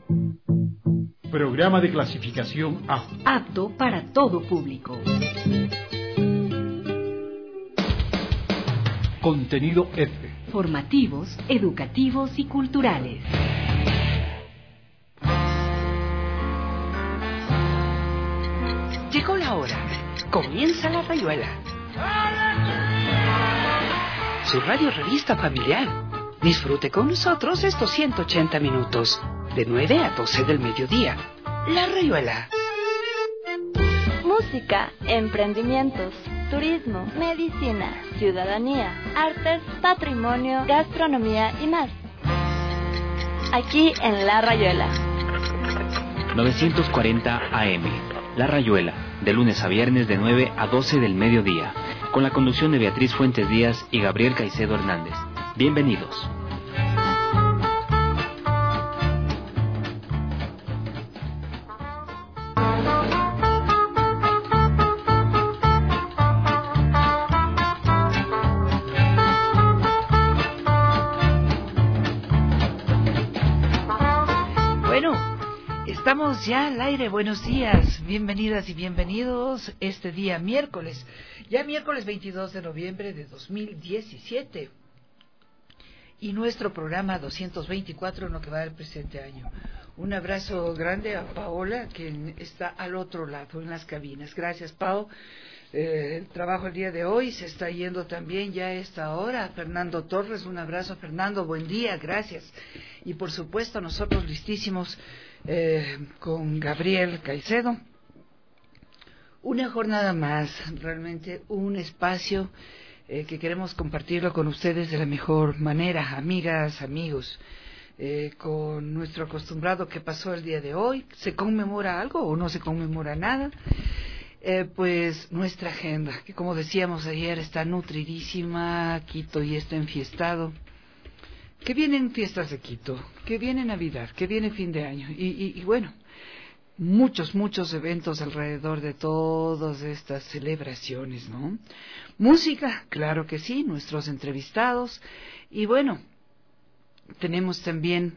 Programa de clasificación A. Apto para todo público. Contenido F. Formativos, educativos y culturales. Llegó la hora. Comienza La Rayuela. Su radio revista familiar. Disfrute con nosotros estos 180 minutos, de 9 a 12 del mediodía. La Rayuela. Música, emprendimientos, turismo, medicina, ciudadanía, artes, patrimonio, gastronomía y más. Aquí en La Rayuela. 940 AM. La Rayuela, de lunes a viernes de 9 a 12 del mediodía, con la conducción de Beatriz Fuentes Díaz y Gabriel Caicedo Hernández. Bienvenidos. Estamos ya al aire, buenos días, bienvenidas y bienvenidos este día miércoles, ya miércoles 22 de noviembre de 2017 y nuestro programa 224 en lo que va del presente año. Un abrazo grande a Paola, que está al otro lado en las cabinas. Gracias, Pao. El trabajo el día de hoy se está yendo también ya a esta hora. Fernando Torres, un abrazo, Fernando, buen día, gracias. Y por supuesto nosotros listísimos con Gabriel Caicedo. Una jornada más, realmente un espacio que queremos compartirlo con ustedes de la mejor manera, amigas, amigos. Con nuestro acostumbrado que pasó el día de hoy. ¿Se conmemora algo o no se conmemora nada? Pues nuestra agenda, que como decíamos ayer está nutridísima. Quito y está enfiestado. Que vienen fiestas de Quito, que viene Navidad, que viene fin de año y bueno, muchos eventos alrededor de todas estas celebraciones, ¿no? Música, claro que sí, nuestros entrevistados y bueno, tenemos también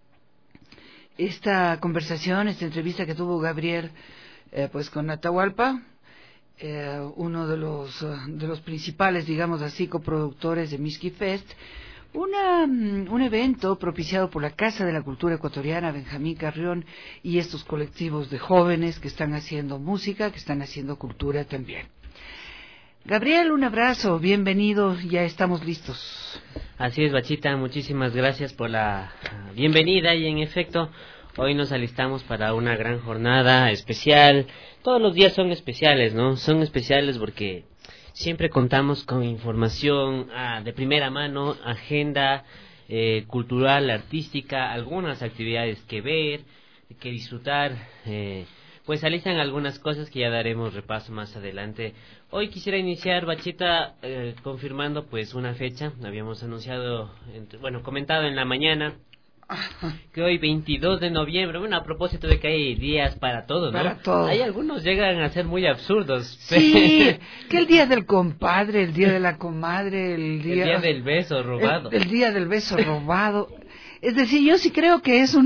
esta conversación, esta entrevista que tuvo Gabriel pues con Atahualpa, uno de los principales, digamos así, coproductores de Miski Fest. Un evento propiciado por la Casa de la Cultura Ecuatoriana, Benjamín Carrión, y estos colectivos de jóvenes que están haciendo música, que están haciendo cultura también. Gabriel, un abrazo, bienvenido, ya estamos listos. Así es, Bachita, muchísimas gracias por la bienvenida y en efecto, hoy nos alistamos para una gran jornada especial. Todos los días son especiales, ¿no? Son especiales porque siempre contamos con información de primera mano, agenda cultural, artística, algunas actividades que ver, que disfrutar. Pues alistan algunas cosas que ya daremos repaso más adelante. Hoy quisiera iniciar, Bachita, confirmando pues una fecha. Habíamos anunciado, comentado en la mañana, que hoy 22 de noviembre, bueno, a propósito de que hay días para todo, ¿no? Para todo. Hay algunos llegan a ser muy absurdos. Sí, que el día del compadre, el día de la comadre, el día del beso robado. El día del beso robado. Es decir, yo sí creo que es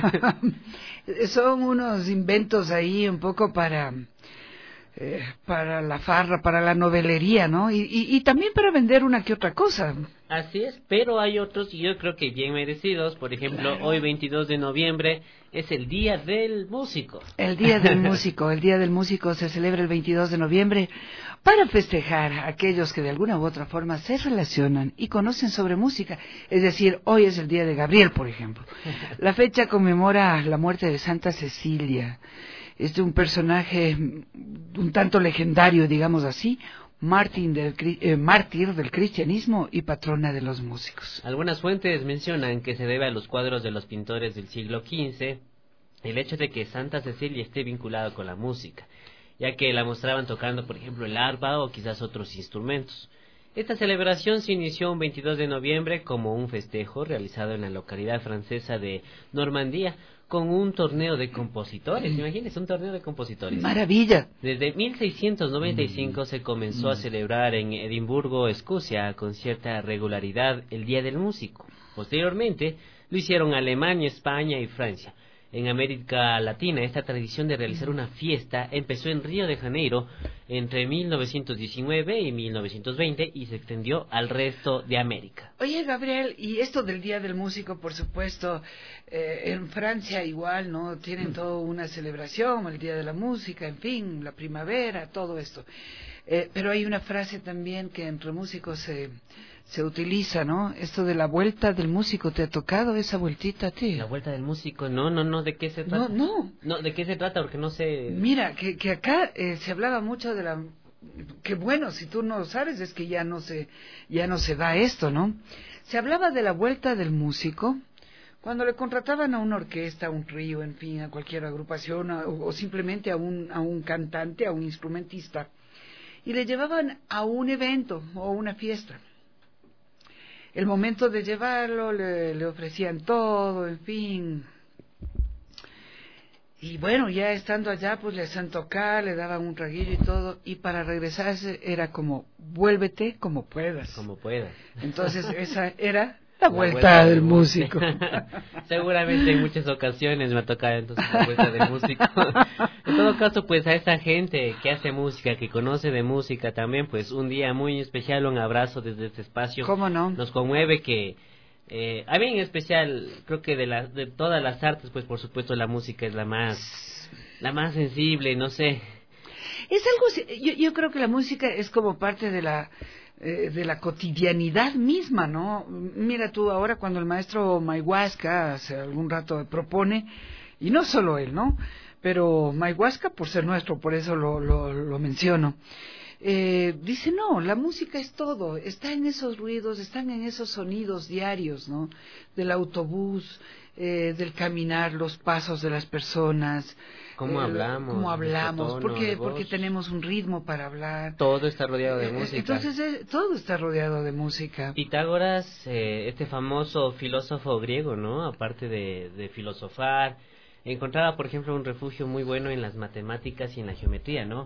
son unos inventos ahí un poco para la farra, para la novelería, ¿no? Y también para vender una que otra cosa. Así es, pero hay otros y yo creo que bien merecidos. Por ejemplo, claro. Hoy 22 de noviembre es el Día del Músico. El Día del Músico, el Día del Músico se celebra el 22 de noviembre para festejar a aquellos que de alguna u otra forma se relacionan y conocen sobre música. Es decir, hoy es el Día de Gabriel, por ejemplo. La fecha conmemora la muerte de Santa Cecilia. Es de un personaje un tanto legendario, digamos así, mártir del cristianismo y patrona de los músicos. Algunas fuentes mencionan que se debe a los cuadros de los pintores del siglo XV el hecho de que Santa Cecilia esté vinculada con la música, ya que la mostraban tocando, por ejemplo, el arpa o quizás otros instrumentos. Esta celebración se inició un 22 de noviembre como un festejo realizado en la localidad francesa de Normandía, con un torneo de compositores. Imagínense, un torneo de compositores. ¡Maravilla! Desde 1695 se comenzó a celebrar en Edimburgo, Escocia, con cierta regularidad el Día del Músico. Posteriormente lo hicieron Alemania, España y Francia. en América Latina. Esta tradición de realizar una fiesta empezó en Río de Janeiro entre 1919 y 1920 y se extendió al resto de América. Oye, Gabriel, y esto del Día del Músico, por supuesto, en Francia igual, ¿no? Tienen toda una celebración, el Día de la Música, en fin, la primavera, todo esto. Pero hay una frase también que entre músicos se utiliza, ¿no? Esto de la vuelta del músico. ¿Te ha tocado esa vueltita a ti? La vuelta del músico, no, ¿de qué se trata? No, ¿de qué se trata? Porque no sé... Mira, que acá se hablaba mucho de la... Que bueno, si tú no lo sabes, es que ya no se da esto, ¿no? Se hablaba de la vuelta del músico cuando le contrataban a una orquesta, a un trío, en fin, a cualquier agrupación, o simplemente a un cantante, a un instrumentista, y le llevaban a un evento o una fiesta. El momento de llevarlo, le ofrecían todo, en fin. Y bueno, ya estando allá, pues le hacían tocar, le daban un traguillo y todo, y para regresarse era como, vuélvete como puedas. Como puedas. Entonces esa era la vuelta del músico. Seguramente en muchas ocasiones me ha tocado entonces la vuelta del músico. En todo caso, pues a esa gente que hace música, que conoce de música también, pues un día muy especial, un abrazo desde este espacio. ¿Cómo no? Nos conmueve que... a mí en especial, creo que de todas las artes, pues por supuesto la música es la más sensible, no sé. Es algo, yo creo que la música es como parte de la cotidianidad misma, ¿no? Mira tú ahora cuando el maestro Mayhuasca hace algún rato propone, y no solo él, ¿no? Pero Mayhuasca, por ser nuestro, por eso lo menciono. Dice, no, la música es todo, está en esos ruidos, están en esos sonidos diarios, ¿no? Del autobús, del caminar, los pasos de las personas. ¿Cómo hablamos? Porque tenemos un ritmo para hablar. Todo está rodeado de música. Entonces, todo está rodeado de música. Pitágoras, este famoso filósofo griego, ¿no? Aparte de filosofar, encontraba, por ejemplo, un refugio muy bueno en las matemáticas y en la geometría, ¿no?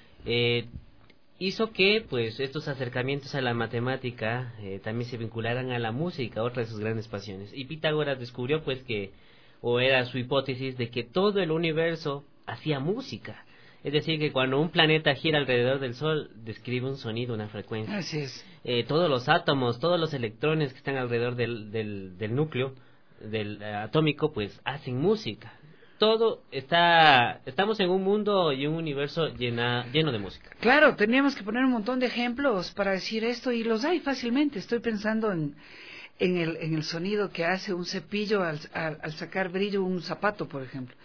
Hizo que pues estos acercamientos a la matemática también se vincularan a la música, otra de sus grandes pasiones. Y Pitágoras descubrió pues o era su hipótesis de que todo el universo hacía música. Es decir, que cuando un planeta gira alrededor del Sol, describe un sonido, una frecuencia. Así es. Todos los átomos, todos los electrones que están alrededor del núcleo atómico, pues hacen música. Estamos en un mundo y un universo lleno de música. Claro, teníamos que poner un montón de ejemplos para decir esto y los hay fácilmente. Estoy pensando en el sonido que hace un cepillo al sacar brillo un zapato, por ejemplo.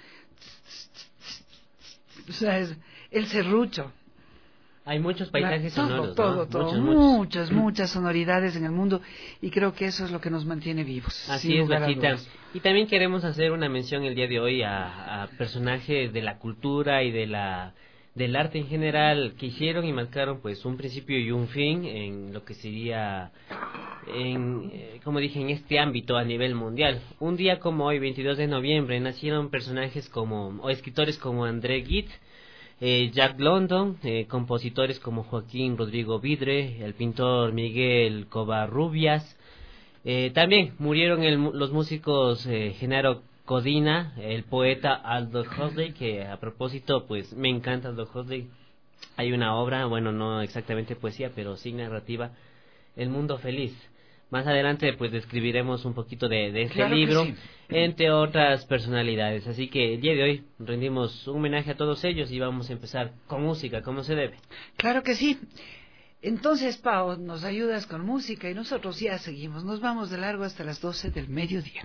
O sea, es el serrucho. Hay muchos paisajes sonoros, muchas sonoridades en el mundo, y creo que eso es lo que nos mantiene vivos. Así es, Bajita. Y también queremos hacer una mención el día de hoy a personajes de la cultura y del arte en general que hicieron y marcaron pues un principio y un fin en lo que sería, como dije, en este ámbito a nivel mundial. Un día como hoy, 22 de noviembre, nacieron personajes o escritores como André Gide, Jack London, compositores como Joaquín Rodrigo Vidre, el pintor Miguel Covarrubias. También murieron los músicos Genaro Codina, el poeta Aldous Huxley, que a propósito, pues me encanta Aldous Huxley. Hay una obra, bueno, no exactamente poesía, pero sí narrativa, El Mundo Feliz. Más adelante pues describiremos un poquito de este libro, sí, entre otras personalidades. Así que el día de hoy rendimos un homenaje a todos ellos y vamos a empezar con música, como se debe. Claro que sí. Entonces, Pao, nos ayudas con música y nosotros ya seguimos. Nos vamos de largo hasta las 12 del mediodía.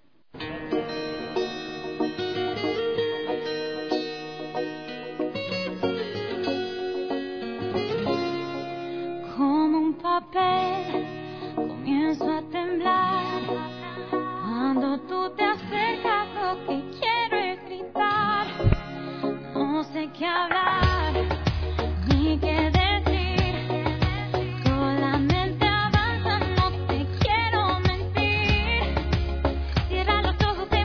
Como un papel comienzo a temblar cuando tú te acercas, lo que quiero es gritar, no sé qué hablar ni qué decir, solamente avanza, no te quiero mentir, cierra los ojos.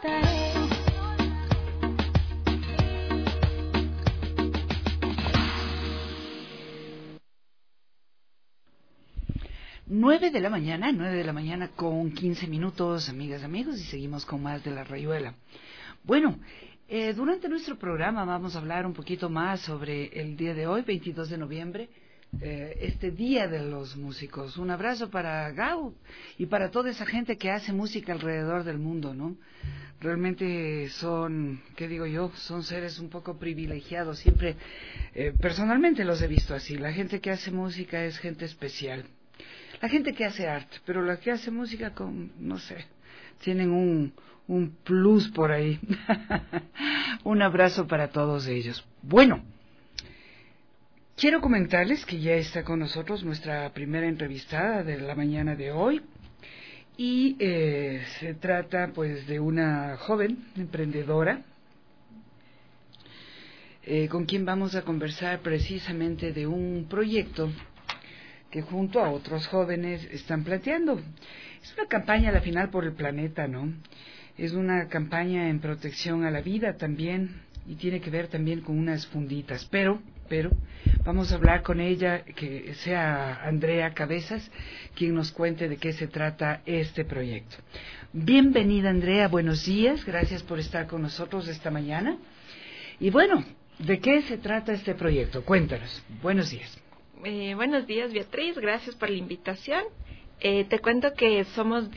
estaré. 9 de la mañana con 15 minutos, amigas y amigos, y seguimos con más de La Rayuela. Bueno, durante nuestro programa vamos a hablar un poquito más sobre el día de hoy, 22 de noviembre, este Día de los Músicos. Un abrazo para Gau y para toda esa gente que hace música alrededor del mundo, ¿no? Realmente son, ¿qué digo yo? Son seres un poco privilegiados. Siempre, personalmente los he visto así. La gente que hace música es gente especial. La gente que hace arte, pero la que hace música con, no sé, tienen un plus por ahí. Un abrazo para todos ellos. Bueno, quiero comentarles que ya está con nosotros nuestra primera entrevistada de la mañana de hoy. Y se trata pues de una joven emprendedora con quien vamos a conversar precisamente de un proyecto que junto a otros jóvenes están planteando. Es una campaña a la final por el planeta, ¿no? Es una campaña en protección a la vida también, y tiene que ver también con unas funditas, pero vamos a hablar con ella, que sea Andrea Cabezas, quien nos cuente de qué se trata este proyecto. Bienvenida, Andrea, buenos días, gracias por estar con nosotros esta mañana. Y bueno, ¿de qué se trata este proyecto? Cuéntanos, buenos días. Buenos días, Beatriz, gracias por la invitación. Te cuento que somos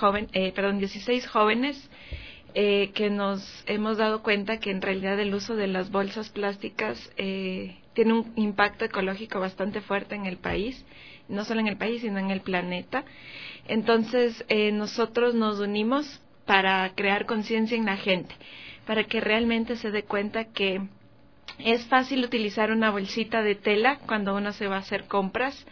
16 jóvenes que nos hemos dado cuenta que en realidad el uso de las bolsas plásticas tiene un impacto ecológico bastante fuerte en el país, no solo en el país, sino en el planeta. Entonces, nosotros nos unimos para crear conciencia en la gente, para que realmente se dé cuenta que es fácil utilizar una bolsita de tela cuando uno se va a hacer compras.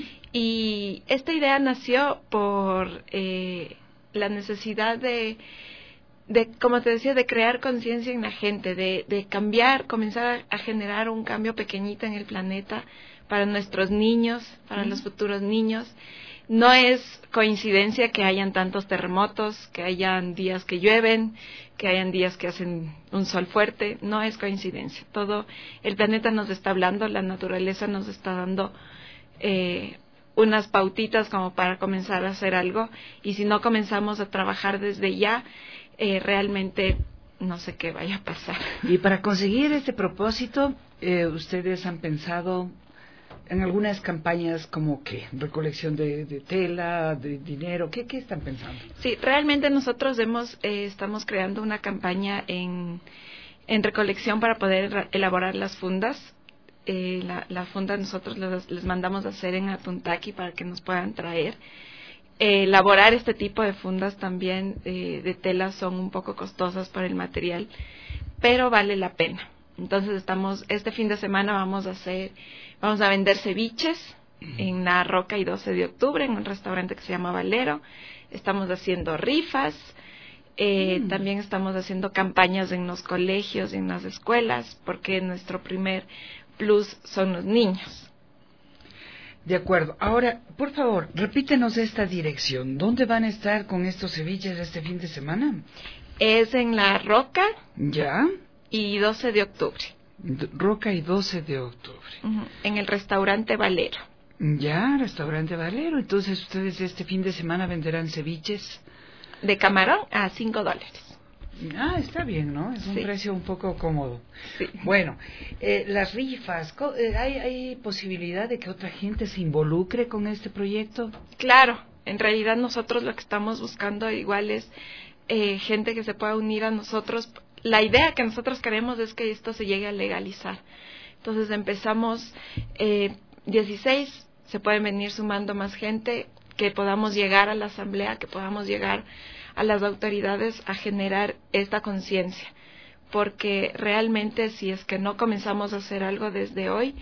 Y esta idea nació por la necesidad de, como te decía, de crear conciencia en la gente, de cambiar, comenzar a generar un cambio pequeñito en el planeta para nuestros niños, para los futuros niños. No es coincidencia que hayan tantos terremotos, que hayan días que llueven, que hayan días que hacen un sol fuerte. No es coincidencia. Todo el planeta nos está hablando, la naturaleza nos está dando unas pautitas como para comenzar a hacer algo. Y si no comenzamos a trabajar desde ya, realmente no sé qué vaya a pasar. Y para conseguir este propósito, ustedes han pensado en algunas campañas como que recolección de tela, de dinero, ¿qué están pensando? Sí, realmente nosotros estamos creando una campaña en recolección para poder elaborar las fundas. La funda nosotros les mandamos a hacer en Atuntaqui para que nos puedan traer. Elaborar este tipo de fundas también de tela son un poco costosas para el material, pero vale la pena. Entonces este fin de semana vamos a vender ceviches en La Roca y 12 de octubre en un restaurante que se llama Valero. Estamos haciendo rifas, también estamos haciendo campañas en los colegios y en las escuelas, porque nuestro primer plus son los niños. De acuerdo. Ahora, por favor, repítenos esta dirección. ¿Dónde van a estar con estos ceviches este fin de semana? Es en La Roca. ¿Ya? Y 12 de octubre. Roca y 12 de octubre. En el restaurante Valero. Ya, restaurante Valero. Entonces, ustedes este fin de semana venderán ceviches. De camarón a $5. Ah, está bien, ¿no? Es un precio un poco cómodo. Sí. Bueno, las rifas, ¿hay posibilidad de que otra gente se involucre con este proyecto? Claro, en realidad nosotros lo que estamos buscando igual es gente que se pueda unir a nosotros. La idea que nosotros queremos es que esto se llegue a legalizar. Entonces empezamos 16, se pueden venir sumando más gente, que podamos llegar a la asamblea, que podamos llegar a las autoridades a generar esta conciencia. Porque realmente si es que no comenzamos a hacer algo desde hoy,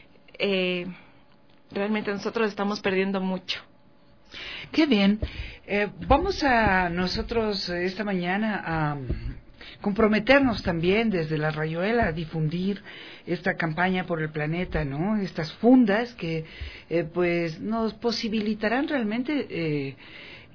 realmente nosotros estamos perdiendo mucho. Qué bien. Vamos a nosotros esta mañana a comprometernos también desde La Rayuela a difundir esta campaña por el planeta, ¿no? Estas fundas que pues nos posibilitarán realmente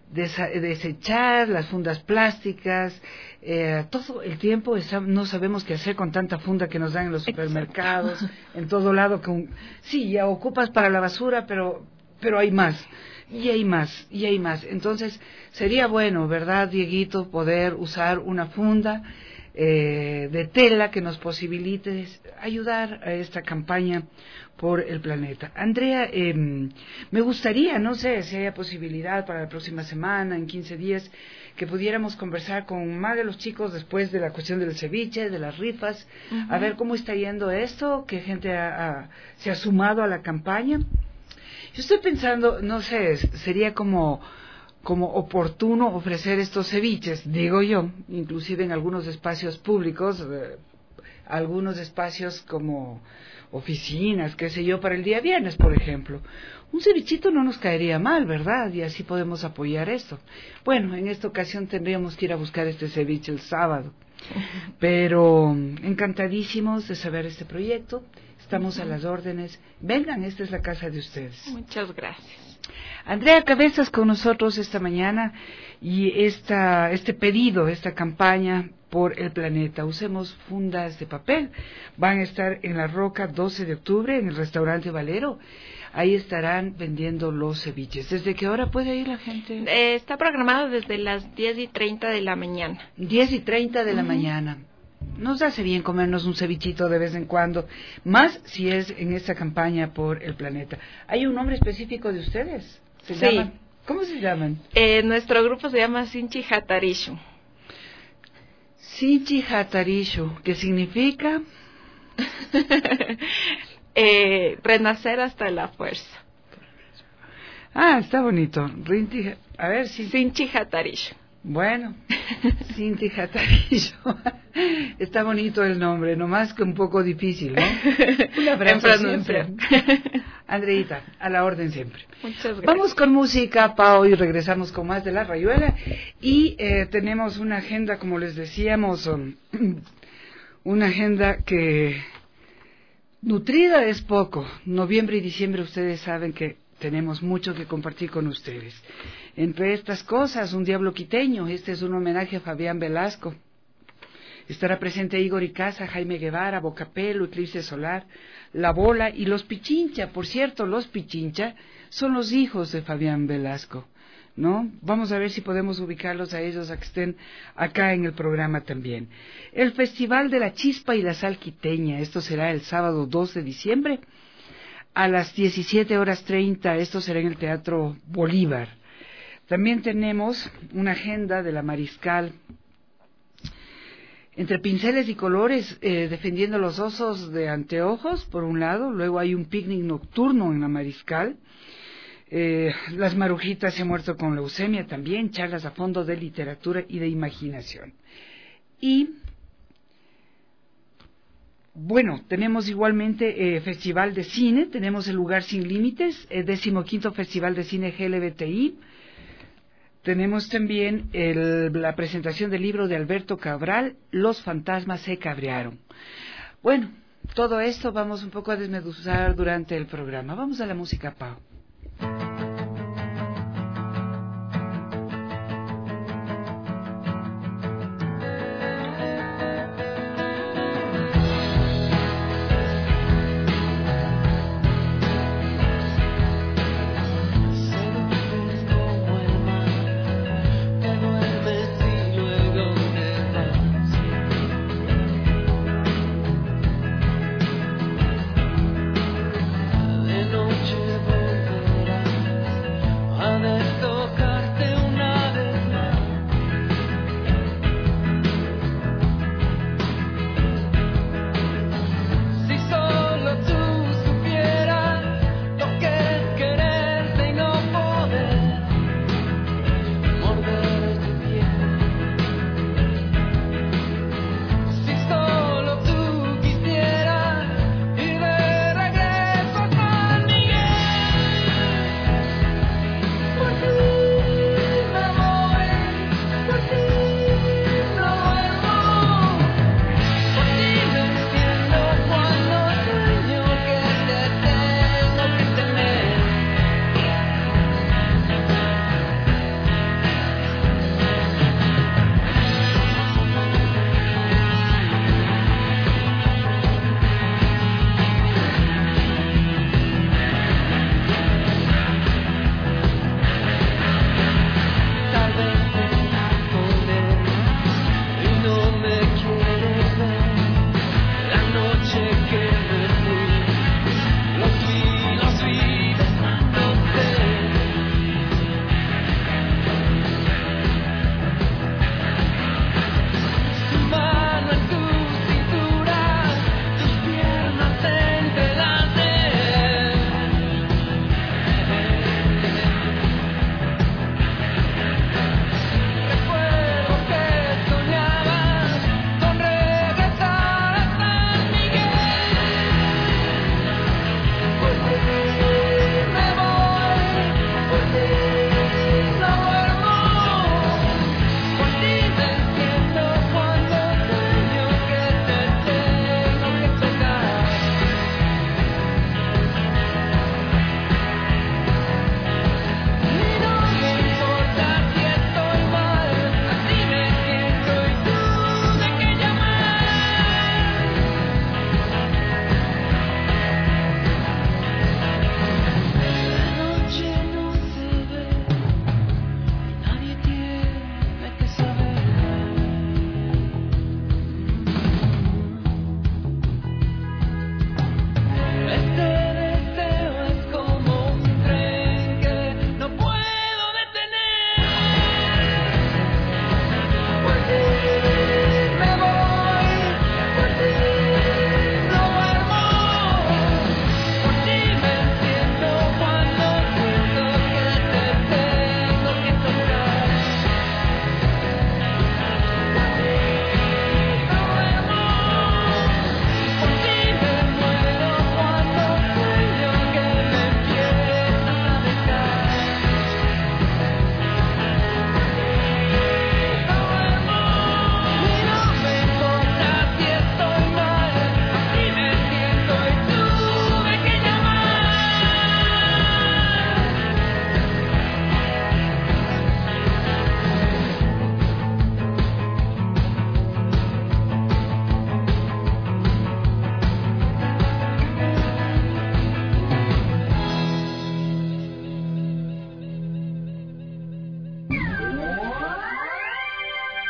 desechar las fundas plásticas. Todo el tiempo no sabemos qué hacer con tanta funda que nos dan en los supermercados, en todo lado. Sí, ya ocupas para la basura, pero hay más. Y hay más, y hay más. Entonces, sería bueno, ¿verdad, Dieguito, poder usar una funda de tela que nos posibilite ayudar a esta campaña por el planeta? Andrea, me gustaría, no sé si haya posibilidad para la próxima semana, en 15 días, que pudiéramos conversar con más de los chicos después de la cuestión del ceviche, de las rifas, a ver cómo está yendo esto, qué gente se ha sumado a la campaña. Yo estoy pensando, no sé, sería como oportuno ofrecer estos ceviches, digo yo, inclusive en algunos espacios públicos, algunos espacios como oficinas, qué sé yo, para el día viernes, por ejemplo. Un cevichito no nos caería mal, ¿verdad? Y así podemos apoyar esto. Bueno, en esta ocasión tendríamos que ir a buscar este ceviche el sábado, pero encantadísimos de saber este proyecto. Estamos a las órdenes. Vengan, esta es la casa de ustedes. Muchas gracias. Andrea Cabezas con nosotros esta mañana y este pedido, esta campaña por el planeta. Usemos fundas de papel. Van a estar en La Roca 12 de octubre en el restaurante Valero. Ahí estarán vendiendo los ceviches. ¿Desde qué hora puede ir la gente? Está programado desde las 10:30 de la mañana. 10:30 de la mañana. Nos hace bien comernos un cevichito de vez en cuando, más si es en esta campaña por el planeta. ¿Hay un nombre específico de ustedes? Sí. ¿Llaman? ¿Cómo se llaman? Nuestro grupo se llama Sinchi Hatarishu. Sinchi Hatarishu, ¿qué significa? Renacer hasta la fuerza. Ah, está bonito. A ver si... Sinchi Hatarishu. Bueno, Sinchi Hatarishu. Está bonito el nombre, nomás que un poco difícil, ¿no? Un abrazo siempre. Andreita, a la orden siempre. Muchas gracias. Vamos con música, Pau, y regresamos con más de La Rayuela. Y tenemos una agenda, como les decíamos, una agenda que nutrida es poco. Noviembre y diciembre ustedes saben que tenemos mucho que compartir con ustedes. Entre estas cosas, un diablo quiteño. Este es un homenaje a Fabián Velasco. Estará presente Igor Icaza, Jaime Guevara, Bocapelo, Eclipse Solar, La Bola y los Pichincha. Por cierto, los Pichincha son los hijos de Fabián Velasco, ¿no? Vamos a ver si podemos ubicarlos a ellos, a que estén acá en el programa también. El Festival de la Chispa y la Sal Quiteña. Esto será el sábado 2 de diciembre a las 17:30. Esto será en el Teatro Bolívar. También tenemos una agenda de la Mariscal, entre pinceles y colores, defendiendo los osos de anteojos, por un lado. Luego hay un picnic nocturno en la Mariscal. Las Marujitas se han muerto con leucemia también, charlas a fondo de literatura y de imaginación. Y bueno, tenemos igualmente Festival de Cine, tenemos el Lugar Sin Límites, el 15º Festival de Cine GLBTI. Tenemos también la presentación del libro de Alberto Cabral, Los fantasmas se cabrearon. Bueno, todo esto vamos un poco a desmenuzar durante el programa. Vamos a la música, Pau. De noche voy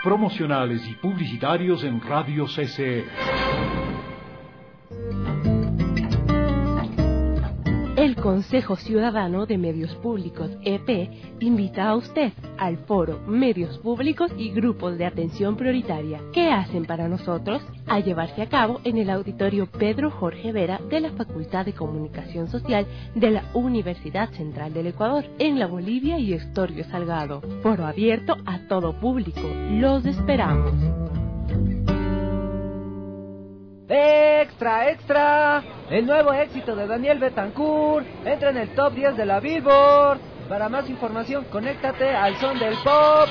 promocionales y publicitarios en Radio CCE. El Consejo Ciudadano de Medios Públicos, EP, invita a usted al foro Medios Públicos y Grupos de Atención Prioritaria. ¿Qué hacen para nosotros? A llevarse a cabo en el Auditorio Pedro Jorge Vera de la Facultad de Comunicación Social de la Universidad Central del Ecuador, en La Bolivia y Estorio Salgado. Foro abierto a todo público. Los esperamos. ¡Extra, extra! El nuevo éxito de Daniel Betancourt entra en el top 10 de la Billboard. Para más información, conéctate al Son del Pop.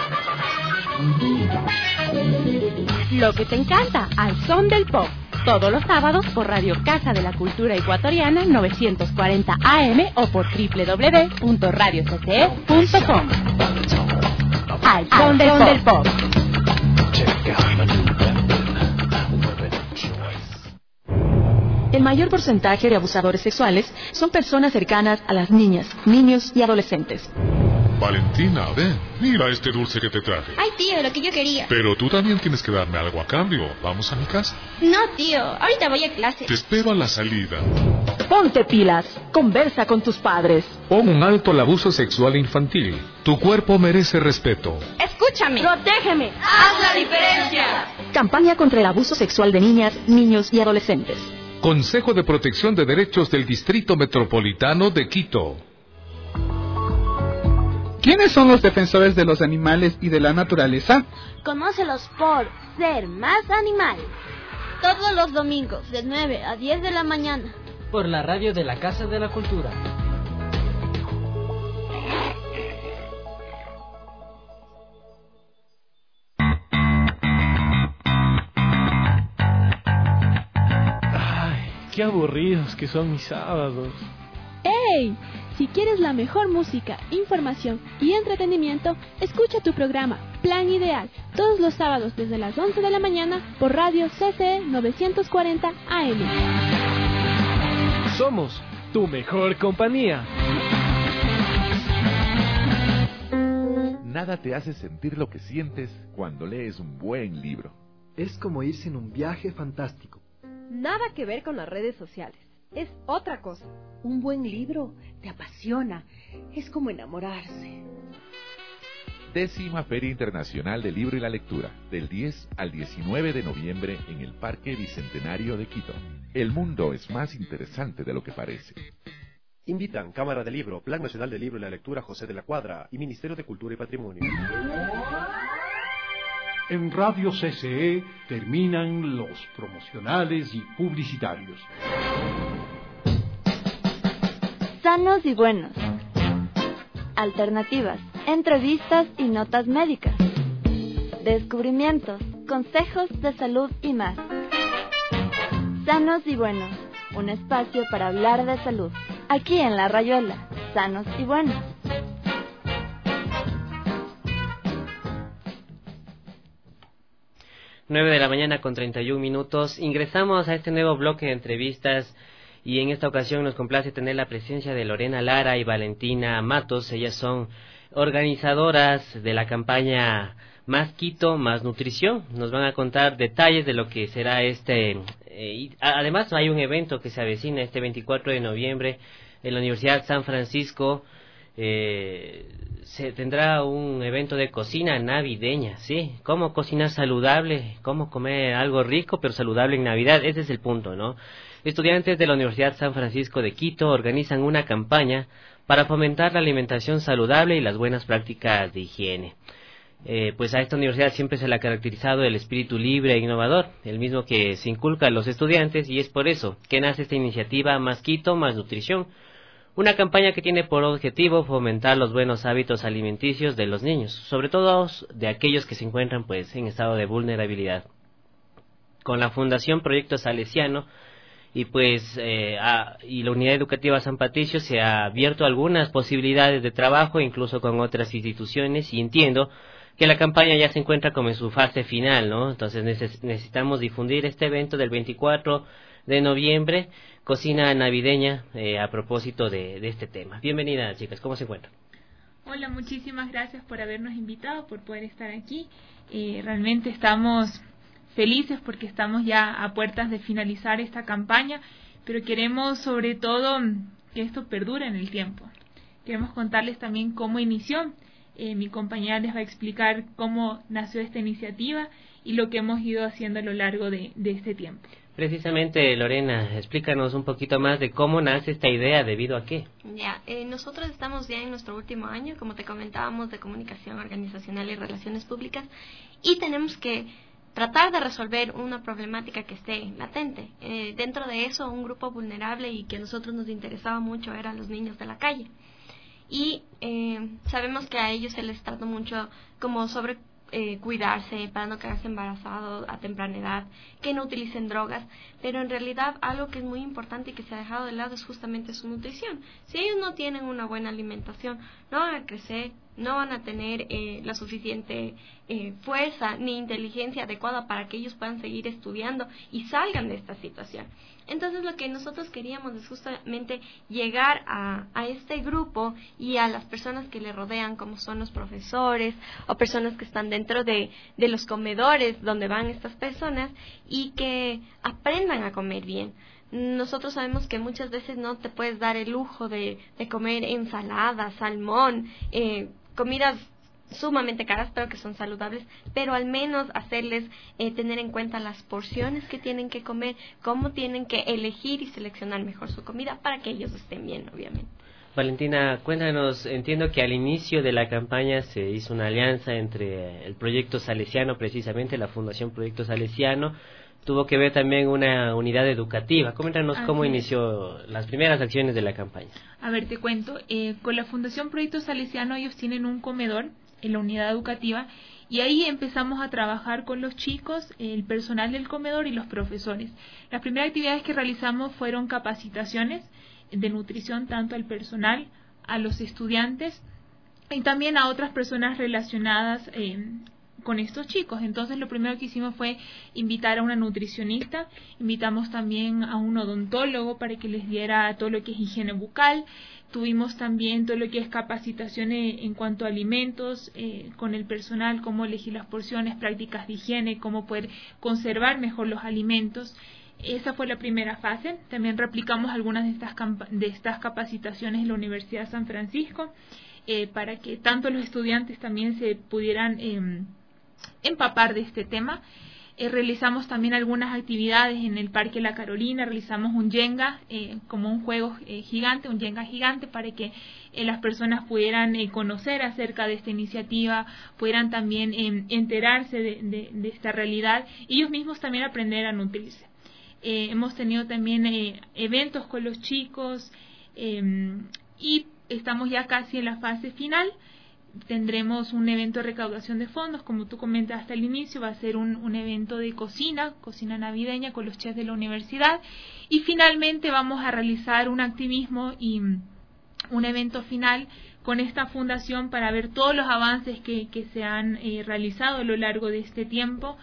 Lo que te encanta, al Son del Pop. Todos los sábados por Radio Casa de la Cultura Ecuatoriana 940 AM o por www.radiocce.com. Al Son del Pop. El mayor porcentaje de abusadores sexuales son personas cercanas a las niñas, niños y adolescentes. Valentina, ven, mira este dulce que te traje. Ay, tío, lo que yo quería. Pero tú también tienes que darme algo a cambio. ¿Vamos a mi casa? No, tío, ahorita voy a clase. Te espero a la salida. Ponte pilas, conversa con tus padres. Pon un alto al abuso sexual infantil. Tu cuerpo merece respeto. Escúchame. Protégeme. Haz la diferencia. Campaña contra el abuso sexual de niñas, niños y adolescentes. Consejo de Protección de Derechos del Distrito Metropolitano de Quito. ¿Quiénes son los defensores de los animales y de la naturaleza? Conócelos por Ser Más Animal. Todos los domingos, de 9 a 10 de la mañana. Por la radio de la Casa de la Cultura. Ay, qué aburridos que son mis sábados. ¡Ey! Si quieres la mejor música, información y entretenimiento, escucha tu programa Plan Ideal todos los sábados desde las 11 de la mañana por Radio CCE 940 AM. Somos tu mejor compañía. Nada te hace sentir lo que sientes cuando lees un buen libro. Es como irse en un viaje fantástico. Nada que ver con las redes sociales. Es otra cosa. Un buen libro te apasiona. Es como enamorarse. 10ª Feria Internacional del Libro y la Lectura, del 10 al 19 de noviembre en el Parque Bicentenario de Quito. El mundo es más interesante de lo que parece. Invitan Cámara de Libro, Plan Nacional del Libro y la Lectura José de la Cuadra y Ministerio de Cultura y Patrimonio. En Radio CCE terminan los promocionales y publicitarios. Sanos y buenos. Alternativas, entrevistas y notas médicas. Descubrimientos, consejos de salud y más. Sanos y buenos, un espacio para hablar de salud. Aquí en La Rayuela, sanos y buenos. Nueve de la mañana con 31 minutos. Ingresamos a este nuevo bloque de entrevistas y en esta ocasión nos complace tener la presencia de Lorena Lara y Valentina Matos. Ellas son organizadoras de la campaña Más Quito, Más Nutrición. Nos van a contar detalles de lo que será además hay un evento que se avecina este 24 de noviembre en la Universidad San Francisco. Se tendrá un evento de cocina navideña, ¿sí? Cómo cocinar saludable, cómo comer algo rico pero saludable en Navidad, ese es el punto, ¿no? Estudiantes de la Universidad San Francisco de Quito organizan una campaña para fomentar la alimentación saludable y las buenas prácticas de higiene. Pues a esta universidad siempre se le ha caracterizado el espíritu libre e innovador, el mismo que se inculca a los estudiantes, y es por eso que nace esta iniciativa Más Quito, Más Nutrición, una campaña que tiene por objetivo fomentar los buenos hábitos alimenticios de los niños, sobre todo de aquellos que se encuentran pues en estado de vulnerabilidad. Con la Fundación Proyecto Salesiano y y la Unidad Educativa San Patricio se ha abierto algunas posibilidades de trabajo, incluso con otras instituciones, y entiendo que la campaña ya se encuentra como en su fase final, ¿no? Entonces necesitamos difundir este evento del 24 de noviembre, cocina navideña, a propósito de este tema. Bienvenidas, chicas, ¿cómo se encuentran? Hola, muchísimas gracias por habernos invitado, por poder estar aquí. Realmente estamos felices porque estamos ya a puertas de finalizar esta campaña, pero queremos sobre todo que esto perdure en el tiempo. Queremos contarles también cómo inició. Mi compañera les va a explicar cómo nació esta iniciativa y lo que hemos ido haciendo a lo largo de este tiempo. Precisamente, Lorena, explícanos un poquito más de cómo nace esta idea, debido a qué. Ya, nosotros estamos ya en nuestro último año, como te comentábamos, de comunicación organizacional y relaciones públicas, y tenemos que tratar de resolver una problemática que esté latente. Dentro de eso, un grupo vulnerable y que a nosotros nos interesaba mucho eran los niños de la calle. Y sabemos que a ellos se les trata mucho como sobre cuidarse para no quedarse embarazados a temprana edad, que no utilicen drogas, pero en realidad algo que es muy importante y que se ha dejado de lado es justamente su nutrición. Si ellos no tienen una buena alimentación, no van a crecer, no van a tener la suficiente fuerza ni inteligencia adecuada para que ellos puedan seguir estudiando y salgan de esta situación. Entonces lo que nosotros queríamos es justamente llegar a este grupo y a las personas que le rodean, como son los profesores o personas que están dentro de los comedores donde van estas personas, y que aprendan a comer bien. Nosotros sabemos que muchas veces no te puedes dar el lujo de comer ensalada, salmón, comidas sumamente caras, pero que son saludables, pero al menos hacerles tener en cuenta las porciones que tienen que comer, cómo tienen que elegir y seleccionar mejor su comida para que ellos estén bien, obviamente. Valentina, cuéntanos, entiendo que al inicio de la campaña se hizo una alianza entre el Proyecto Salesiano, precisamente la Fundación Proyecto Salesiano, tuvo que ver también una unidad educativa. Coméntanos cómo inició las primeras acciones de la campaña. A ver, te cuento, con la Fundación Proyecto Salesiano ellos tienen un comedor en la unidad educativa y ahí empezamos a trabajar con los chicos, el personal del comedor y los profesores. Las primeras actividades que realizamos fueron capacitaciones de nutrición tanto al personal, a los estudiantes y también a otras personas relacionadas con estos chicos. Entonces lo primero que hicimos fue invitar a una nutricionista, invitamos también a un odontólogo para que les diera todo lo que es higiene bucal, tuvimos también todo lo que es capacitación en cuanto a alimentos con el personal, cómo elegir las porciones, prácticas de higiene, cómo poder conservar mejor los alimentos. Esa fue la primera fase. También replicamos algunas de estas capacitaciones en la Universidad de San Francisco para que tanto los estudiantes también se pudieran empapar de este tema. Realizamos también algunas actividades en el Parque La Carolina, realizamos un Jenga como un juego gigante, un Jenga gigante para que las personas pudieran conocer acerca de esta iniciativa, pudieran también enterarse de esta realidad y ellos mismos también aprender a nutrirse. Hemos tenido también eventos con los chicos y estamos ya casi en la fase final. Tendremos un evento de recaudación de fondos, como tú comentaste al inicio, va a ser un evento de cocina navideña con los chefs de la universidad y finalmente vamos a realizar un activismo y un evento final con esta fundación para ver todos los avances que se han realizado a lo largo de este tiempo,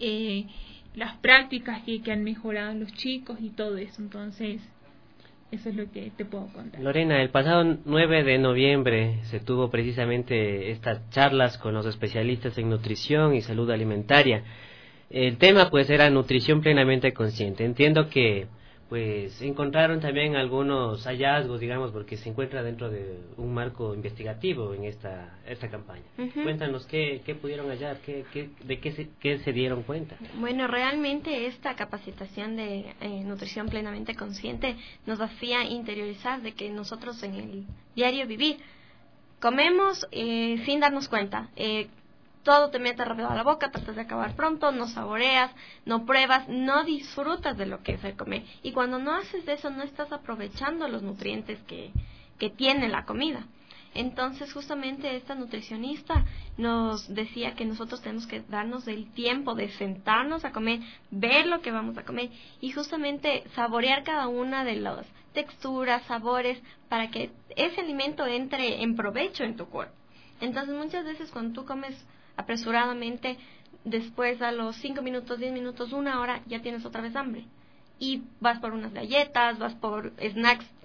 las prácticas que han mejorado los chicos y todo eso. Entonces eso es lo que te puedo contar. Lorena, el pasado 9 de noviembre se tuvo precisamente estas charlas con los especialistas en nutrición y salud alimentaria. El tema pues era nutrición plenamente consciente. Entiendo que pues encontraron también algunos hallazgos, digamos, porque se encuentra dentro de un marco investigativo en esta campaña. Cuéntanos qué pudieron hallar, qué se dieron cuenta. Bueno, realmente esta capacitación de nutrición plenamente consciente nos hacía interiorizar de que nosotros en el diario vivir comemos sin darnos cuenta. Todo te mete rápido a la boca, tratas de acabar pronto, no saboreas, no pruebas, no disfrutas de lo que es el comer. Y cuando no haces eso, no estás aprovechando los nutrientes que tiene la comida. Entonces, justamente esta nutricionista nos decía que nosotros tenemos que darnos el tiempo de sentarnos a comer, ver lo que vamos a comer y justamente saborear cada una de las texturas, sabores, para que ese alimento entre en provecho en tu cuerpo. Entonces, muchas veces cuando tú comes apresuradamente, después a los 5 minutos, 10 minutos, 1 hora, ya tienes otra vez hambre. Y vas por unas galletas, vas por snacks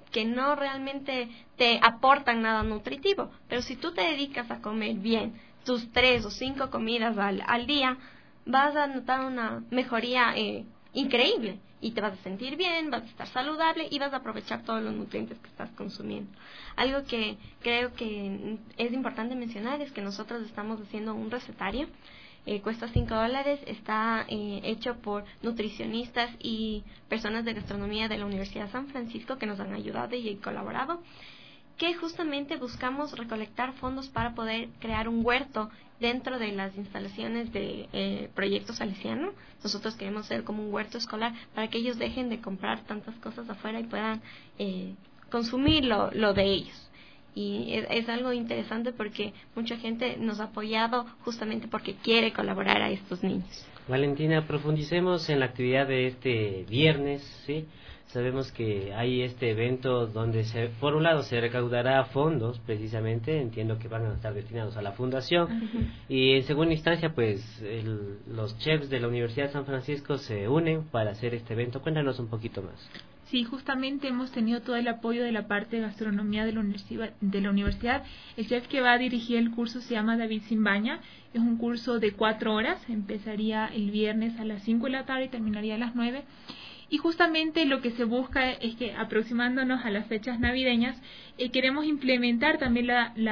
que no realmente te aportan nada nutritivo. Pero si tú te dedicas a comer bien tus 3 o 5 comidas al día, vas a notar una mejoría increíble y te vas a sentir bien, vas a estar saludable y vas a aprovechar todos los nutrientes que estás consumiendo. Algo que creo que es importante mencionar es que nosotros estamos haciendo un recetario. Cuesta $5, está hecho por nutricionistas y personas de gastronomía de la Universidad de San Francisco que nos han ayudado y colaborado, que justamente buscamos recolectar fondos para poder crear un huerto dentro de las instalaciones de Proyecto Salesiano. Nosotros queremos ser como un huerto escolar para que ellos dejen de comprar tantas cosas afuera y puedan consumir lo de ellos. Y es algo interesante porque mucha gente nos ha apoyado justamente porque quiere colaborar a estos niños. Valentina, profundicemos en la actividad de este viernes, ¿sí? Sabemos que hay este evento donde por un lado se recaudará fondos, precisamente, entiendo que van a estar destinados a la fundación, y en segunda instancia, pues, los chefs de la Universidad de San Francisco se unen para hacer este evento. Cuéntanos un poquito más. Sí, justamente hemos tenido todo el apoyo de la parte de gastronomía de la universidad. El chef que va a dirigir el curso se llama David Simbaña. Es un curso de 4 horas, empezaría el viernes a las 5 de la tarde y terminaría a las 9. Y justamente lo que se busca es que, aproximándonos a las fechas navideñas, queremos implementar también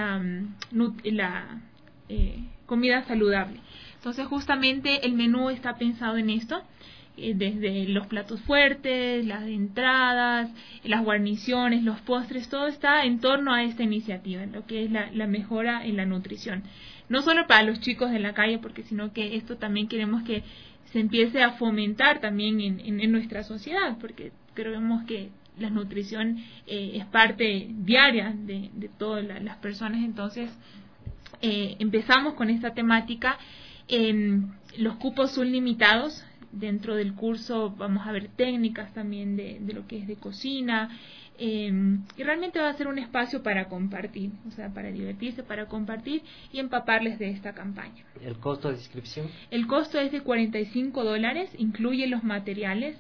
la comida saludable. Entonces, justamente el menú está pensado en esto, desde los platos fuertes, las entradas, las guarniciones, los postres, todo está en torno a esta iniciativa, en lo que es la mejora en la nutrición. No solo para los chicos de la calle, porque sino que esto también queremos que se empiece a fomentar también en nuestra sociedad, porque creemos que la nutrición es parte diaria de todas las personas. Entonces empezamos con esta temática. Los cupos son limitados. Dentro del curso vamos a ver técnicas también de lo que es de cocina, y realmente va a ser un espacio para compartir, o sea, para divertirse, para compartir y empaparles de esta campaña. ¿El costo de inscripción? El costo es de $45, incluye los materiales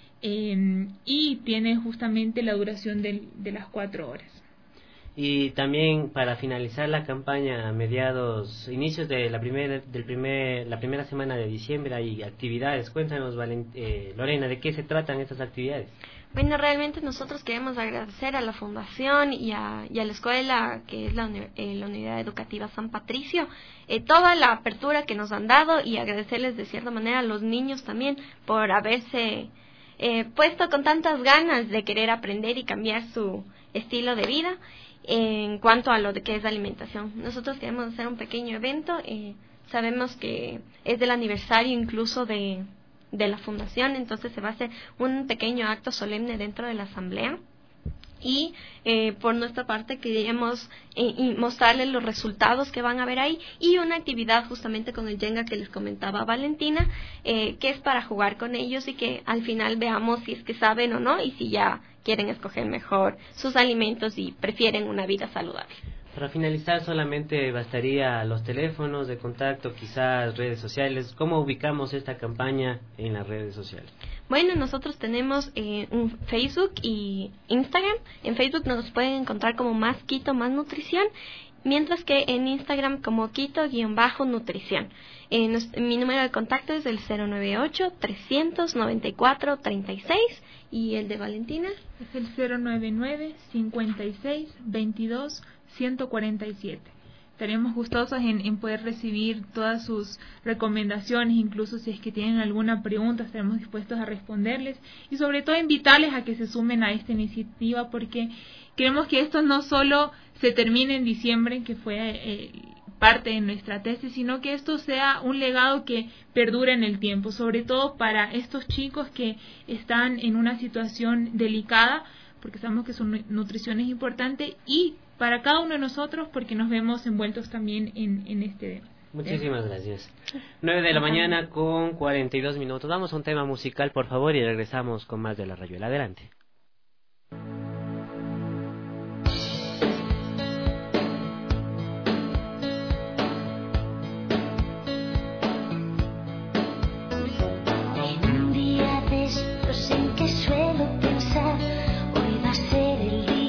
y tiene justamente la duración de las 4 horas. Y también para finalizar la campaña a inicios de la primera semana de diciembre hay actividades. Cuéntanos, Lorena, ¿de qué se tratan estas actividades? Bueno, realmente nosotros queremos agradecer a la Fundación y a la escuela, que es la Unidad Educativa San Patricio, toda la apertura que nos han dado, y agradecerles de cierta manera a los niños también por haberse puesto con tantas ganas de querer aprender y cambiar su estilo de vida en cuanto a lo de que es la alimentación. Nosotros queremos hacer un pequeño evento, sabemos que es del aniversario incluso de la fundación, entonces se va a hacer un pequeño acto solemne dentro de la asamblea, y por nuestra parte queríamos mostrarles los resultados que van a ver ahí, y una actividad justamente con el Jenga que les comentaba Valentina, que es para jugar con ellos y que al final veamos si es que saben o no, y si ya quieren escoger mejor sus alimentos y prefieren una vida saludable. Para finalizar, solamente bastaría los teléfonos de contacto, quizás redes sociales. ¿Cómo ubicamos esta campaña en las redes sociales? Bueno, nosotros tenemos un Facebook y Instagram. En Facebook nos pueden encontrar como Más Quito, Más Nutrición, mientras que en Instagram como Quito_Nutrición. Mi número de contacto es el 098-394-36, y el de Valentina es el 099-56-22-147. Estaremos gustosos en poder recibir todas sus recomendaciones, incluso si es que tienen alguna pregunta, estaremos dispuestos a responderles, y sobre todo invitarles a que se sumen a esta iniciativa, porque queremos que esto no solo se termine en diciembre, que fue parte de nuestra tesis, sino que esto sea un legado que perdure en el tiempo, sobre todo para estos chicos que están en una situación delicada, porque sabemos que su nutrición es importante, y para cada uno de nosotros, porque nos vemos envueltos también en este tema. Muchísimas gracias. 9 de la mañana con 42 minutos. Vamos a un tema musical, por favor, y regresamos con más de La Rayuela. Adelante. En un día de estos en que suelo pensar, hoy va a ser el día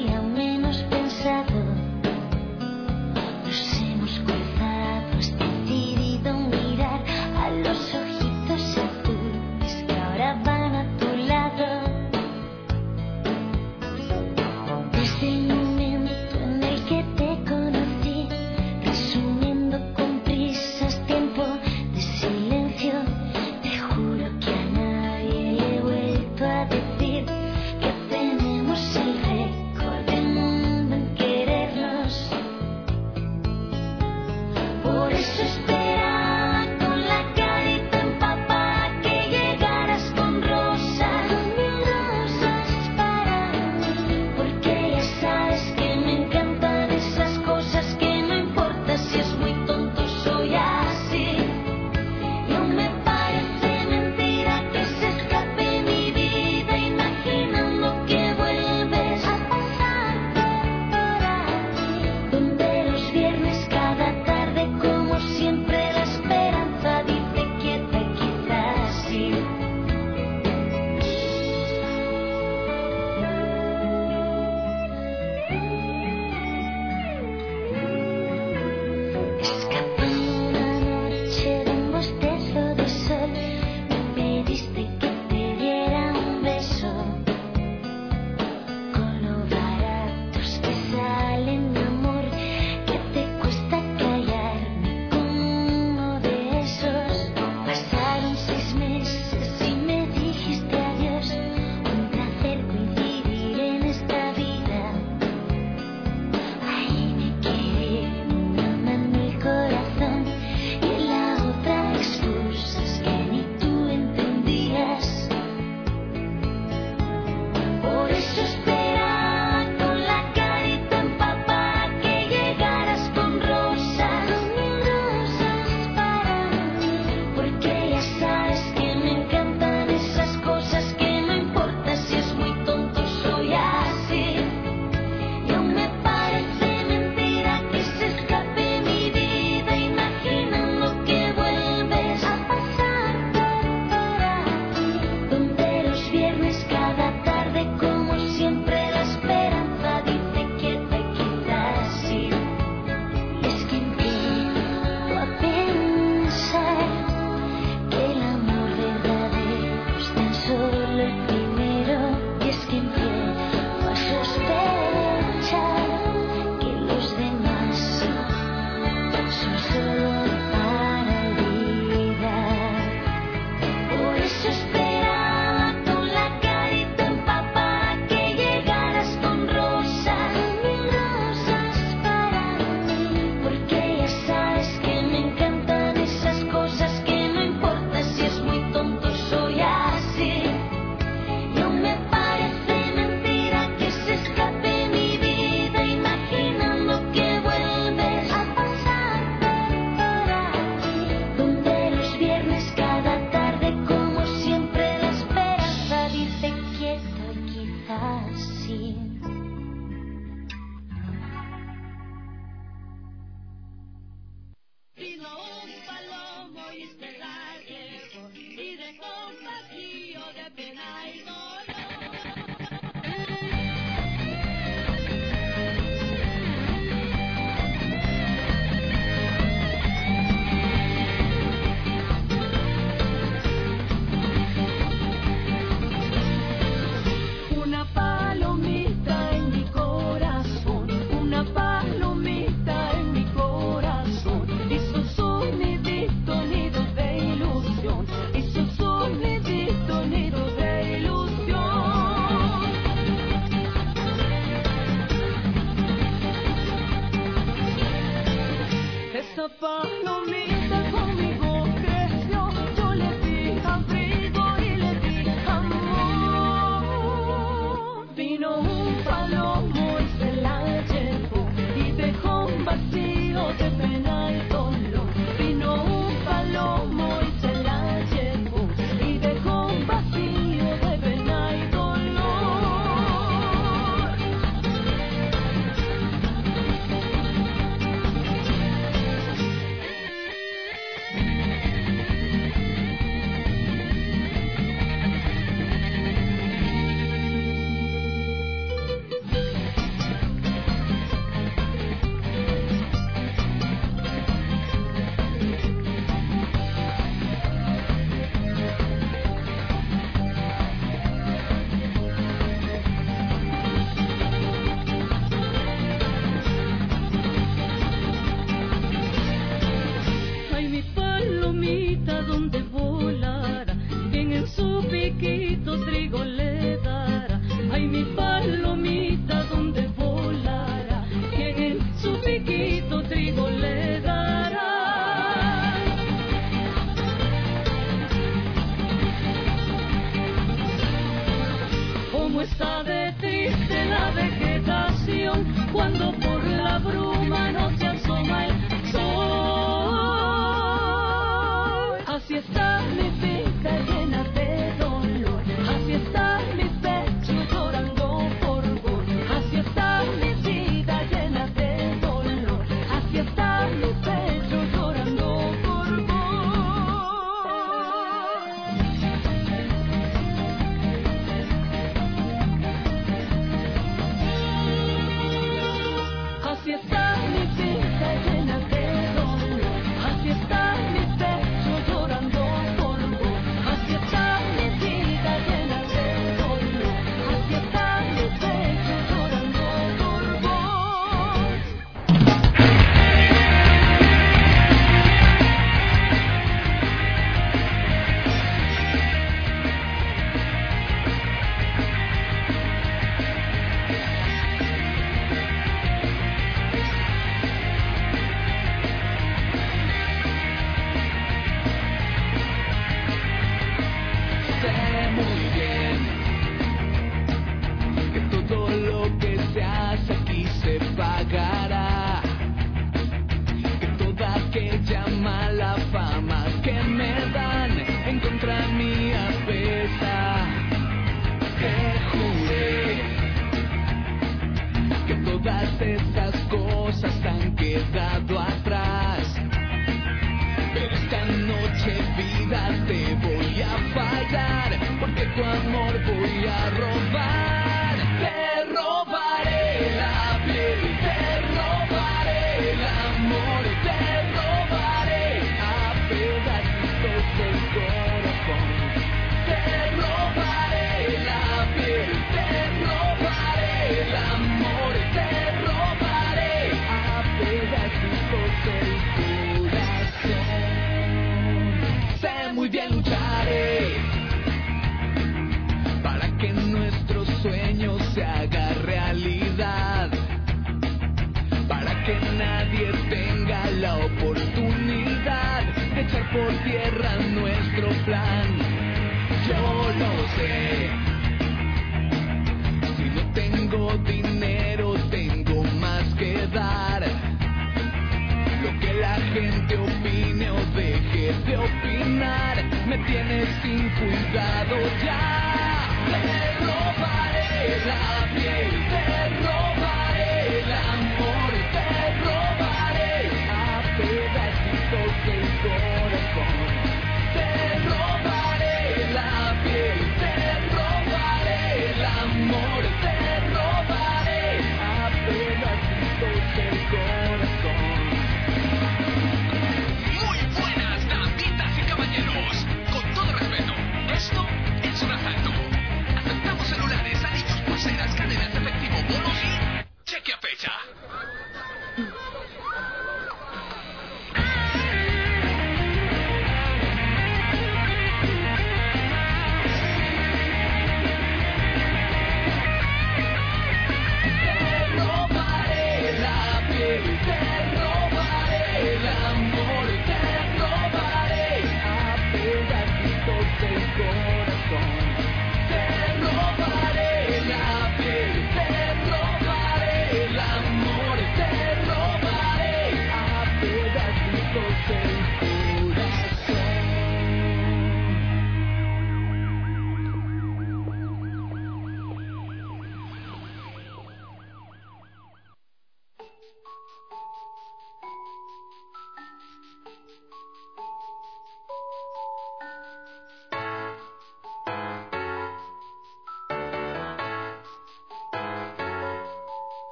Te robaré la piel,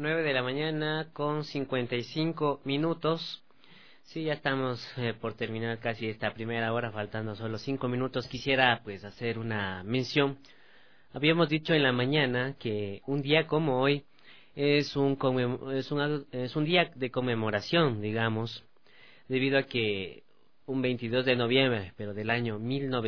9 de la mañana con 55 minutos. Sí, ya estamos por terminar casi esta primera hora, faltando solo 5 minutos. Quisiera pues hacer una mención. Habíamos dicho en la mañana que un día como hoy es un día de conmemoración, digamos, debido a que un 22 de noviembre, pero del año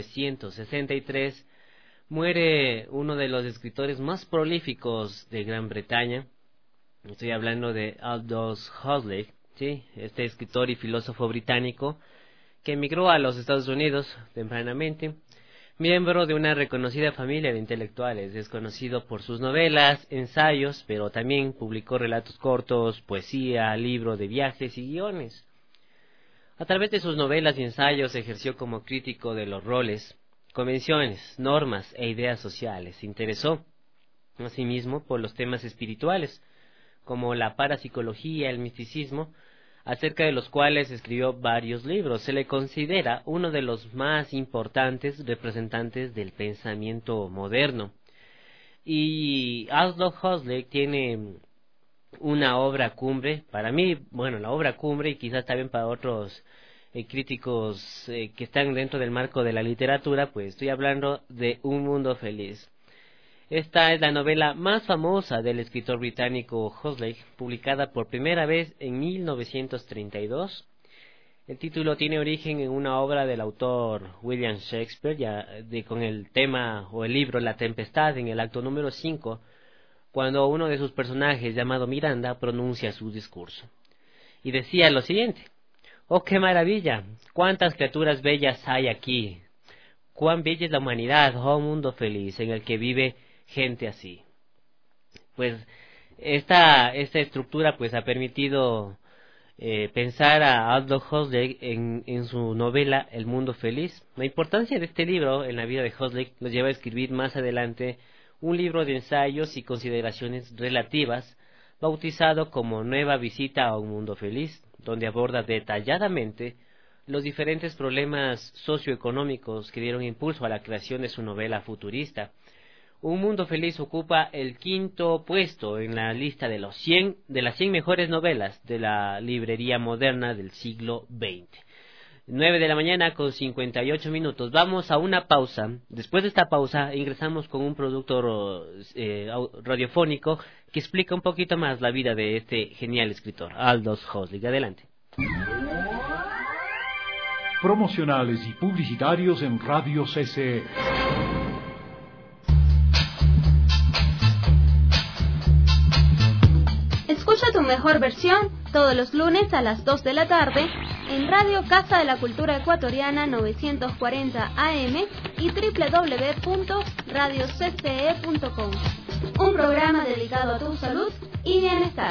1963, muere uno de los escritores más prolíficos de Gran Bretaña. Estoy hablando de Aldous Huxley, ¿sí? Este escritor y filósofo británico que emigró a los Estados Unidos tempranamente, miembro de una reconocida familia de intelectuales. Es conocido por sus novelas, ensayos, pero también publicó relatos cortos, poesía, libros de viajes y guiones. A través de sus novelas y ensayos ejerció como crítico de los roles, convenciones, normas e ideas sociales. Se interesó, asimismo, por los temas espirituales, como la parapsicología, el misticismo, acerca de los cuales escribió varios libros. Se le considera uno de los más importantes representantes del pensamiento moderno. Y Aldous Huxley tiene una obra cumbre, para mí, bueno, la obra cumbre, y quizás también para otros críticos que están dentro del marco de la literatura, pues estoy hablando de Un Mundo Feliz. Esta es la novela más famosa del escritor británico Huxley, publicada por primera vez en 1932. El título tiene origen en una obra del autor William Shakespeare, con el tema o el libro La Tempestad, en el acto número 5, cuando uno de sus personajes, llamado Miranda, pronuncia su discurso. Y decía lo siguiente: «Oh, qué maravilla, cuántas criaturas bellas hay aquí, cuán bella es la humanidad, oh mundo feliz, en el que vive gente así». Pues esta estructura pues ha permitido pensar a Aldous Huxley en su novela El Mundo Feliz. La importancia de este libro en la vida de Huxley nos lleva a escribir más adelante un libro de ensayos y consideraciones relativas, bautizado como Nueva Visita a un Mundo Feliz, donde aborda detalladamente los diferentes problemas socioeconómicos que dieron impulso a la creación de su novela futurista. Un Mundo Feliz ocupa el 5º puesto en la lista de las 100 mejores novelas de la librería moderna del siglo XX. 9 de la mañana con 58 minutos. Vamos a una pausa. Después de esta pausa ingresamos con un productor radiofónico que explica un poquito más la vida de este genial escritor, Aldous Huxley. Adelante. Promocionales y publicitarios en Radio CCE. Escucha tu mejor versión todos los lunes a las 2 de la tarde en Radio Casa de la Cultura Ecuatoriana 940 AM y www.radiocce.com. Un programa dedicado a tu salud y bienestar.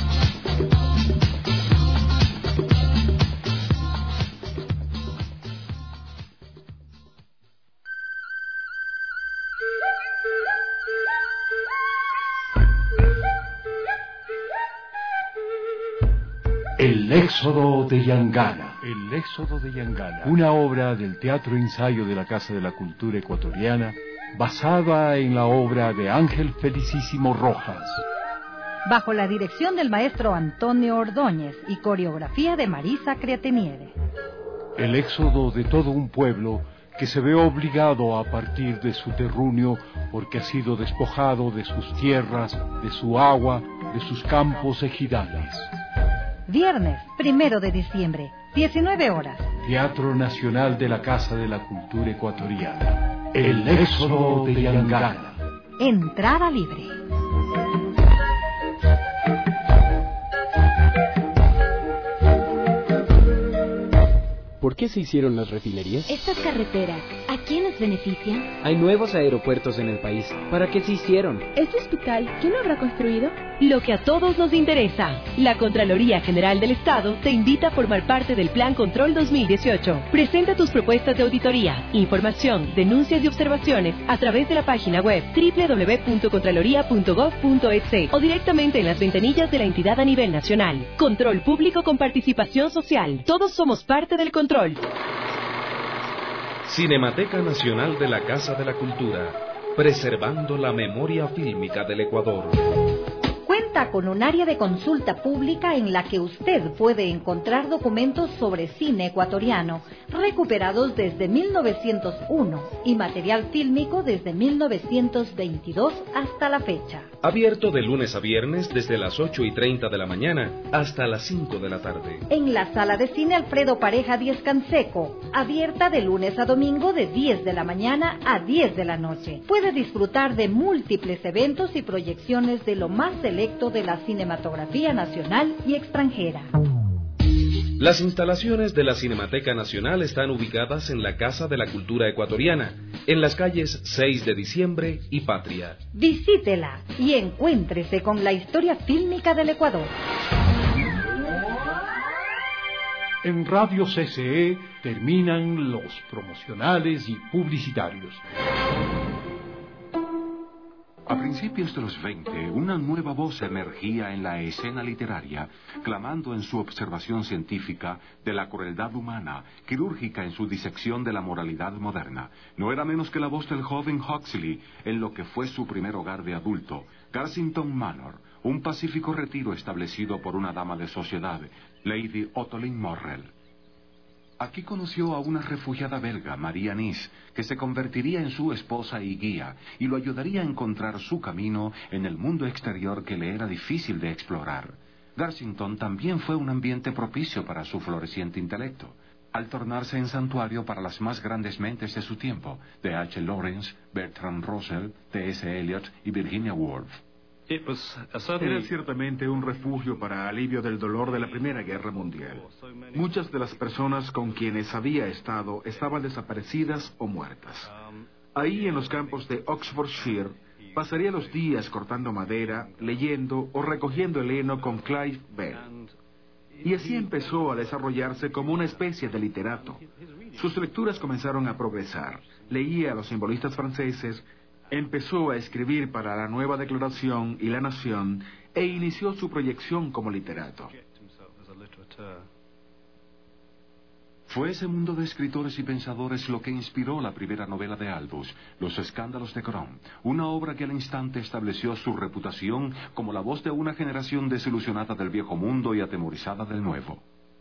El Éxodo de Yangana. El Éxodo de Yangana. Una obra del Teatro Ensayo de la Casa de la Cultura Ecuatoriana, basada en la obra de Ángel Felicísimo Rojas. Bajo la dirección del maestro Antonio Ordóñez y coreografía de Marisa Criateniere. El éxodo de todo un pueblo que se ve obligado a partir de su terruño porque ha sido despojado de sus tierras, de su agua, de sus campos ejidales. Viernes 1 de diciembre, 19 horas. Teatro Nacional de la Casa de la Cultura Ecuatoriana. El Éxodo de Yangana. Entrada libre. ¿Por qué se hicieron las refinerías? Estas carreteras, ¿a quiénes benefician? Hay nuevos aeropuertos en el país. ¿Para qué se hicieron? ¿Este hospital quién lo habrá construido? Lo que a todos nos interesa. La Contraloría General del Estado te invita a formar parte del Plan Control 2018. Presenta tus propuestas de auditoría, información, denuncias y observaciones a través de la página web www.contraloría.gov.es o directamente en las ventanillas de la entidad a nivel nacional. Control público con participación social. Todos somos parte del control. Cinemateca Nacional de la Casa de la Cultura, preservando la memoria fílmica del Ecuador. Cuenta cuenta con un área de consulta pública en la que usted puede encontrar documentos sobre cine ecuatoriano, recuperados desde 1901 y material fílmico desde 1922 hasta la fecha. Abierto de lunes a viernes desde las 8:30 de la mañana hasta las 5 de la tarde. En la sala de cine Alfredo Pareja 10 Canseco, abierta de lunes a domingo de 10 de la mañana a 10 de la noche. Puede disfrutar de múltiples eventos y proyecciones de lo más selecto de la cinematografía nacional y extranjera. Las instalaciones de la Cinemateca Nacional están ubicadas en la Casa de la Cultura Ecuatoriana, en las calles 6 de Diciembre y Patria. Visítela y encuéntrese con la historia fílmica del Ecuador. En Radio CCE terminan los promocionales y publicitarios. A principios de los 20, una nueva voz emergía en la escena literaria, clamando en su observación científica de la crueldad humana, quirúrgica en su disección de la moralidad moderna. No era menos que la voz del joven Huxley en lo que fue su primer hogar de adulto, Garsington Manor, un pacífico retiro establecido por una dama de sociedad, Lady Ottoline Morrell. Aquí conoció a una refugiada belga, Marie Annis, que se convertiría en su esposa y guía, y lo ayudaría a encontrar su camino en el mundo exterior que le era difícil de explorar. Garsington también fue un ambiente propicio para su floreciente intelecto, al tornarse en santuario para las más grandes mentes de su tiempo, de H. Lawrence, Bertrand Russell, T.S. Eliot y Virginia Woolf. Era ciertamente un refugio para alivio del dolor de la Primera Guerra Mundial. Muchas de las personas con quienes había estado estaban desaparecidas o muertas. Ahí, en los campos de Oxfordshire, pasaría los días cortando madera, leyendo o recogiendo el heno con Clive Bell. Y así empezó a desarrollarse como una especie de literato. Sus lecturas comenzaron a progresar. Leía a los simbolistas franceses, empezó a escribir para la Nueva Declaración y La Nación e inició su proyección como literato. Fue ese mundo de escritores y pensadores lo que inspiró la primera novela de Aldous, Los Escándalos de Crumb, una obra que al instante estableció su reputación como la voz de una generación desilusionada del viejo mundo y atemorizada del nuevo.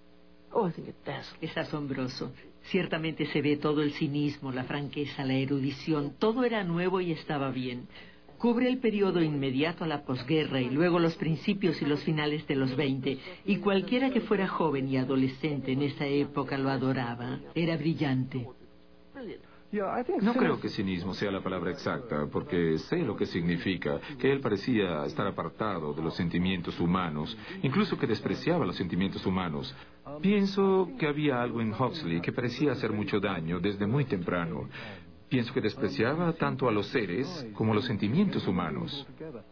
Es asombroso. Ciertamente se ve todo el cinismo, la franqueza, la erudición. Todo era nuevo y estaba bien. Cubre el periodo inmediato a la posguerra y luego los principios y los finales de los 20. Y cualquiera que fuera joven y adolescente en esa época lo adoraba. Era brillante. No creo que cinismo sea la palabra exacta, porque sé lo que significa, que él parecía estar apartado de los sentimientos humanos, incluso que despreciaba los sentimientos humanos. Pienso que había algo en Huxley que parecía hacer mucho daño desde muy temprano. Pienso que despreciaba tanto a los seres como a los sentimientos humanos.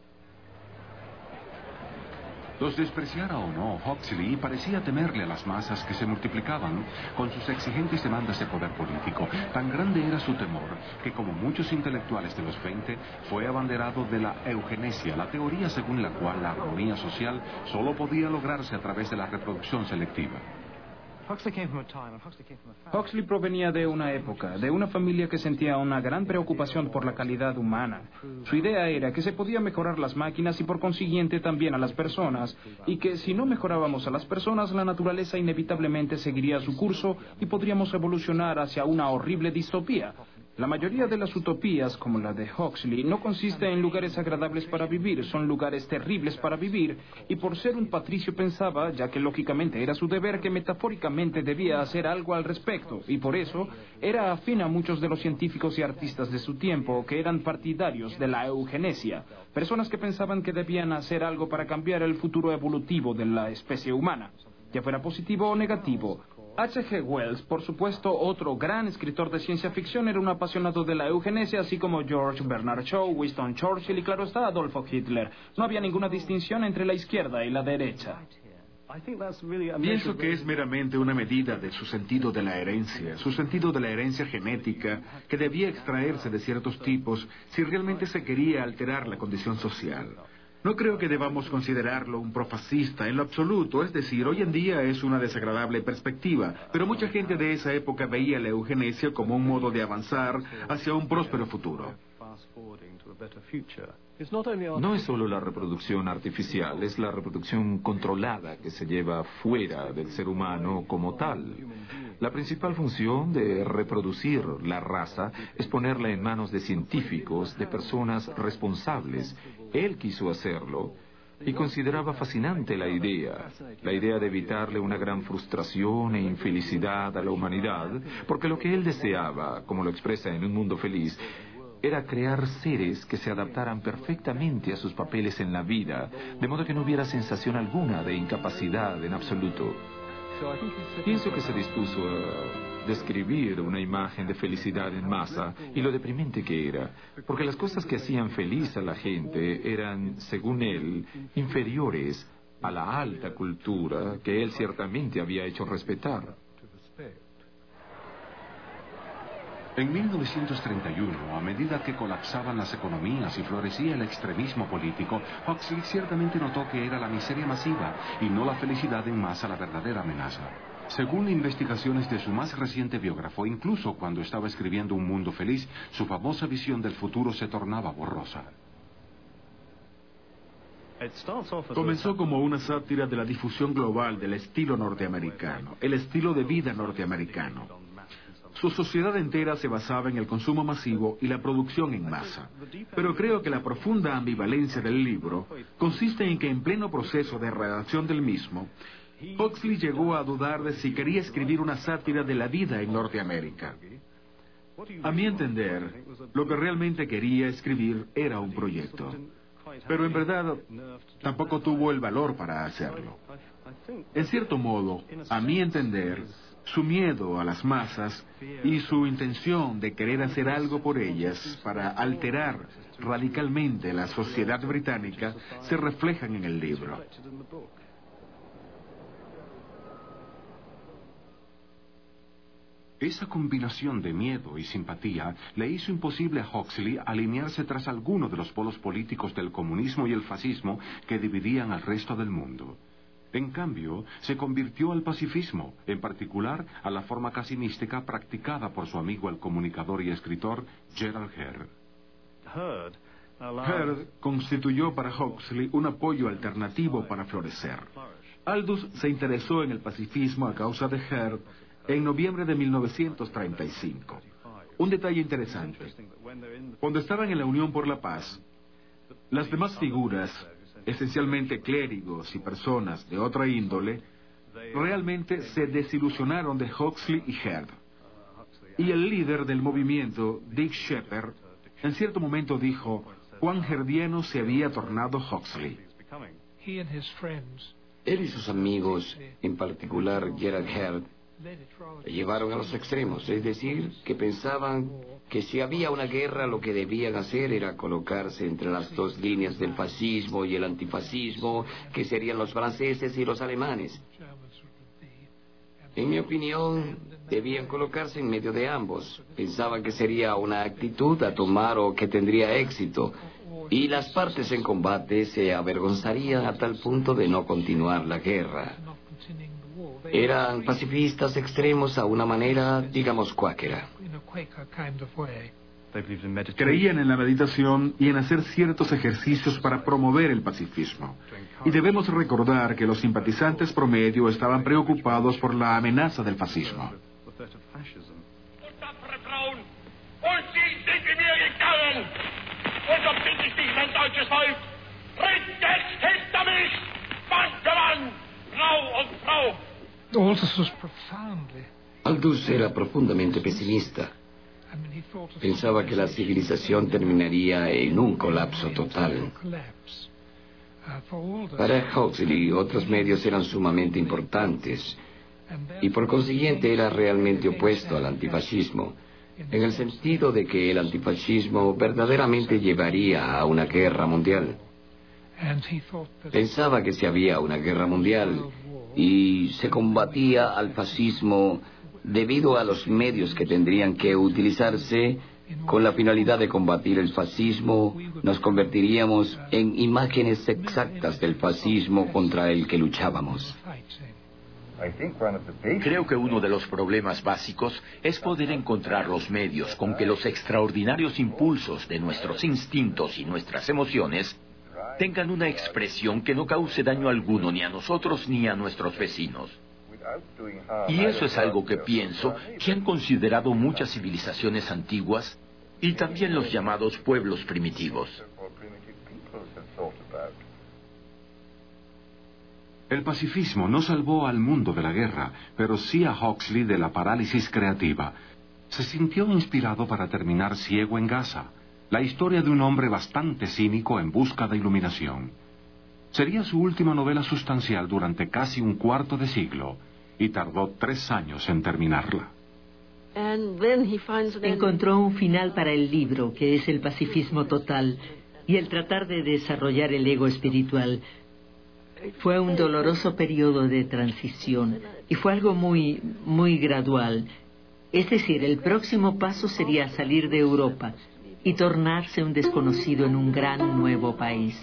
Los despreciara o no, Huxley parecía temerle a las masas que se multiplicaban con sus exigentes demandas de poder político. Tan grande era su temor que, como muchos intelectuales de los 20, fue abanderado de la eugenesia, la teoría según la cual la armonía social solo podía lograrse a través de la reproducción selectiva. Huxley provenía de una época, de una familia que sentía una gran preocupación por la calidad humana. Su idea era que se podía mejorar las máquinas y por consiguiente también a las personas, y que si no mejorábamos a las personas, la naturaleza inevitablemente seguiría su curso y podríamos evolucionar hacia una horrible distopía. La mayoría de las utopías, como la de Huxley, no consiste en lugares agradables para vivir, son lugares terribles para vivir, y por ser un patricio pensaba, ya que lógicamente era su deber, que metafóricamente debía hacer algo al respecto, y por eso era afín a muchos de los científicos y artistas de su tiempo que eran partidarios de la eugenesia, personas que pensaban que debían hacer algo para cambiar el futuro evolutivo de la especie humana, ya fuera positivo o negativo. H.G. Wells, por supuesto, otro gran escritor de ciencia ficción, era un apasionado de la eugenesia, así como George Bernard Shaw, Winston Churchill y, claro está, Adolfo Hitler. No había ninguna distinción entre la izquierda y la derecha. Pienso que es meramente una medida de su sentido de la herencia genética, que debía extraerse de ciertos tipos si realmente se quería alterar la condición social. No creo que debamos considerarlo un profascista en lo absoluto, es decir, hoy en día es una desagradable perspectiva, pero mucha gente de esa época veía la eugenesia como un modo de avanzar hacia un próspero futuro. No es solo la reproducción artificial, es la reproducción controlada que se lleva fuera del ser humano como tal. La principal función de reproducir la raza es ponerla en manos de científicos, de personas responsables. Él quiso hacerlo y consideraba fascinante la idea de evitarle una gran frustración e infelicidad a la humanidad, porque lo que él deseaba, como lo expresa en Un Mundo Feliz, era crear seres que se adaptaran perfectamente a sus papeles en la vida, de modo que no hubiera sensación alguna de incapacidad en absoluto. Pienso que se dispuso a describir una imagen de felicidad en masa y lo deprimente que era, porque las cosas que hacían feliz a la gente eran, según él, inferiores a la alta cultura que él ciertamente había hecho respetar. En 1931, a medida que colapsaban las economías y florecía el extremismo político, Huxley ciertamente notó que era la miseria masiva y no la felicidad en masa la verdadera amenaza. Según investigaciones de su más reciente biógrafo, incluso cuando estaba escribiendo Un Mundo Feliz, su famosa visión del futuro se tornaba borrosa. Comenzó como una sátira de la difusión global del estilo norteamericano, el estilo de vida norteamericano. Su sociedad entera se basaba en el consumo masivo y la producción en masa. Pero creo que la profunda ambivalencia del libro consiste en que en pleno proceso de redacción del mismo, Huxley llegó a dudar de si quería escribir una sátira de la vida en Norteamérica. A mi entender, lo que realmente quería escribir era un proyecto. Pero en verdad, tampoco tuvo el valor para hacerlo. En cierto modo, a mi entender, su miedo a las masas y su intención de querer hacer algo por ellas para alterar radicalmente la sociedad británica se reflejan en el libro. Esa combinación de miedo y simpatía le hizo imposible a Huxley alinearse tras alguno de los polos políticos del comunismo y el fascismo que dividían al resto del mundo. En cambio, se convirtió al pacifismo, en particular a la forma casi mística practicada por su amigo el comunicador y escritor Gerald Heard. Heard constituyó para Huxley un apoyo alternativo para florecer. Aldous se interesó en el pacifismo a causa de Heard en noviembre de 1935. Un detalle interesante. Cuando estaban en la Unión por la Paz, las demás figuras, esencialmente clérigos y personas de otra índole, realmente se desilusionaron de Huxley y Heard. Y el líder del movimiento, Dick Sheppard, en cierto momento dijo cuán herdiano se había tornado Huxley. Él y sus amigos, en particular Gerald Heard, llevaron a los extremos, es decir, que pensaban que si había una guerra lo que debían hacer era colocarse entre las dos líneas del fascismo y el antifascismo, que serían los franceses y los alemanes. En mi opinión, debían colocarse en medio de ambos. Pensaban que sería una actitud a tomar o que tendría éxito, y las partes en combate se avergonzarían a tal punto de no continuar la guerra. Eran pacifistas extremos a una manera, digamos, cuáquera. Creían en la meditación y en hacer ciertos ejercicios para promover el pacifismo. Y debemos recordar que los simpatizantes promedio estaban preocupados por la amenaza del fascismo. Aldous era profundamente pesimista. Pensaba que la civilización terminaría en un colapso total. Para Huxley, otros medios eran sumamente importantes y por consiguiente era realmente opuesto al antifascismo, en el sentido de que el antifascismo verdaderamente llevaría a una guerra mundial. Pensaba que si había una guerra mundial y se combatía al fascismo debido a los medios que tendrían que utilizarse con la finalidad de combatir el fascismo, nos convertiríamos en imágenes exactas del fascismo contra el que luchábamos. Creo que uno de los problemas básicos es poder encontrar los medios con que los extraordinarios impulsos de nuestros instintos y nuestras emociones tengan una expresión que no cause daño alguno ni a nosotros ni a nuestros vecinos. Y eso es algo que pienso que han considerado muchas civilizaciones antiguas y también los llamados pueblos primitivos. El pacifismo no salvó al mundo de la guerra, pero sí a Huxley de la parálisis creativa. Se sintió inspirado para terminar ciego en Gaza, la historia de un hombre bastante cínico en busca de iluminación. Sería su última novela sustancial durante casi un cuarto de siglo, y tardó 3 años en terminarla. Encontró un final para el libro, que es el pacifismo total, y el tratar de desarrollar el ego espiritual. Fue un doloroso periodo de transición, y fue algo muy gradual. Es decir, el próximo paso sería salir de Europa y tornarse un desconocido en un gran nuevo país.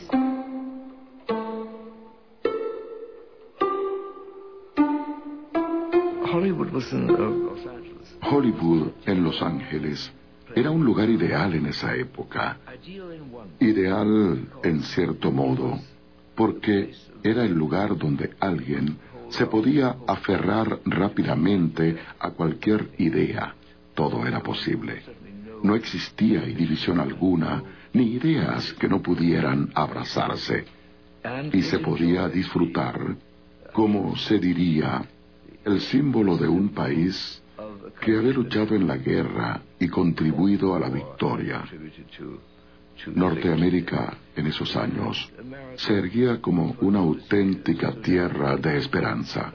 Hollywood en Los Ángeles era un lugar ideal en esa época. Ideal en cierto modo, porque era el lugar donde alguien se podía aferrar rápidamente a cualquier idea. Todo era posible. No existía división alguna, ni ideas que no pudieran abrazarse. Y se podía disfrutar, como se diría, el símbolo de un país que había luchado en la guerra y contribuido a la victoria. Norteamérica, en esos años, se erguía como una auténtica tierra de esperanza.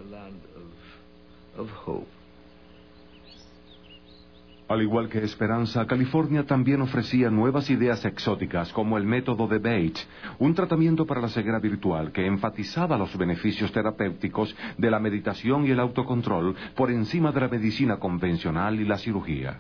Al igual que Esperanza, California también ofrecía nuevas ideas exóticas como el método de Bates, un tratamiento para la ceguera virtual que enfatizaba los beneficios terapéuticos de la meditación y el autocontrol por encima de la medicina convencional y la cirugía.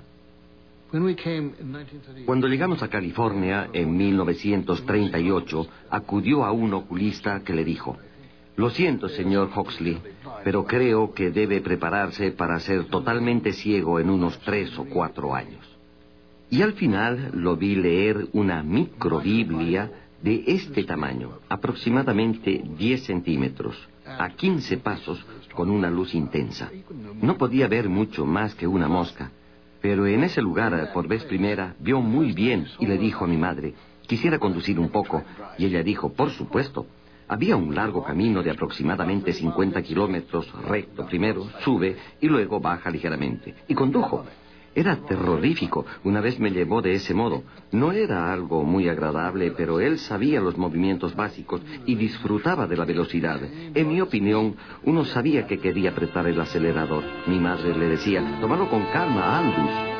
Cuando llegamos a California en 1938, acudió a un oculista que le dijo: «Lo siento, señor Huxley, pero creo que debe prepararse para ser totalmente ciego en unos 3 o 4 años». Y al final lo vi leer una microbiblia de este tamaño, aproximadamente 10 centímetros, a 15 pasos, con una luz intensa. No podía ver mucho más que una mosca, pero en ese lugar, por vez primera, vio muy bien y le dijo a mi madre: «Quisiera conducir un poco», y ella dijo: «Por supuesto». Había un largo camino de aproximadamente 50 kilómetros, recto primero, sube y luego baja ligeramente. Y condujo. Era terrorífico. Una vez me llevó de ese modo. No era algo muy agradable, pero él sabía los movimientos básicos y disfrutaba de la velocidad. En mi opinión, uno sabía que quería apretar el acelerador. Mi madre le decía: «Tómalo con calma, Aldous».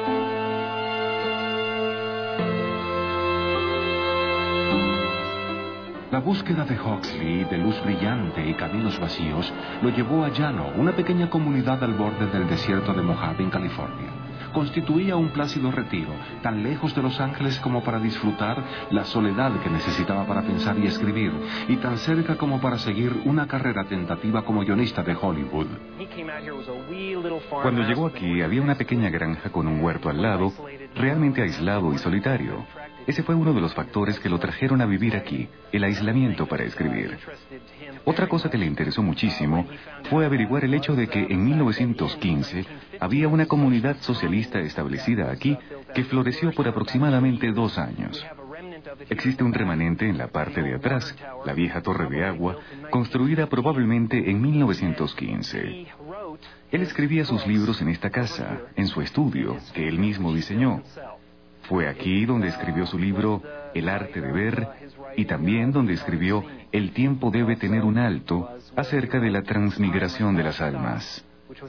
La búsqueda de Huxley de luz brillante y caminos vacíos lo llevó a Llano, una pequeña comunidad al borde del desierto de Mojave en California. Constituía un plácido retiro, tan lejos de Los Ángeles como para disfrutar la soledad que necesitaba para pensar y escribir, y tan cerca como para seguir una carrera tentativa como guionista de Hollywood. Cuando llegó aquí había una pequeña granja con un huerto al lado, realmente aislado y solitario. Ese fue uno de los factores que lo trajeron a vivir aquí, el aislamiento para escribir. Otra cosa que le interesó muchísimo fue averiguar el hecho de que en 1915 había una comunidad socialista establecida aquí que floreció por aproximadamente 2 años. Existe un remanente en la parte de atrás, la vieja torre de agua, construida probablemente en 1915. Él escribía sus libros en esta casa, en su estudio, que él mismo diseñó. Fue aquí donde escribió su libro El arte de ver, y también donde escribió El tiempo debe tener un alto, acerca de la transmigración de las almas.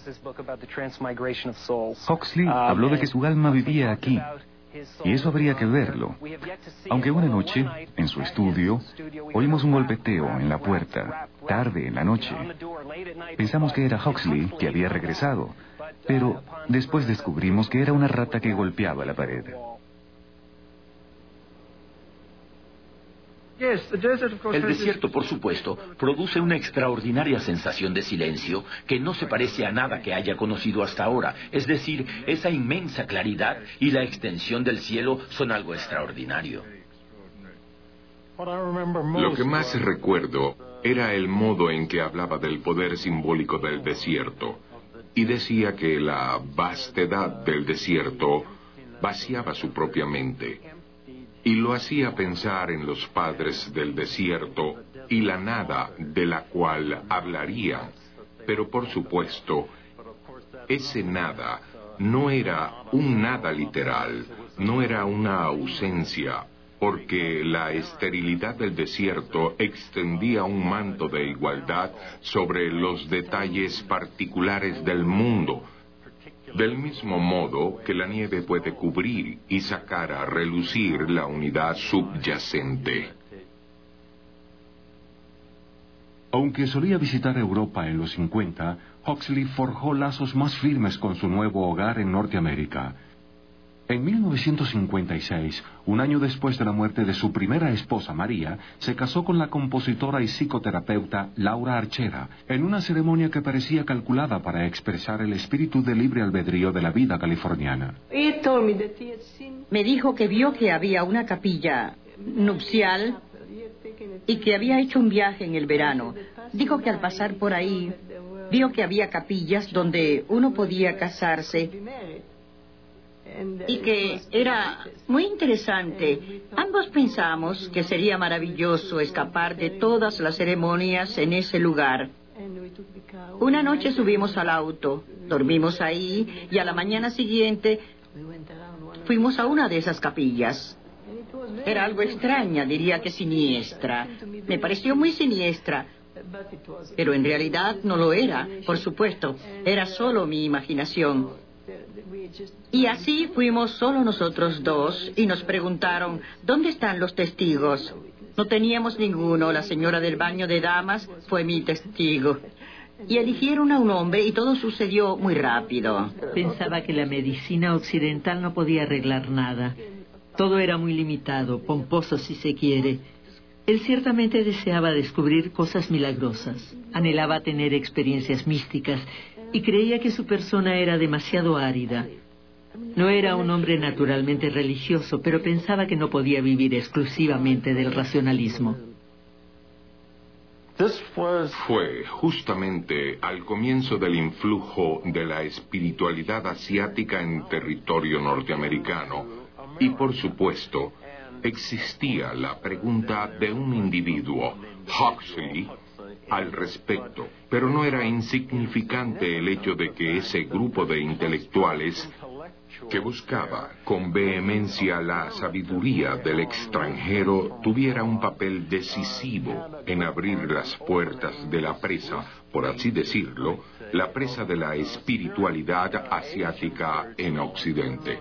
Huxley habló de que su alma vivía aquí, y eso habría que verlo. Aunque una noche, en su estudio, oímos un golpeteo en la puerta, tarde en la noche. Pensamos que era Huxley, que había regresado, pero después descubrimos que era una rata que golpeaba la pared. El desierto, por supuesto, produce una extraordinaria sensación de silencio que no se parece a nada que haya conocido hasta ahora. Es decir, esa inmensa claridad y la extensión del cielo son algo extraordinario. Lo que más recuerdo era el modo en que hablaba del poder simbólico del desierto, y decía que la vastedad del desierto vaciaba su propia mente, y lo hacía pensar en los padres del desierto y la nada de la cual hablarían. Pero por supuesto, ese nada no era un nada literal, no era una ausencia, porque la esterilidad del desierto extendía un manto de igualdad sobre los detalles particulares del mundo, del mismo modo que la nieve puede cubrir y sacar a relucir la unidad subyacente. Aunque solía visitar Europa en los 50, Huxley forjó lazos más firmes con su nuevo hogar en Norteamérica. En 1956, un año después de la muerte de su primera esposa María, se casó con la compositora y psicoterapeuta Laura Archera, en una ceremonia que parecía calculada para expresar el espíritu de libre albedrío de la vida californiana. Me dijo que vio que había una capilla nupcial y que había hecho un viaje en el verano. Dijo que al pasar por ahí, vio que había capillas donde uno podía casarse y que era muy interesante. Ambos pensamos que sería maravilloso escapar de todas las ceremonias en ese lugar. Una noche subimos al auto, dormimos ahí y a la mañana siguiente fuimos a una de esas capillas. Era algo extraña, diría que siniestra. Me pareció muy siniestra, pero en realidad no lo era, por supuesto. Era solo mi imaginación. Y así fuimos solo nosotros dos y nos preguntaron, ¿dónde están los testigos? No teníamos ninguno. La señora del baño de damas fue mi testigo. Y eligieron a un hombre y todo sucedió muy rápido. Pensaba que la medicina occidental no podía arreglar nada. Todo era muy limitado, pomposo si se quiere. Él ciertamente deseaba descubrir cosas milagrosas. Anhelaba tener experiencias místicas y creía que su persona era demasiado árida. No era un hombre naturalmente religioso, pero pensaba que no podía vivir exclusivamente del racionalismo. Fue justamente al comienzo del influjo de la espiritualidad asiática en territorio norteamericano, y por supuesto, existía la pregunta de un individuo, Huxley, al respecto, pero no era insignificante el hecho de que ese grupo de intelectuales que buscaba con vehemencia la sabiduría del extranjero tuviera un papel decisivo en abrir las puertas de la presa, por así decirlo, la presa de la espiritualidad asiática en Occidente.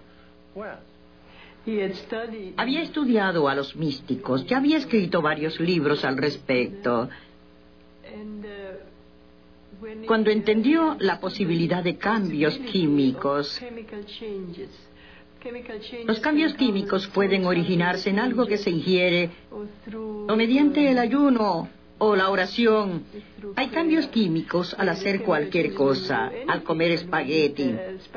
Había estudiado a los místicos, ya había escrito varios libros al respecto. Cuando entendió la posibilidad de cambios químicos, los cambios químicos pueden originarse en algo que se ingiere o mediante el ayuno o la oración. Hay cambios químicos al hacer cualquier cosa, al comer espagueti.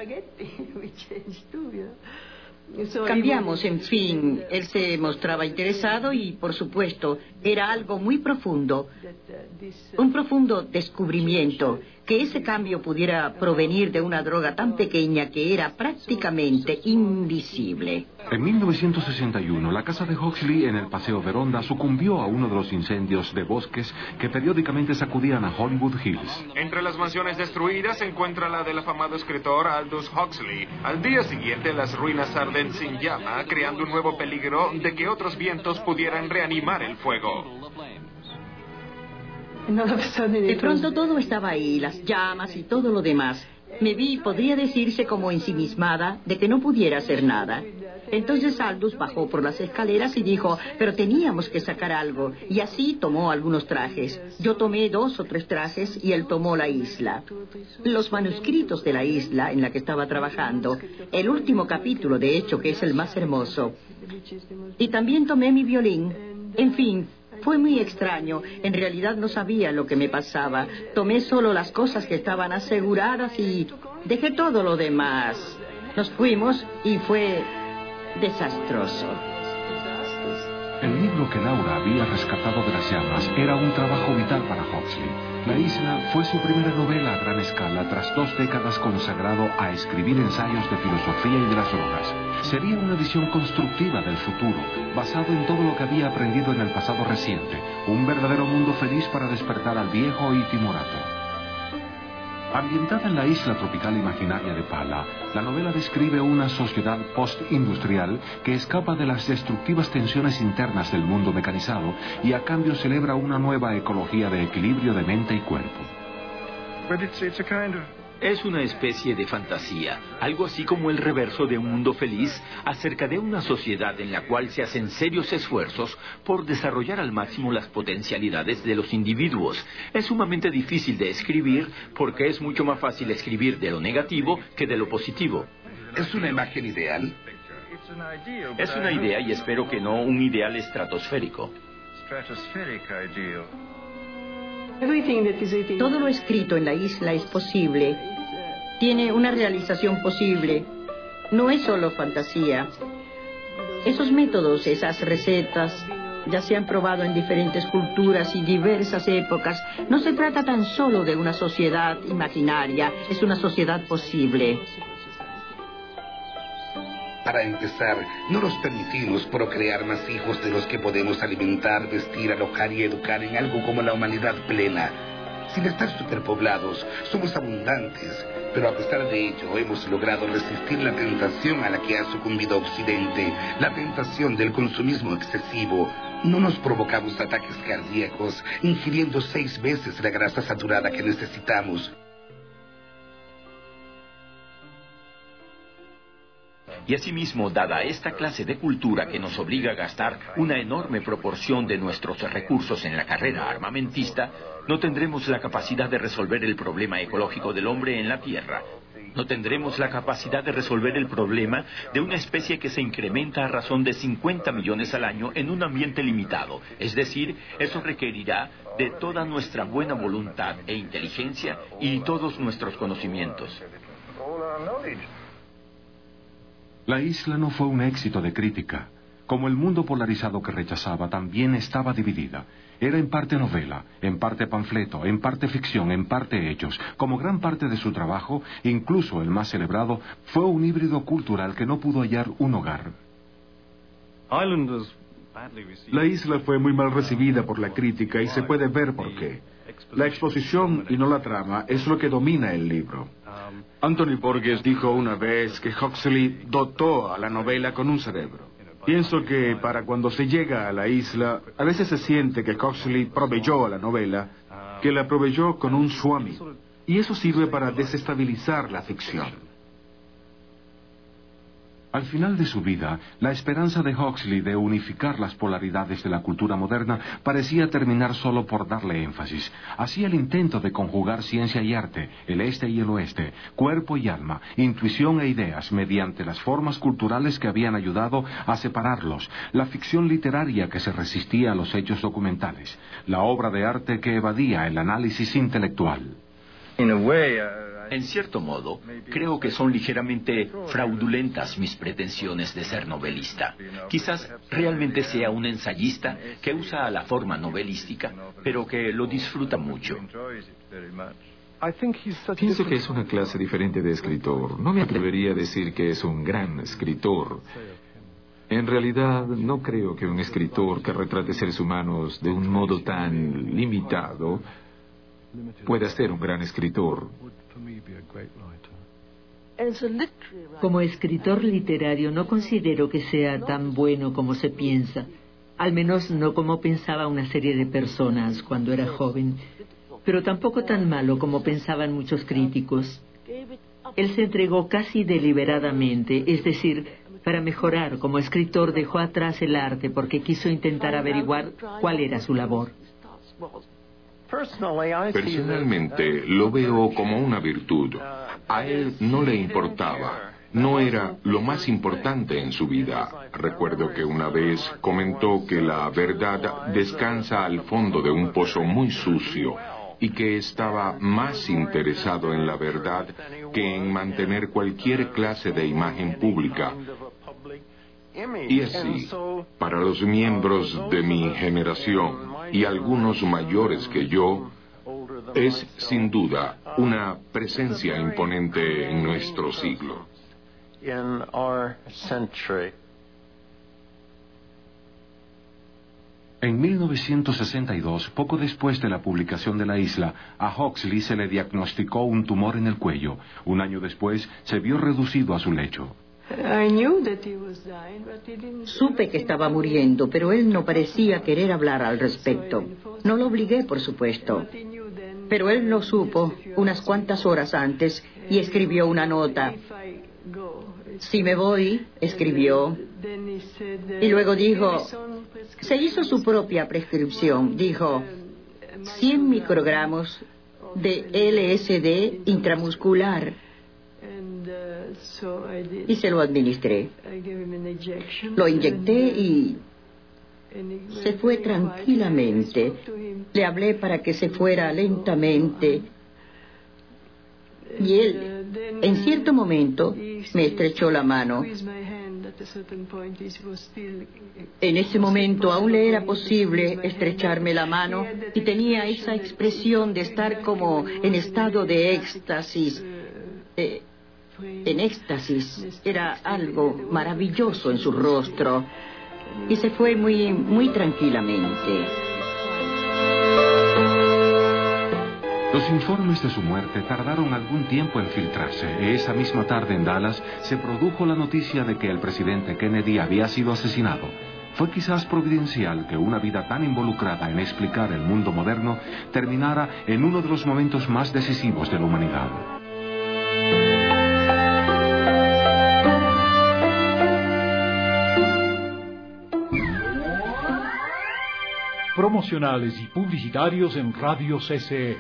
Cambiamos, en fin. Él se mostraba interesado y, por supuesto, era algo muy profundo, un profundo descubrimiento, que ese cambio pudiera provenir de una droga tan pequeña que era prácticamente invisible. En 1961, la casa de Huxley en el Paseo Veronda sucumbió a uno de los incendios de bosques que periódicamente sacudían a Hollywood Hills. Entre las mansiones destruidas se encuentra la del afamado escritor Aldous Huxley. Al día siguiente, las ruinas arden sin llama, creando un nuevo peligro de que otros vientos pudieran reanimar el fuego. De pronto todo estaba ahí, las llamas y todo lo demás. Me vi, podría decirse como ensimismada, de que no pudiera hacer nada. Entonces Aldous bajó por las escaleras y dijo, pero teníamos que sacar algo. Y así tomó algunos trajes. Yo tomé 2 o 3 trajes y él tomó la isla. Los manuscritos de la isla en la que estaba trabajando. El último capítulo, de hecho, que es el más hermoso. Y también tomé mi violín. En fin, fue muy extraño. En realidad no sabía lo que me pasaba. Tomé solo las cosas que estaban aseguradas y dejé todo lo demás. Nos fuimos y fue desastroso. El libro que Laura había rescatado de las llamas era un trabajo vital para Huxley. La isla fue su primera novela a gran escala tras 2 décadas consagrado a escribir ensayos de filosofía y de las drogas. Sería una visión constructiva del futuro, basado en todo lo que había aprendido en el pasado reciente, un verdadero mundo feliz para despertar al viejo y timorato. Ambientada en la isla tropical imaginaria de Pala, la novela describe una sociedad post-industrial que escapa de las destructivas tensiones internas del mundo mecanizado y a cambio celebra una nueva ecología de equilibrio de mente y cuerpo. Es una especie de fantasía, algo así como el reverso de un mundo feliz acerca de una sociedad en la cual se hacen serios esfuerzos por desarrollar al máximo las potencialidades de los individuos. Es sumamente difícil de escribir porque es mucho más fácil escribir de lo negativo que de lo positivo. ¿Es una imagen ideal? Es una idea y espero que no un ideal estratosférico. Todo lo escrito en la isla es posible. Tiene una realización posible. No es solo fantasía. Esos métodos, esas recetas, ya se han probado en diferentes culturas y diversas épocas. No se trata tan solo de una sociedad imaginaria, es una sociedad posible. Para empezar, no nos permitimos procrear más hijos de los que podemos alimentar, vestir, alojar y educar en algo como la humanidad plena. Sin estar superpoblados, somos abundantes, pero a pesar de ello hemos logrado resistir la tentación a la que ha sucumbido Occidente, la tentación del consumismo excesivo. No nos provocamos ataques cardíacos ingiriendo 6 veces la grasa saturada que necesitamos. Y asimismo, dada esta clase de cultura que nos obliga a gastar una enorme proporción de nuestros recursos en la carrera armamentista, no tendremos la capacidad de resolver el problema ecológico del hombre en la Tierra. No tendremos la capacidad de resolver el problema de una especie que se incrementa a razón de 50 millones al año en un ambiente limitado. Es decir, eso requerirá de toda nuestra buena voluntad e inteligencia y todos nuestros conocimientos. La isla no fue un éxito de crítica. Como el mundo polarizado que rechazaba, también estaba dividida. Era en parte novela, en parte panfleto, en parte ficción, en parte hechos. Como gran parte de su trabajo, incluso el más celebrado, fue un híbrido cultural que no pudo hallar un hogar. La isla fue muy mal recibida por la crítica y se puede ver por qué. La exposición y no la trama es lo que domina el libro. Anthony Burgess dijo una vez que Huxley dotó a la novela con un cerebro. Pienso que para cuando se llega a la isla, a veces se siente que Huxley proveyó a la novela, que la proveyó con un swami, y eso sirve para desestabilizar la ficción. Al final de su vida, la esperanza de Huxley de unificar las polaridades de la cultura moderna parecía terminar solo por darle énfasis. Hacía el intento de conjugar ciencia y arte, el este y el oeste, cuerpo y alma, intuición e ideas, mediante las formas culturales que habían ayudado a separarlos, la ficción literaria que se resistía a los hechos documentales, la obra de arte que evadía el análisis intelectual. En cierto modo, creo que son ligeramente fraudulentas mis pretensiones de ser novelista. Quizás realmente sea un ensayista que usa la forma novelística, pero que lo disfruta mucho. Pienso que es una clase diferente de escritor. No me atrevería a decir que es un gran escritor. En realidad, no creo que un escritor que retrate seres humanos de un modo tan limitado pueda ser un gran escritor. Como escritor literario no considero que sea tan bueno como se piensa, al menos no como pensaba una serie de personas cuando era joven, pero tampoco tan malo como pensaban muchos críticos. Él se entregó casi deliberadamente, es decir, para mejorar como escritor dejó atrás el arte porque quiso intentar averiguar cuál era su labor. Personalmente lo veo como una virtud. A él no le importaba. no era lo más importante en su vida. Recuerdo que una vez comentó que la verdad descansa al fondo de un pozo muy sucio y que estaba más interesado en la verdad que en mantener cualquier clase de imagen pública. Y así, para los miembros de mi generación y algunos mayores que yo, es sin duda una presencia imponente en nuestro siglo. En 1962, poco después de la publicación de La Isla, a Huxley se le diagnosticó un tumor en el cuello. Un año después, se vio reducido a su lecho. Supe que estaba muriendo, pero él no parecía querer hablar al respecto. No lo obligué, por supuesto. Pero él lo supo unas cuantas horas antes y escribió una nota. Si me voy, escribió. Y luego dijo, se hizo su propia prescripción. Dijo, 100 microgramos de LSD intramuscular. Y se lo administré. Lo inyecté y se fue tranquilamente. Le hablé para que se fuera lentamente. Y él, en cierto momento, me estrechó la mano. En ese momento aún le era posible estrecharme la mano y tenía esa expresión de estar como en estado de éxtasis. En éxtasis. Era algo maravilloso en su rostro. Y se fue muy tranquilamente. Los informes de su muerte tardaron algún tiempo en filtrarse. Esa misma tarde en Dallas se produjo la noticia de que el presidente Kennedy había sido asesinado. Fue quizás providencial que una vida tan involucrada en explicar el mundo moderno terminara en uno de los momentos más decisivos de la humanidad. Promocionales y publicitarios en Radio CC.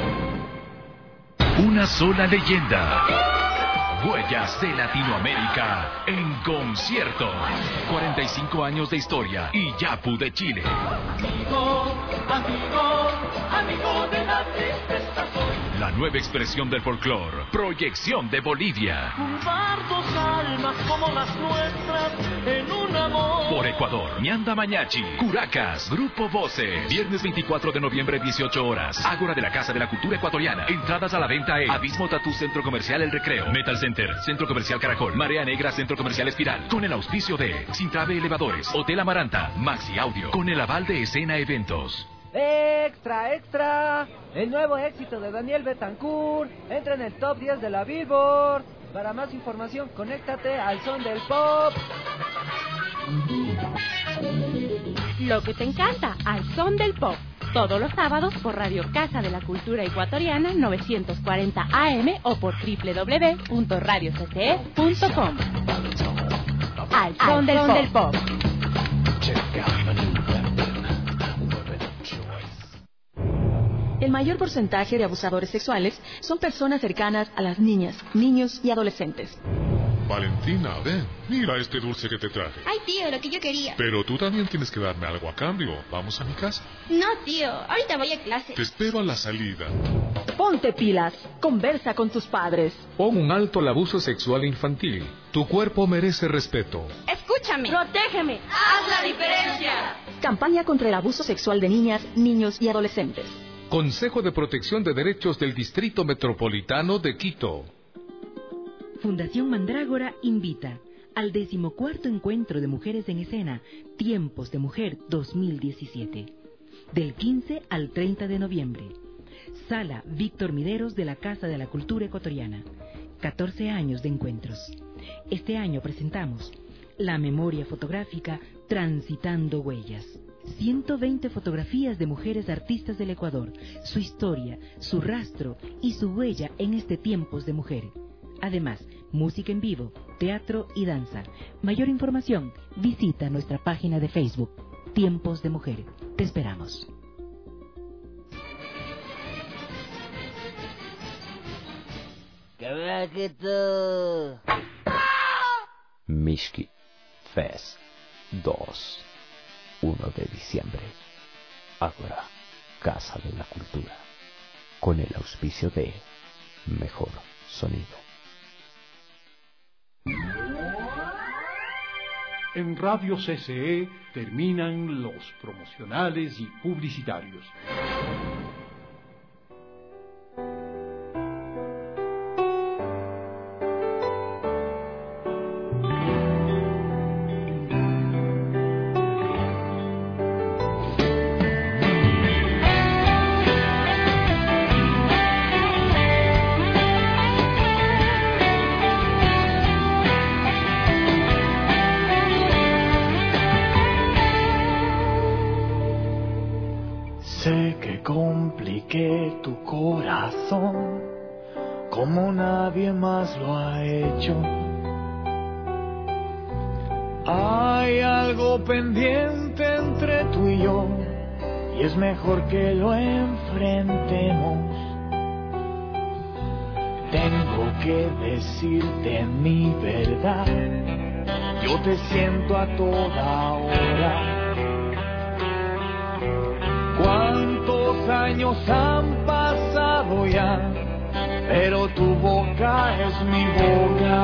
Una sola leyenda. Huellas de Latinoamérica en concierto. 45 años de historia y Yapu de Chile. Amigo, amigo, amigo de la tristeza soy. La nueva expresión del folclore. Proyección de Bolivia. Juntar dos almas como las nuestras en un amor. Por Ecuador, Ñanda Mañachi, Curacas, Grupo Voces. Viernes 24 de noviembre, 18 horas. Ágora de la Casa de la Cultura Ecuatoriana. Entradas a la venta en Abismo Tatú, Centro Comercial El Recreo. Metal Center, Centro Comercial Caracol. Marea Negra, Centro Comercial Espiral. Con el auspicio de Sintrave Elevadores, Hotel Amaranta, Maxi Audio. Con el aval de Escena Eventos. ¡Extra, extra! El nuevo éxito de Daniel Betancourt entra en el top 10 de la Billboard. Para más información, conéctate al Son del Pop. Lo que te encanta, al Son del Pop. Todos los sábados por Radio Casa de la Cultura Ecuatoriana 940 AM o por www.radiocce.com. Al Son del Pop. El mayor porcentaje de abusadores sexuales son personas cercanas a las niñas, niños y adolescentes. Valentina, ven, mira este dulce que te traje. Ay, tío, lo que yo quería. Pero tú también tienes que darme algo a cambio. ¿Vamos a mi casa? No, tío, ahorita voy a clase. Te espero a la salida. Ponte pilas, conversa con tus padres. Pon un alto al abuso sexual infantil. Tu cuerpo merece respeto. Escúchame. Protégeme. Haz la diferencia. Campaña contra el abuso sexual de niñas, niños y adolescentes. Consejo de Protección de Derechos del Distrito Metropolitano de Quito. Fundación Mandrágora invita al 14º Encuentro de Mujeres en Escena, Tiempos de Mujer 2017, del 15 al 30 de noviembre. Sala Víctor Mideros de la Casa de la Cultura Ecuatoriana. 14 años de encuentros. Este año presentamos la memoria fotográfica Transitando Huellas. 120 fotografías de mujeres artistas del Ecuador, su historia, su rastro y su huella en este Tiempos de Mujer. Además, música en vivo, teatro y danza. Mayor información, visita nuestra página de Facebook, Tiempos de Mujer. Te esperamos. ¡Que vea que tú! Mishki Fest 2, 1 de diciembre. Ágora, Casa de la Cultura, con el auspicio de Mejor Sonido. En Radio CCE terminan los promocionales y publicitarios. Sé que compliqué tu corazón como nadie más lo ha hecho. Hay algo pendiente entre tú y yo y es mejor que lo enfrentemos. Tengo que decirte mi verdad, yo te siento a toda hora. ¿Cuántos años han pasado ya? Pero tu boca es mi boca.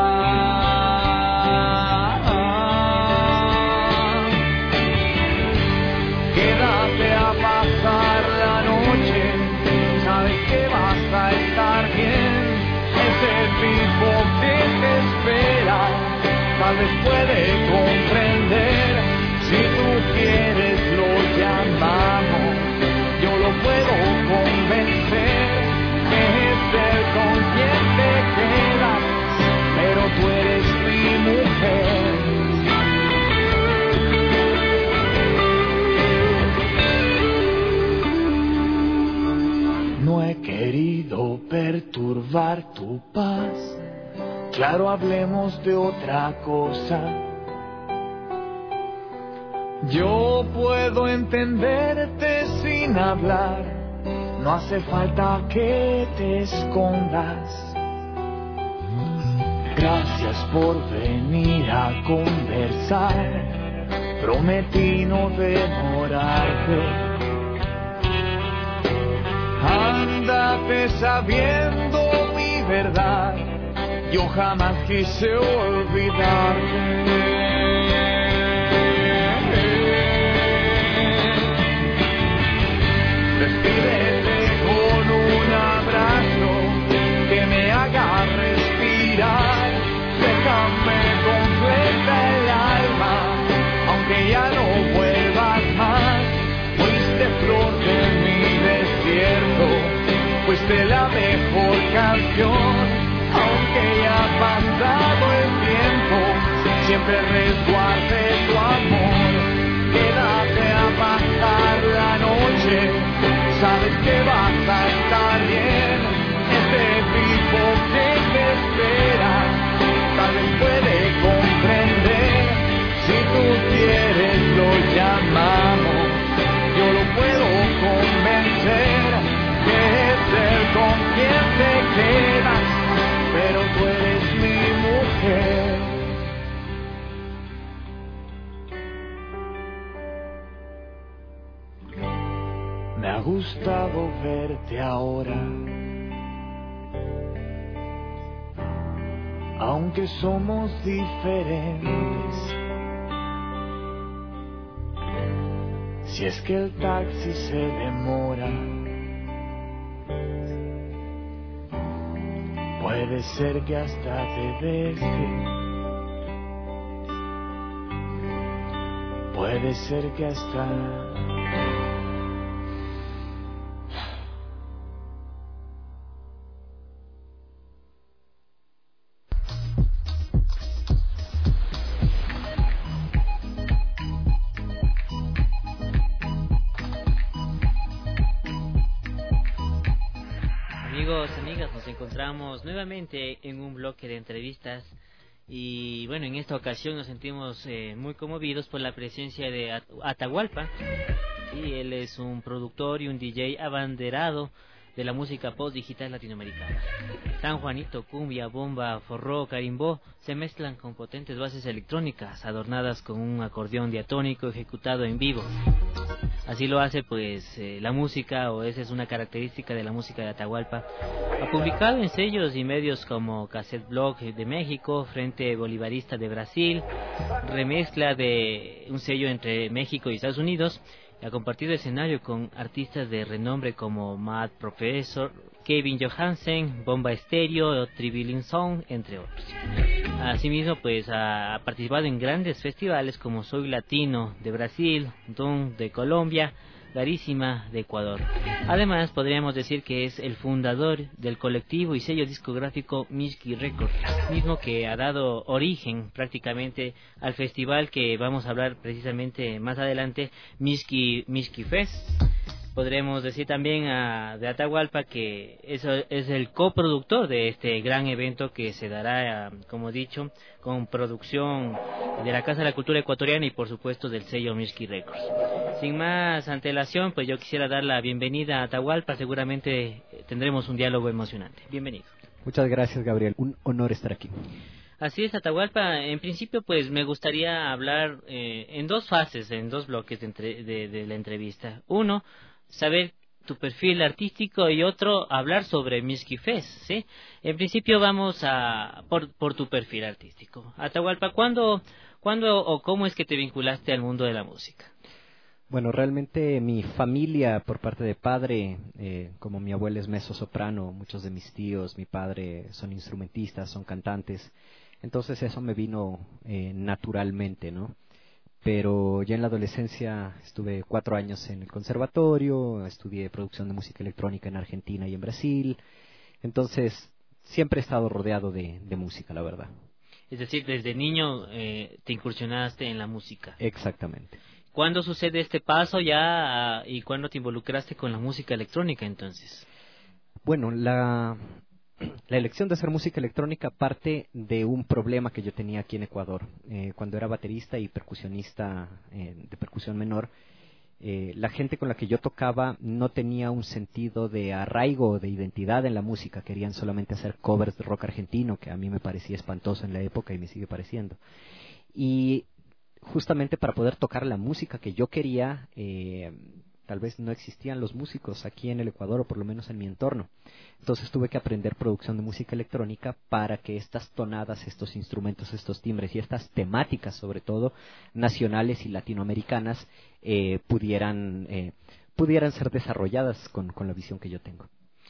Quédate a pasar la noche, sabes que vas a estar bien. Ese tipo que te espera, tal vez puede comprender. Si tú quieres lo llamamos, yo lo puedo convencer, que es él con quien te quedas, pero tú eres mi mujer. No he querido perturbar tu paz, claro, hablemos de otra cosa. Yo puedo entenderte sin hablar, no hace falta que te escondas. Gracias por venir a conversar, prometí no demorarte. Ándate sabiendo mi verdad, yo jamás quise olvidarte. Despídete con un abrazo que me haga respirar. Déjame completa el alma, aunque ya no vuelvas más. Fuiste flor de mi desierto, fuiste la mejor canción. Aunque ya ha pasado el tiempo, siempre resguarde tu amor. Quédate a pasar la noche, sabes que vas a estar bien. Ese tipo que te espera, tal vez puede comprender. Si tú quieres lo llamamos, yo lo puedo convencer, que es él con quien te quedas, pero tú eres mi mujer. Me ha gustado verte ahora, aunque somos diferentes. Si es que el taxi se demora, puede ser que hasta te deje. Puede ser que hasta... Amigos, amigas, nos encontramos nuevamente en un bloque de entrevistas y bueno, en esta ocasión nos sentimos muy conmovidos por la presencia de Atahualpa. Sí, él es un productor y un DJ abanderado de la música post-digital latinoamericana. San Juanito, cumbia, bomba, forró, carimbó se mezclan con potentes bases electrónicas adornadas con un acordeón diatónico ejecutado en vivo. Así lo hace pues la música, o esa es una característica de la música de Atahualpa. Ha publicado en sellos y medios como Cassette Blog de México, Frente Bolivarista de Brasil, remezcla de un sello entre México y Estados Unidos. Ha compartido escenario con artistas de renombre como Mad Professor, Kevin Johansen, Bomba Estéreo, Tribilling Sound, entre otros. Asimismo, pues ha participado en grandes festivales como Soy Latino de Brasil, Don de Colombia, Garísima de Ecuador. Además, podríamos decir que es el fundador del colectivo y sello discográfico Mishki Records, mismo que ha dado origen prácticamente al festival que vamos a hablar precisamente más adelante, Mishki Fest. Podremos decir también de Atahualpa que es el coproductor de este gran evento que se dará, como dicho, con producción de la Casa de la Cultura Ecuatoriana y por supuesto del sello Mishki Records. Sin más antelación, pues yo quisiera dar la bienvenida a Atahualpa. Seguramente tendremos un diálogo emocionante. Bienvenido. Muchas gracias, Gabriel. Un honor estar aquí. Así es, Atahualpa. En principio, pues me gustaría hablar en dos fases, en dos bloques de la entrevista. Uno, saber tu perfil artístico, y otro, hablar sobre Mishki Fest, ¿sí? En principio vamos por tu perfil artístico. Atahualpa, ¿cuándo o cómo es que te vinculaste al mundo de la música? Bueno, realmente mi familia, por parte de padre, como mi abuela es mezzosoprano, muchos de mis tíos, mi padre son instrumentistas, son cantantes, entonces eso me vino naturalmente, ¿no? Pero ya en la adolescencia estuve 4 años en el conservatorio, estudié producción de música electrónica en Argentina y en Brasil, entonces siempre he estado rodeado de música, la verdad. Es decir, desde niño te incursionaste en la música. Exactamente. ¿Cuándo sucede este paso ya y cuándo te involucraste con la música electrónica entonces? Bueno, la elección de hacer música electrónica parte de un problema que yo tenía aquí en Ecuador. Cuando era baterista y percusionista de percusión menor, la gente con la que yo tocaba no tenía un sentido de arraigo, de identidad en la música. Querían solamente hacer covers de rock argentino, que a mí me parecía espantoso en la época y me sigue pareciendo. Y justamente para poder tocar la música que yo quería, tal vez no existían los músicos aquí en el Ecuador, o por lo menos en mi entorno. Entonces tuve que aprender producción de música electrónica para que estas tonadas, estos instrumentos, estos timbres y estas temáticas, sobre todo nacionales y latinoamericanas, pudieran ser desarrolladas con la visión que yo tengo.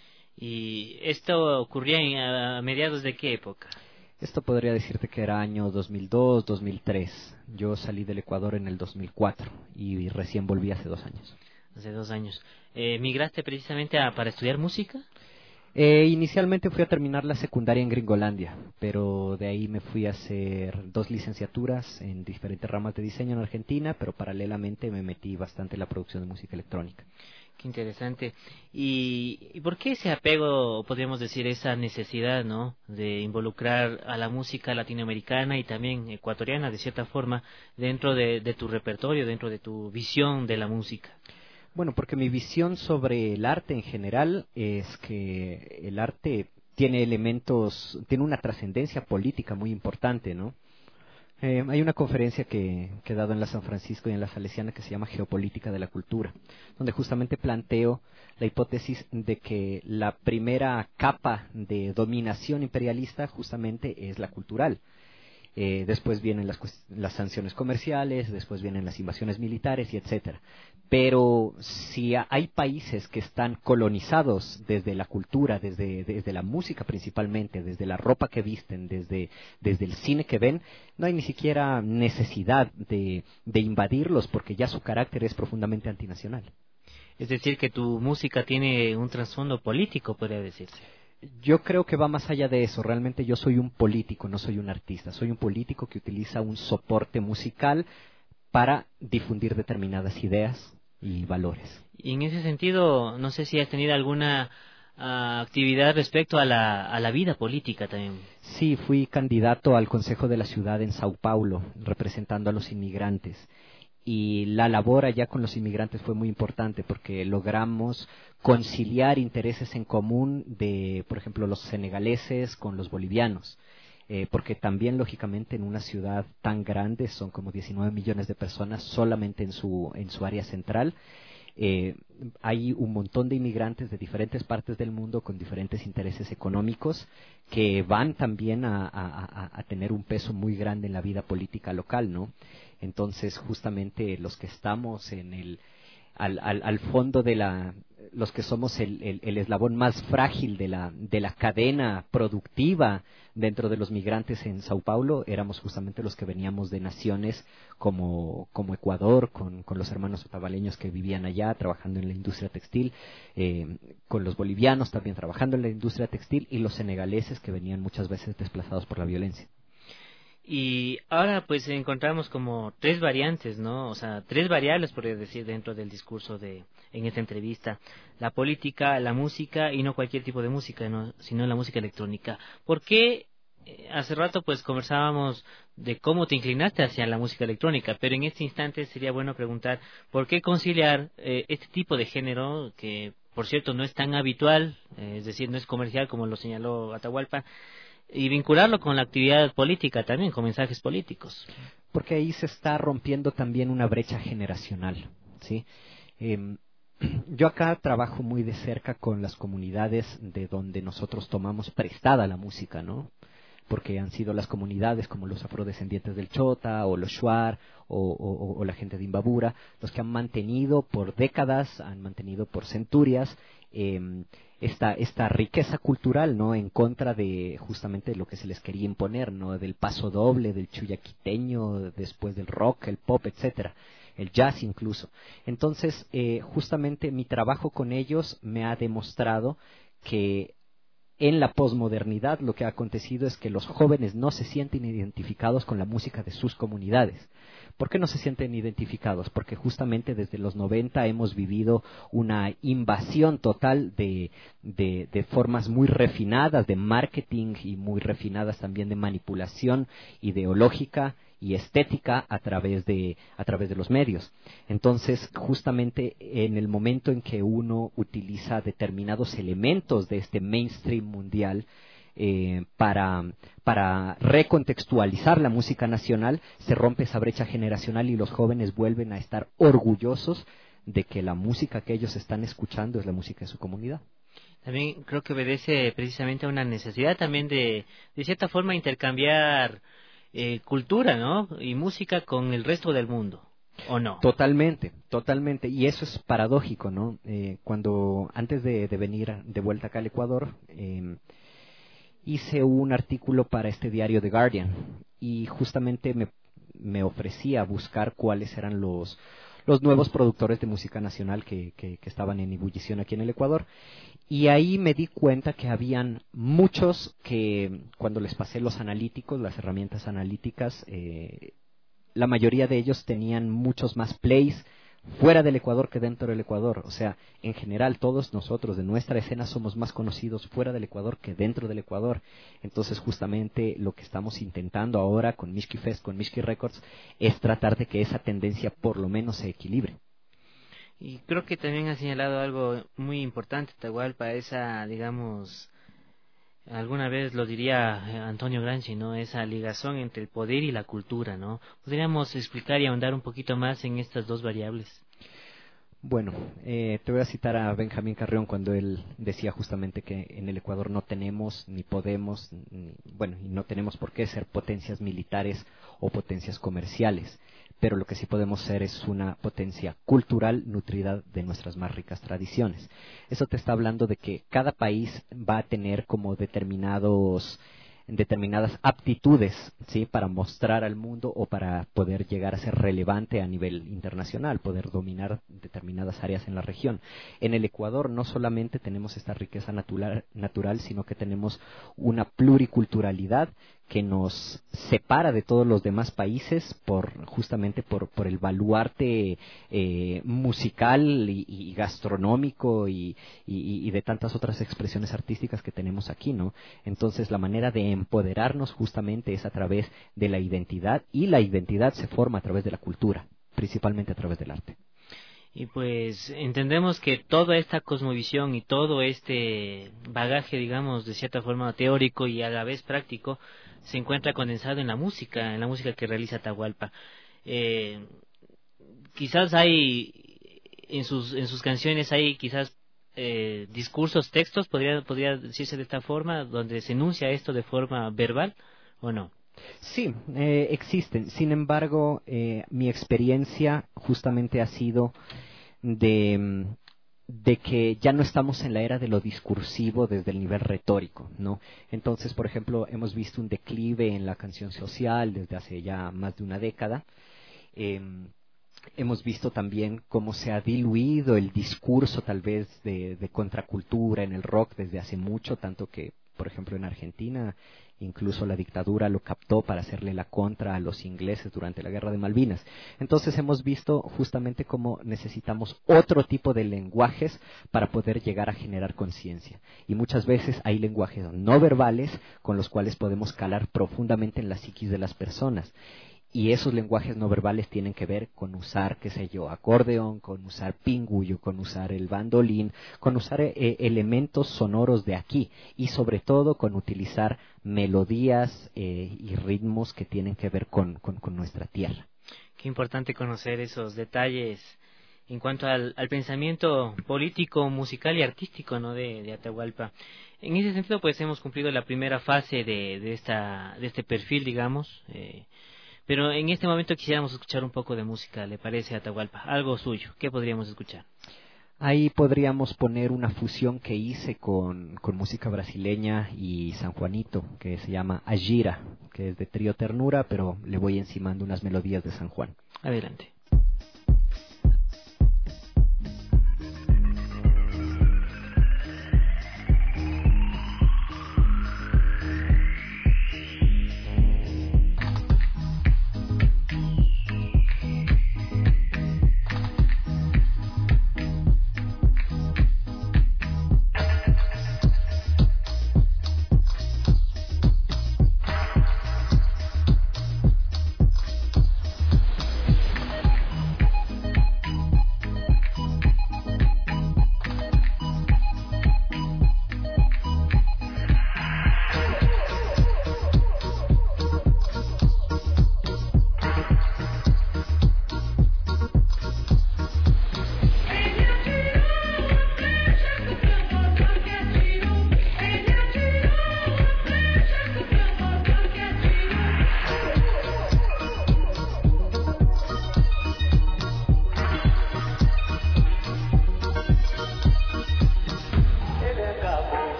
¿Y esto ocurría a mediados de qué época? Esto podría decirte que era año 2002, 2003. Yo salí del Ecuador en el 2004 y recién volví hace 2 años. Hace 2 años. ¿Migraste precisamente para estudiar música? Inicialmente fui a terminar la secundaria en Gringolandia, pero de ahí me fui a hacer 2 licenciaturas en diferentes ramas de diseño en Argentina, pero paralelamente me metí bastante en la producción de música electrónica. Qué interesante. ¿Y por qué ese apego, podríamos decir, esa necesidad, ¿no?, de involucrar a la música latinoamericana y también ecuatoriana, de cierta forma, dentro de tu repertorio, dentro de tu visión de la música? Bueno, porque mi visión sobre el arte en general es que el arte tiene una trascendencia política muy importante, ¿no? Hay una conferencia que he dado en la San Francisco y en la Salesiana que se llama Geopolítica de la Cultura, donde justamente planteo la hipótesis de que la primera capa de dominación imperialista justamente es la cultural. Después vienen las sanciones comerciales, después vienen las invasiones militares y etcétera. Pero si hay países que están colonizados desde la cultura, desde la música principalmente, desde la ropa que visten, desde el cine que ven, no hay ni siquiera necesidad de invadirlos porque ya su carácter es profundamente antinacional. Es decir, que tu música tiene un trasfondo político, podría decirse. Yo creo que va más allá de eso. Realmente yo soy un político, no soy un artista. Soy un político que utiliza un soporte musical para difundir determinadas ideas y valores. Y en ese sentido, no sé si has tenido alguna actividad respecto a la vida política también. Sí, fui candidato al Consejo de la Ciudad en Sao Paulo, representando a los inmigrantes. y la labor allá con los inmigrantes fue muy importante porque logramos conciliar intereses en común de, por ejemplo, los senegaleses con los bolivianos. Porque también, lógicamente, en una ciudad tan grande, son como 19 millones de personas solamente en su área central, hay un montón de inmigrantes de diferentes partes del mundo con diferentes intereses económicos que van también a tener un peso muy grande en la vida política local, ¿no? Entonces, justamente los que estamos al fondo los que somos el eslabón más frágil de la cadena productiva dentro de los migrantes en Sao Paulo, éramos justamente los que veníamos de naciones como Ecuador, con los hermanos otavaleños que vivían allá trabajando en la industria textil, con los bolivianos también trabajando en la industria textil, y los senegaleses que venían muchas veces desplazados por la violencia. Y ahora pues encontramos como tres variantes, ¿no? O sea, tres variables, podría decir, dentro del discurso en esta entrevista. La política, la música, y no cualquier tipo de música, ¿no? Sino la música electrónica. ¿Por qué? Hace rato pues conversábamos de cómo te inclinaste hacia la música electrónica, pero en este instante sería bueno preguntar ¿por qué conciliar este tipo de género que, por cierto, no es tan habitual, es decir, no es comercial como lo señaló Atahualpa, y vincularlo con la actividad política también, con mensajes políticos? Porque ahí se está rompiendo también una brecha generacional, ¿sí? Yo acá trabajo muy de cerca con las comunidades de donde nosotros tomamos prestada la música, ¿no? Porque han sido las comunidades como los afrodescendientes del Chota o los Shuar o la gente de Imbabura los que han mantenido por décadas, han mantenido por centurias esta riqueza cultural, ¿no? En contra de justamente lo que se les quería imponer, ¿no? Del paso doble, del chuyaquiteño, después del rock, el pop, etcétera, el jazz incluso. Entonces, justamente mi trabajo con ellos me ha demostrado que en la posmodernidad lo que ha acontecido es que los jóvenes no se sienten identificados con la música de sus comunidades. ¿Por qué no se sienten identificados? Porque justamente desde los 90 hemos vivido una invasión total de formas muy refinadas de marketing y muy refinadas también de manipulación ideológica y estética a través de los medios. Entonces, justamente en el momento en que uno utiliza determinados elementos de este mainstream mundial para recontextualizar la música nacional, se rompe esa brecha generacional y los jóvenes vuelven a estar orgullosos de que la música que ellos están escuchando es la música de su comunidad. También creo que obedece precisamente a una necesidad también de cierta forma intercambiar cultura, ¿no? Y música con el resto del mundo, ¿o no? Totalmente. Y eso es paradójico, ¿no? Cuando antes de venir de vuelta acá al Ecuador, hice un artículo para este diario The Guardian y justamente me ofrecía buscar cuáles eran los nuevos productores de música nacional que estaban en ebullición aquí en el Ecuador. Y ahí me di cuenta que habían muchos que, cuando les pasé los analíticos, las herramientas analíticas, la mayoría de ellos tenían muchos más plays fuera del Ecuador que dentro del Ecuador. O sea, en general todos nosotros de nuestra escena somos más conocidos fuera del Ecuador que dentro del Ecuador. Entonces justamente lo que estamos intentando ahora con Mishki Fest, con Mishki Records, es tratar de que esa tendencia por lo menos se equilibre. Y creo que también ha señalado algo muy importante, Atahualpa, esa, digamos, alguna vez lo diría Antonio Gramsci, ¿no? Esa ligación entre el poder y la cultura, ¿no? ¿Podríamos explicar y ahondar un poquito más en estas dos variables? Bueno, te voy a citar a Benjamín Carrión cuando él decía justamente que en el Ecuador no tenemos ni podemos, y no tenemos por qué ser potencias militares o potencias comerciales, pero lo que sí podemos ser es una potencia cultural nutrida de nuestras más ricas tradiciones. Eso te está hablando de que cada país va a tener como determinadas aptitudes, ¿sí? Para mostrar al mundo o para poder llegar a ser relevante a nivel internacional, poder dominar determinadas áreas en la región. En el Ecuador no solamente tenemos esta riqueza natural, sino que tenemos una pluriculturalidad que nos separa de todos los demás países justamente por el baluarte musical y gastronómico y de tantas otras expresiones artísticas que tenemos aquí, ¿no? Entonces la manera de empoderarnos justamente es a través de la identidad, y la identidad se forma a través de la cultura. principalmente a través del arte. Y pues entendemos que toda esta cosmovisión y todo este bagaje, digamos, de cierta forma teórico y a la vez práctico, se encuentra condensado en la música que realiza Atahualpa. Quizás hay, en sus canciones hay quizás discursos, textos, podría decirse de esta forma, donde se enuncia esto de forma verbal, ¿o no? Sí, existen. Sin embargo, mi experiencia justamente ha sido de que ya no estamos en la era de lo discursivo desde el nivel retórico, ¿no? Entonces, por ejemplo, hemos visto un declive en la canción social desde hace ya más de una década. Hemos visto también cómo se ha diluido el discurso tal vez de contracultura en el rock desde hace mucho, tanto que, por ejemplo, en Argentina incluso la dictadura lo captó para hacerle la contra a los ingleses durante la Guerra de Malvinas. Entonces hemos visto justamente cómo necesitamos otro tipo de lenguajes para poder llegar a generar conciencia. Y muchas veces hay lenguajes no verbales con los cuales podemos calar profundamente en la psiquis de las personas. Y esos lenguajes no verbales tienen que ver con usar, qué sé yo, acordeón, con usar pingüillo, con usar el bandolín, con usar elementos sonoros de aquí y sobre todo con utilizar melodías y ritmos que tienen que ver con nuestra tierra. Qué importante conocer esos detalles en cuanto al pensamiento político, musical y artístico, ¿no?, de Atahualpa. En ese sentido, pues hemos cumplido la primera fase de este perfil, digamos. Pero en este momento quisiéramos escuchar un poco de música, ¿le parece, Atahualpa? Algo suyo. ¿Qué podríamos escuchar? Ahí podríamos poner una fusión que hice con música brasileña y sanjuanito, que se llama Agira, que es de Trío Ternura, pero le voy encimando unas melodías de San Juan. Adelante.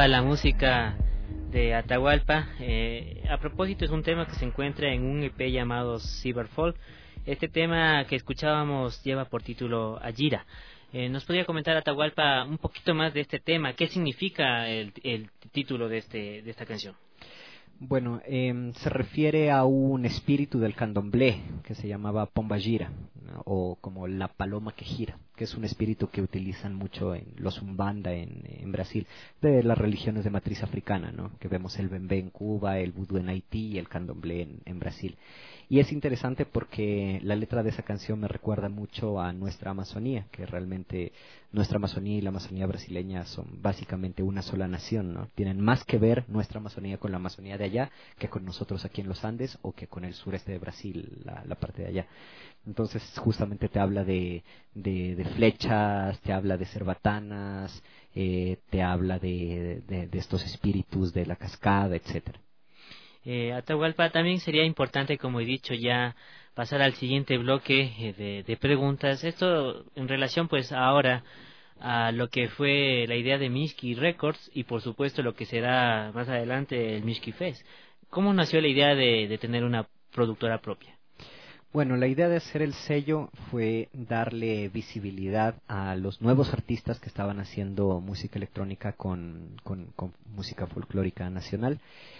sonaba la música de Atahualpa. A propósito, es un tema que se encuentra en un EP llamado Cyberfall. Este tema que escuchábamos lleva por título Ajira. ¿Nos podría comentar, Atahualpa, un poquito más de este tema? ¿Qué significa el título de esta canción? Bueno, se refiere a un espíritu del candomblé que se llamaba Pombajira, ¿no? O como la paloma que gira, que es un espíritu que utilizan mucho en los Umbanda en Brasil, de las religiones de matriz africana, ¿no? Que vemos el bembé en Cuba, el vudú en Haití y el candomblé en Brasil. Y es interesante porque la letra de esa canción me recuerda mucho a nuestra Amazonía, que realmente nuestra Amazonía y la Amazonía brasileña son básicamente una sola nación, ¿no? Tienen más que ver nuestra Amazonía con la Amazonía de allá que con nosotros aquí en los Andes o que con el sureste de Brasil, la parte de allá. Entonces justamente te habla de flechas, te habla de cerbatanas, te habla de estos espíritus de la cascada, etcétera. Atahualpa, también sería importante, como he dicho ya, pasar al siguiente bloque de preguntas. Esto en relación pues ahora a lo que fue la idea de Mixki Records y por supuesto lo que será más adelante el Mixki Fest. ¿Cómo nació la idea de tener una productora propia? Bueno, la idea de hacer el sello fue darle visibilidad a los nuevos artistas que estaban haciendo música electrónica con música folclórica nacional.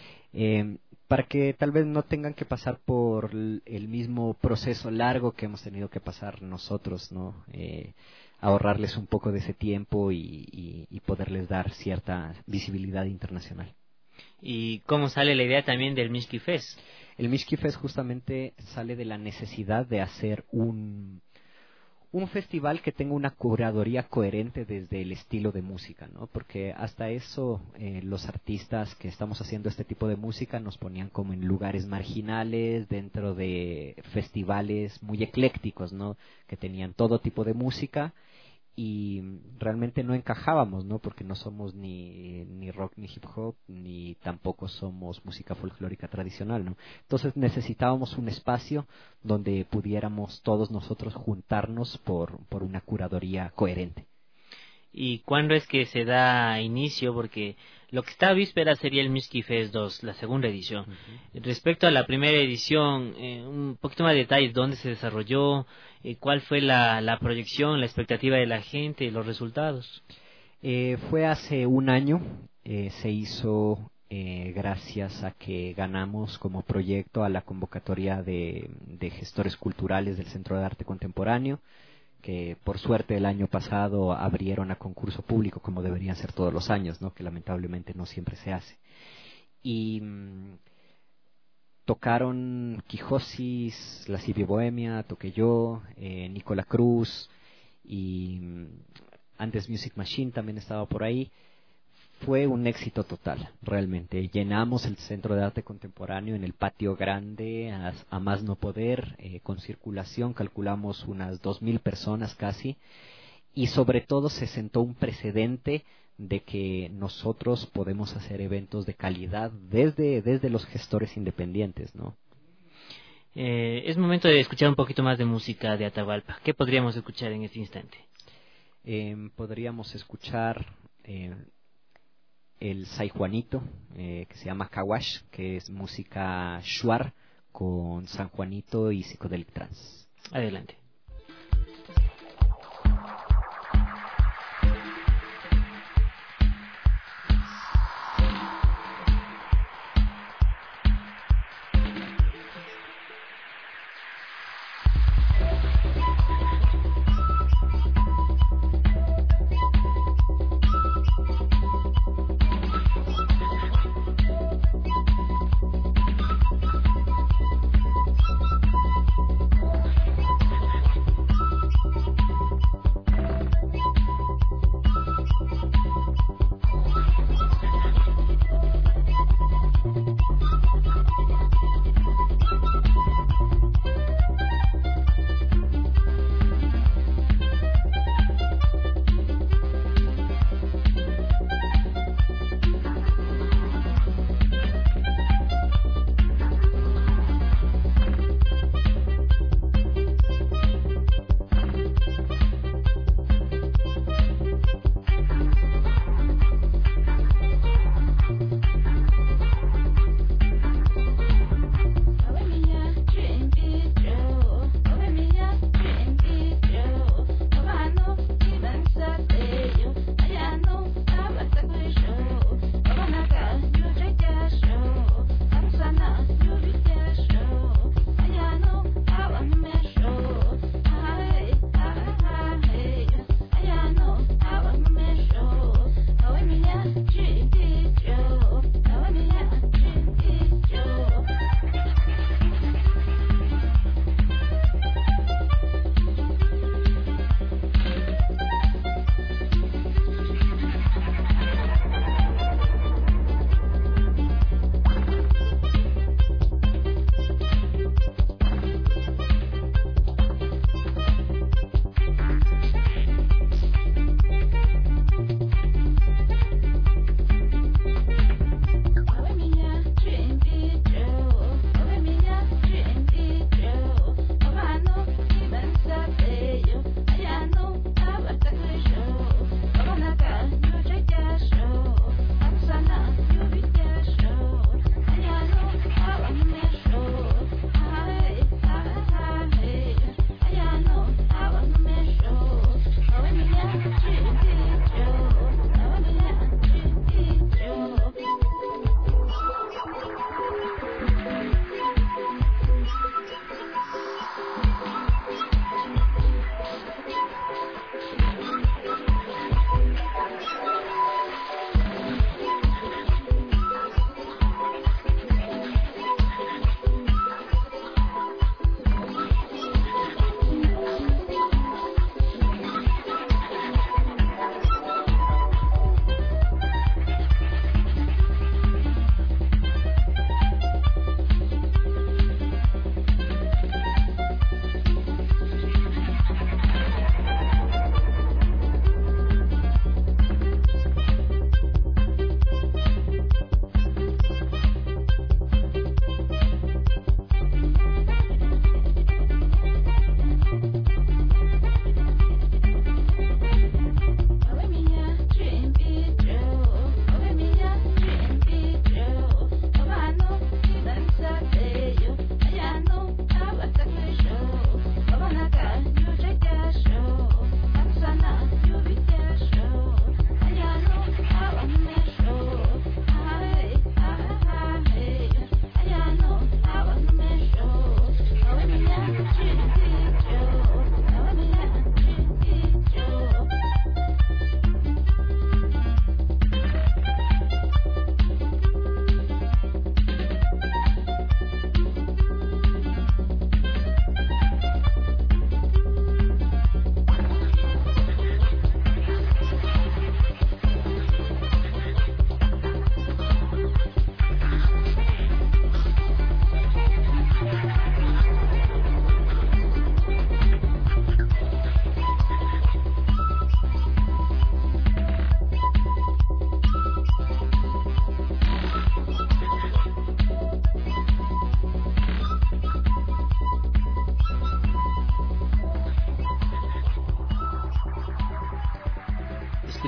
Para que tal vez no tengan que pasar por el mismo proceso largo que hemos tenido que pasar nosotros, ¿no? Ahorrarles un poco de ese tiempo y poderles dar cierta visibilidad internacional. ¿Y cómo sale la idea también del Mixki Fest? El Mixki Fest justamente sale de la necesidad de hacer un festival que tenga una curaduría coherente desde el estilo de música, ¿no? Porque hasta eso los artistas que estamos haciendo este tipo de música nos ponían como en lugares marginales, dentro de festivales muy eclécticos, ¿no? Que tenían todo tipo de música y realmente no encajábamos, ¿no? Porque no somos ni rock ni hip hop, ni tampoco somos música folclórica tradicional, ¿no? Entonces necesitábamos un espacio donde pudiéramos todos nosotros juntarnos por una curaduría coherente. ¿Y cuándo es que se da inicio? Porque lo que está a víspera sería el Mixki Fest 2, la segunda edición. Respecto a la primera edición, un poquito más de detalles, dónde se desarrolló, cuál fue la proyección, la expectativa de la gente, los resultados. Fue hace un año, se hizo gracias a que ganamos como proyecto a la convocatoria de gestores culturales del Centro de Arte Contemporáneo, que por suerte el año pasado abrieron a concurso público como deberían ser todos los años, ¿no? Que lamentablemente no siempre se hace. Y tocaron Quijosis, La Cibia Bohemia, toqué yo, Nicola Cruz y Andes Music Machine también estaba por ahí. Fue un éxito total, realmente. Llenamos el Centro de Arte Contemporáneo en el patio grande, a más no poder, con circulación, calculamos unas 2,000 personas casi, y sobre todo se sentó un precedente de que nosotros podemos hacer eventos de calidad desde los gestores independientes, ¿no? Es momento de escuchar un poquito más de música de Atahualpa. ¿Qué podríamos escuchar en este instante? Podríamos escuchar el Sai Juanito, que se llama Kawash, que es música shuar con San Juanito y Psychedelic Trance. Adelante.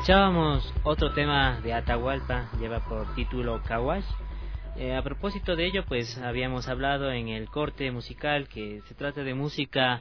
Escuchábamos otro tema de Atahualpa, lleva por título Caguash. A propósito de ello, pues habíamos hablado en el corte musical que se trata de música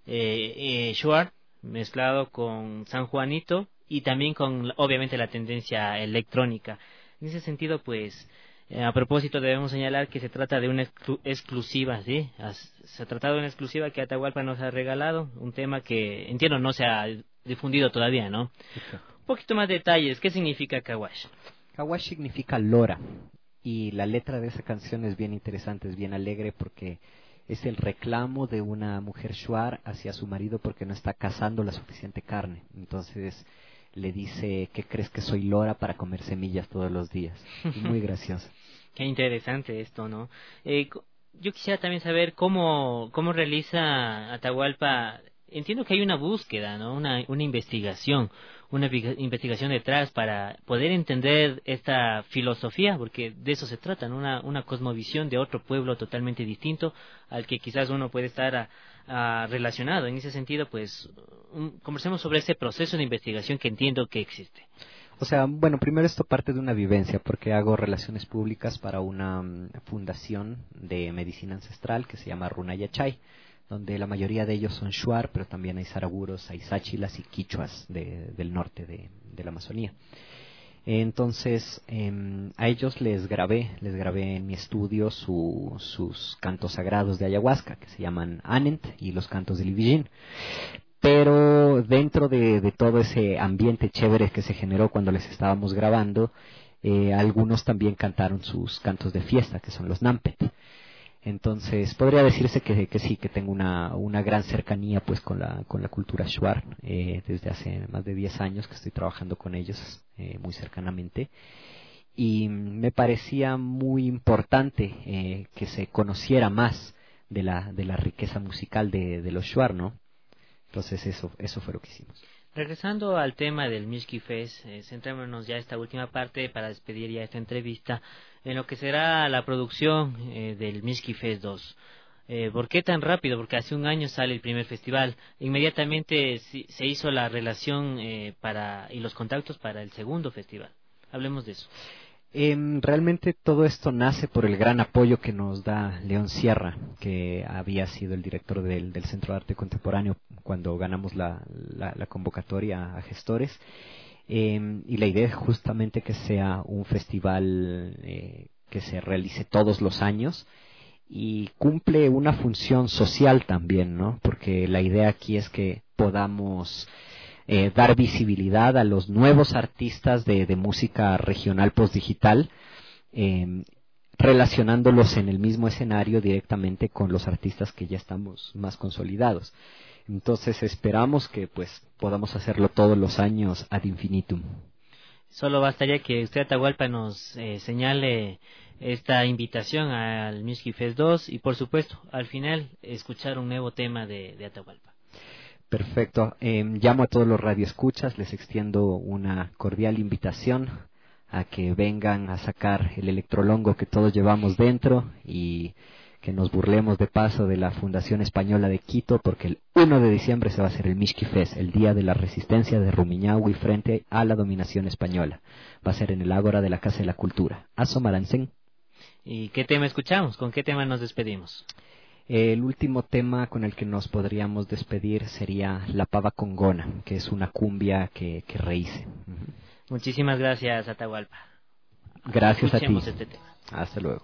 shuar mezclado con San Juanito y también con, obviamente, la tendencia electrónica. En ese sentido, pues, a propósito debemos señalar que se trata de una exclusiva, ¿sí? Se ha tratado de una exclusiva que Atahualpa nos ha regalado, un tema que, entiendo, no se ha difundido todavía, ¿no? Un poquito más detalles, ¿qué significa Caguash? Caguash significa lora, y la letra de esa canción es bien interesante, es bien alegre porque es el reclamo de una mujer shuar hacia su marido porque no está cazando la suficiente carne. Entonces le dice, ¿qué crees que soy lora para comer semillas todos los días? Y muy gracioso. Qué interesante esto, ¿no? Yo quisiera también saber cómo realiza Atahualpa. Entiendo que hay una búsqueda, ¿no? Una investigación detrás para poder entender esta filosofía, porque de eso se trata, ¿no? Una cosmovisión de otro pueblo totalmente distinto al que quizás uno puede estar relacionado. En ese sentido, pues, conversemos sobre ese proceso de investigación que entiendo que existe. O sea, bueno, primero esto parte de una vivencia, porque hago relaciones públicas para una fundación de medicina ancestral que se llama Runayachay, donde la mayoría de ellos son shuar, pero también hay saraguros, hay sáchilas y quichuas del norte de la Amazonía. Entonces, a ellos les grabé en mi estudio sus cantos sagrados de ayahuasca, que se llaman Anent, y los cantos de Livillín. Pero dentro de todo ese ambiente chévere que se generó cuando les estábamos grabando, algunos también cantaron sus cantos de fiesta, que son los Nampet. Entonces podría decirse que sí, que tengo una gran cercanía pues con la cultura shuar, desde hace más de 10 años que estoy trabajando con ellos muy cercanamente, y me parecía muy importante que se conociera más de la riqueza musical de los shuar, ¿no? Entonces eso fue lo que hicimos. Regresando al tema del Mishki Fest, centrémonos ya esta última parte para despedir ya esta entrevista en lo que será la producción del Mishki Fest 2. ¿Por qué tan rápido? Porque hace un año sale el primer festival. Inmediatamente se hizo la relación y los contactos para el segundo festival. Hablemos de eso. Realmente todo esto nace por el gran apoyo que nos da León Sierra, que había sido el director del Centro de Arte Contemporáneo cuando ganamos la convocatoria a gestores, y la idea es justamente que sea un festival que se realice todos los años y cumple una función social también, ¿no? Porque la idea aquí es que podamos dar visibilidad a los nuevos artistas de música regional postdigital, relacionándolos en el mismo escenario directamente con los artistas que ya estamos más consolidados. Entonces esperamos que pues podamos hacerlo todos los años ad infinitum. Solo bastaría que usted, Atahualpa, nos señale esta invitación al Mishki Fest 2 y por supuesto al final escuchar un nuevo tema de Atahualpa. Perfecto. Llamo a todos los radioescuchas, les extiendo una cordial invitación a que vengan a sacar el electrolongo que todos llevamos dentro y que nos burlemos de paso de la Fundación Española de Quito, porque el 1 de diciembre se va a hacer el Mishki Fest, el Día de la Resistencia de Rumiñahui frente a la dominación española. Va a ser en el Ágora de la Casa de la Cultura. Asomarancén. ¿Y qué tema escuchamos? ¿Con qué tema nos despedimos? El último tema con el que nos podríamos despedir sería La Pava Congona, que es una cumbia que rehice. Muchísimas gracias, Atahualpa. Gracias a ti. Este tema. Hasta luego.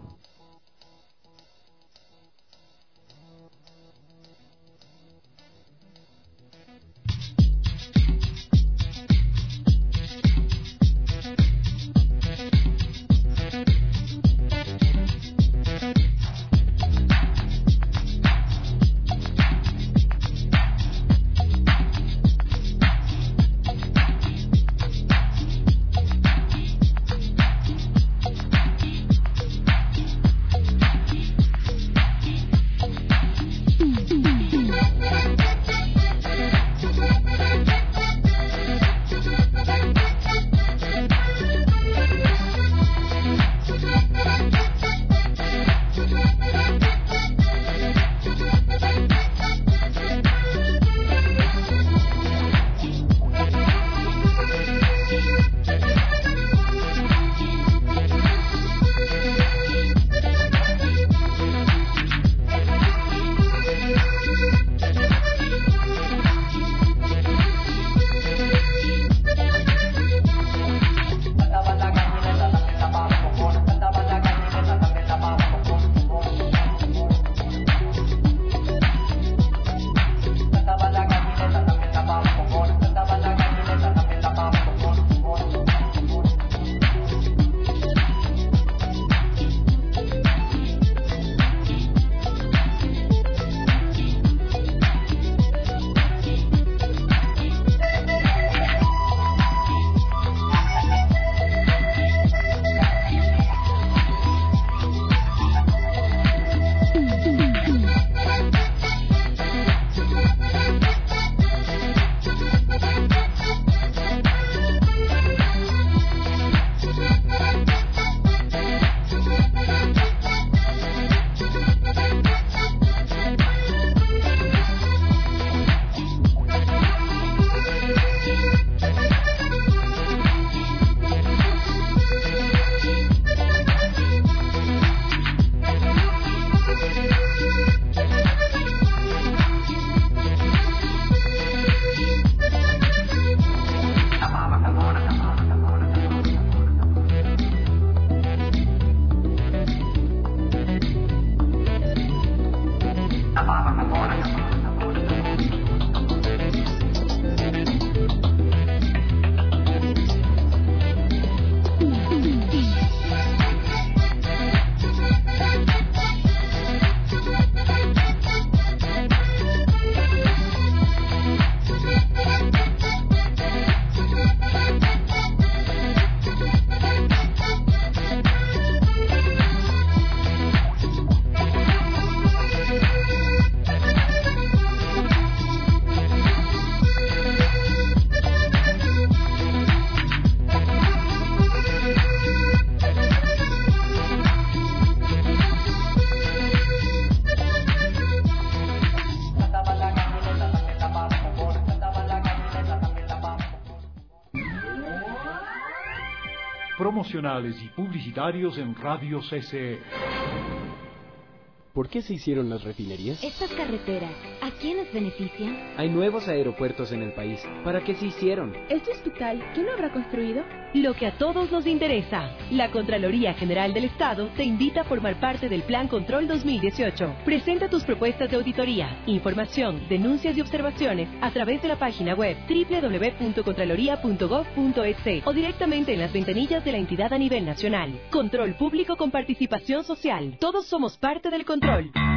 Promocionales y publicitarios en Radio CCE. ¿Por qué se hicieron las refinerías? Estas carreteras, ¿a quiénes benefician? Hay nuevos aeropuertos en el país. ¿Para qué se hicieron? ¿Este hospital quién lo habrá construido? Lo que a todos nos interesa. La Contraloría General del Estado te invita a formar parte del Plan Control 2018. Presenta tus propuestas de auditoría, información, denuncias y observaciones a través de la página web www.contraloría.gov.es o directamente en las ventanillas de la entidad a nivel nacional. Control público con participación social. Todos somos parte del control.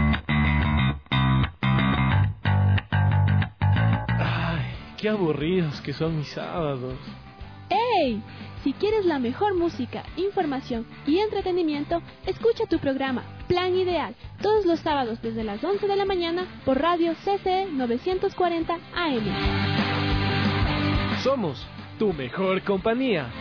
Ay, qué aburridos que son mis sábados. ¡Ey! Si quieres la mejor música, información y entretenimiento, escucha tu programa Plan Ideal todos los sábados desde las 11 de la mañana por Radio CCE 940 AM. Somos tu mejor compañía.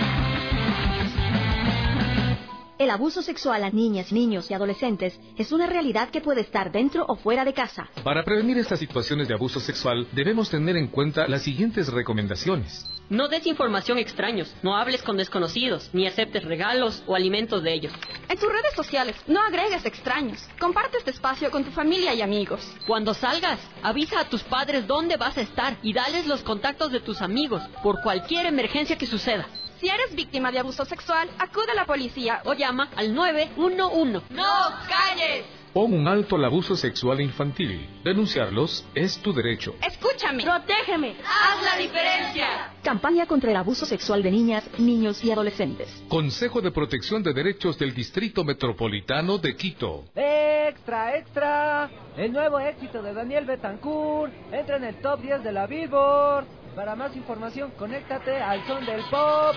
El abuso sexual a niñas, niños y adolescentes es una realidad que puede estar dentro o fuera de casa. Para prevenir estas situaciones de abuso sexual, debemos tener en cuenta las siguientes recomendaciones. No des información a extraños, no hables con desconocidos, ni aceptes regalos o alimentos de ellos. En tus redes sociales, no agregues extraños. Comparte este espacio con tu familia y amigos. Cuando salgas, avisa a tus padres dónde vas a estar y dales los contactos de tus amigos por cualquier emergencia que suceda. Si eres víctima de abuso sexual, acude a la policía o llama al 911. ¡No calles! Pon un alto al abuso sexual infantil. Denunciarlos es tu derecho. Escúchame. ¡Protégeme! ¡Haz la diferencia! Campaña contra el abuso sexual de niñas, niños y adolescentes. Consejo de Protección de Derechos del Distrito Metropolitano de Quito. ¡Extra, extra! El nuevo éxito de Daniel Betancourt entra en el top 10 de la Billboard. Para más información, conéctate al son del pop.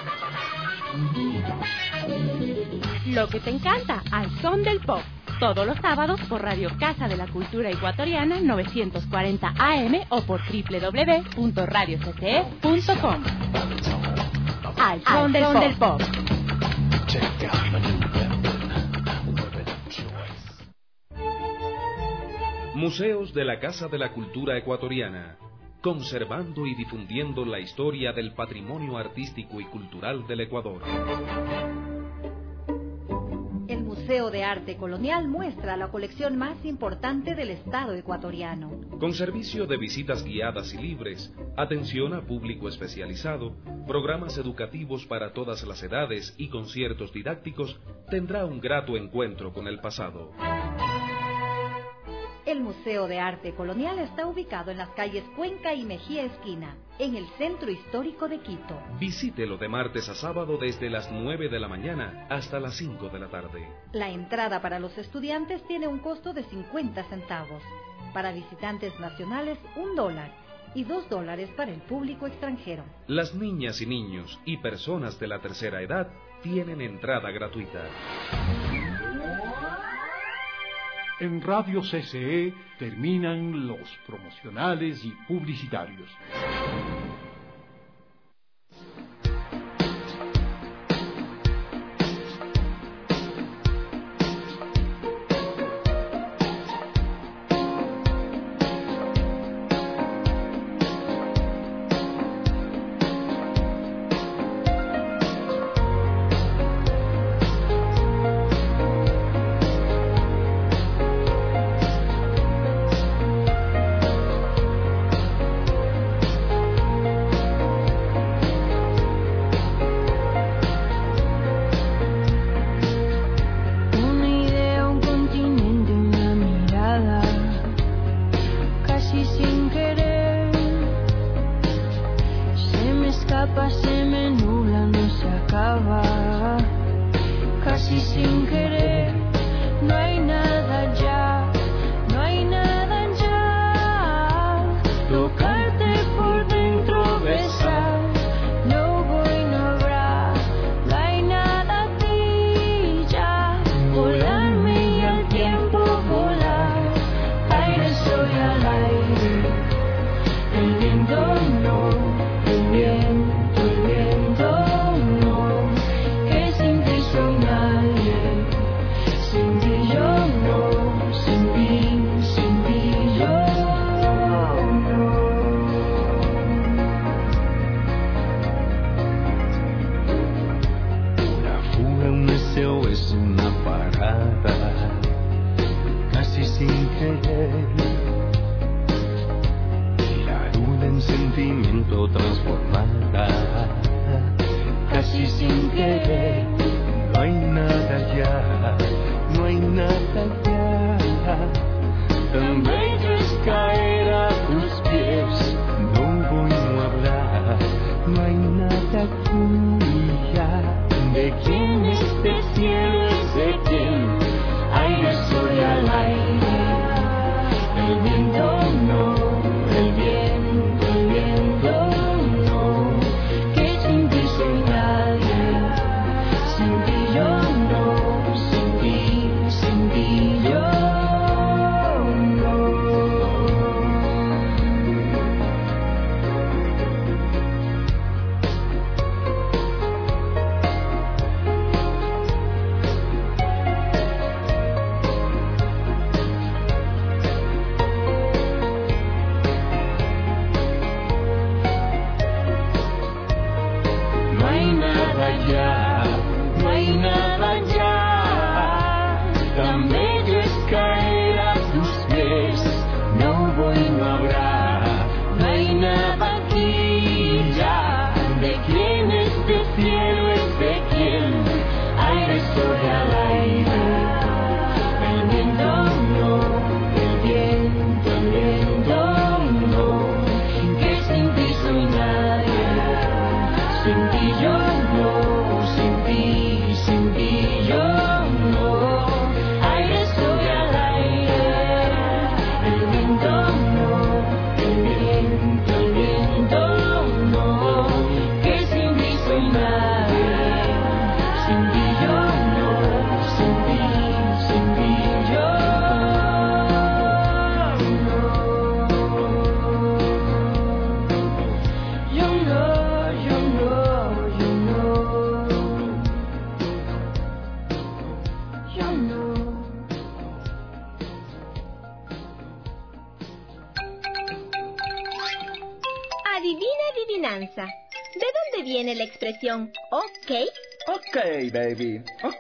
Lo que te encanta, al son del pop. Todos los sábados por Radio Casa de la Cultura Ecuatoriana 940 AM o por www.radiocce.com. Al son del pop. Museos de la Casa de la Cultura Ecuatoriana, conservando y difundiendo la historia del patrimonio artístico y cultural del Ecuador. El Museo de Arte Colonial muestra la colección más importante del Estado ecuatoriano. Con servicio de visitas guiadas y libres, atención a público especializado, programas educativos para todas las edades y conciertos didácticos, tendrá un grato encuentro con el pasado. El Museo de Arte Colonial está ubicado en las calles Cuenca y Mejía Esquina, en el centro histórico de Quito. Visítelo de martes a sábado desde las 9 de la mañana hasta las 5 de la tarde. La entrada para los estudiantes tiene un costo de 50 centavos. Para visitantes nacionales, $1 y $2 para el público extranjero. Las niñas y niños y personas de la tercera edad tienen entrada gratuita. En Radio CCE terminan los promocionales y publicitarios. querer. La duda en sentimiento transformada, casi sin querer. No hay nada ya, no hay nada ya. Tan bello es caer a tus pies. No voy, no habrá, no hay nada tuya. ¿De quién este cielo es de quién? Aire, sol al aire. El viento no, el viento no. Que sin ti soy nadie. Sin ti yo no, sin ti yo no. No hay nada ya, no hay nada ya. Tan bello es caer a tus pies. No voy, no habrá, no hay nada aquí ya. ¿De quién este cielo es de quién? Aire, sol al aire. El viento no, el viento no. Que sin ti soy nadie. Sin ti yo no, sin ti yo no. Aire, sol al aire. El viento no, el viento no. Que sin ti soy nadie. Sin ti yo no, sin ti yo no. Yo no, yo no, yo no. Yo no. Adivina, adivinanza. ¿De dónde viene la expresión ok? Ok, baby. Ok.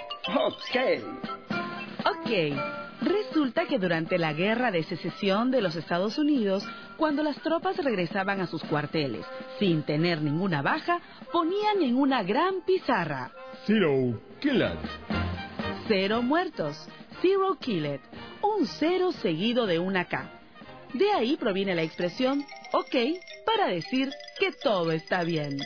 Resulta que durante la Guerra de Secesión de los Estados Unidos, cuando las tropas regresaban a sus cuarteles sin tener ninguna baja, ponían en una gran pizarra: Zero killed. 0 muertos, 0 killed, un 0 seguido de una K. De ahí proviene la expresión ok para decir que todo está bien.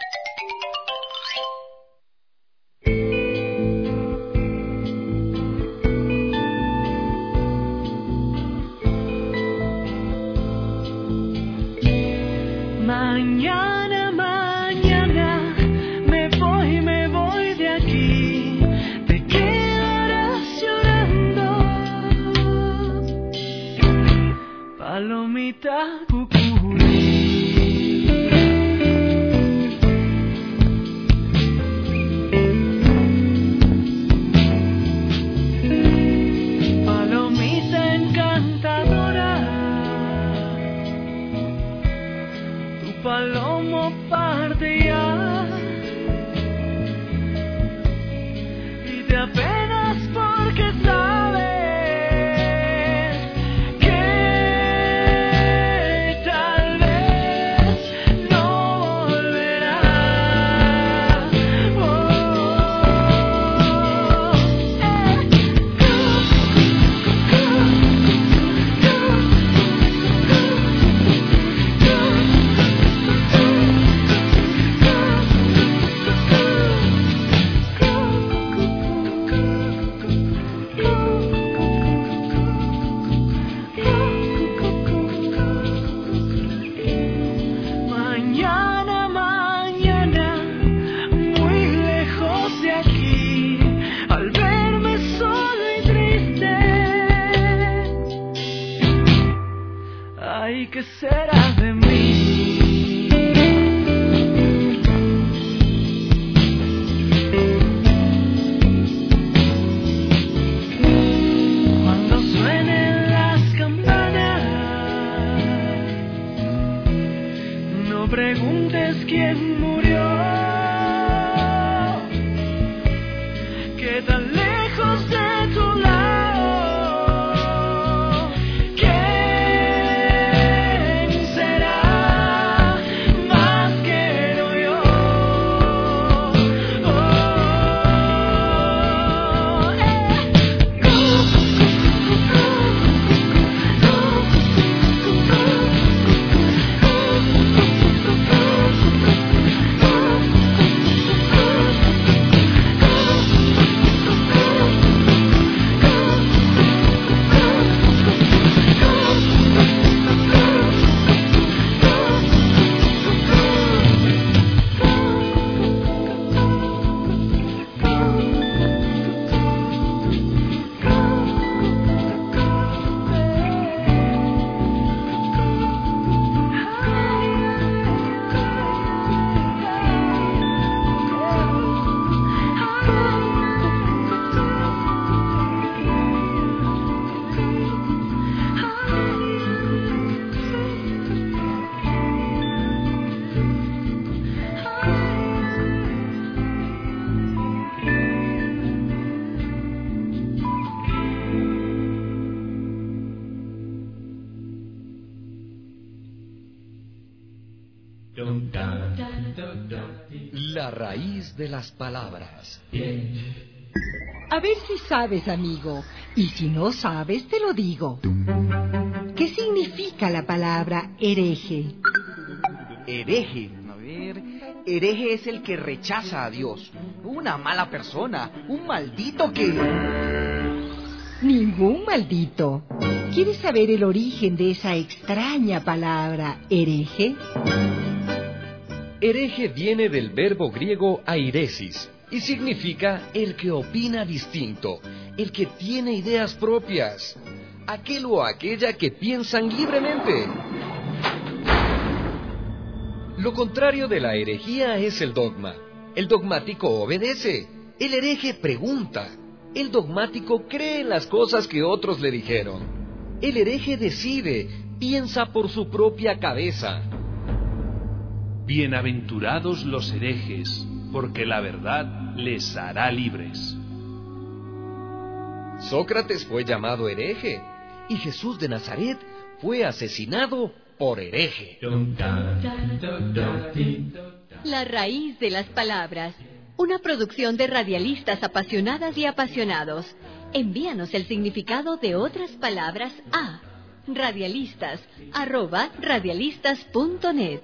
Mañana, mañana me voy de aquí. Te quedarás llorando. Palomita cucurí. Palomita encantadora. Tu palomo parte ya y te apenas porque sabes que tal vez no volverá. Mañana, mañana, muy lejos de aquí, al verme solo y triste, ay, ¿qué será de mí? Cuando suenen las campanas, no preguntes quién murió, que tan lejos de tu lado La raíz de las palabras. A ver si sabes, amigo. Y si no sabes, te lo digo. ¿Qué significa la palabra hereje? Hereje, a ver, hereje es el que rechaza a Dios, una mala persona, un maldito que... Ningún maldito. ¿Quieres saber el origen de esa extraña palabra hereje? Hereje viene del verbo griego airesis y significa el que opina distinto, el que tiene ideas propias, aquel o aquella que piensan libremente. Lo contrario de la herejía es el dogma. El dogmático obedece, el hereje pregunta, el dogmático cree en las cosas que otros le dijeron. El hereje decide, piensa por su propia cabeza. Bienaventurados los herejes, porque la verdad les hará libres. Sócrates fue llamado hereje y Jesús de Nazaret fue asesinado por hereje. La raíz de las palabras. Una producción de radialistas apasionadas y apasionados. Envíanos el significado de otras palabras a radialistas@radialistas.net.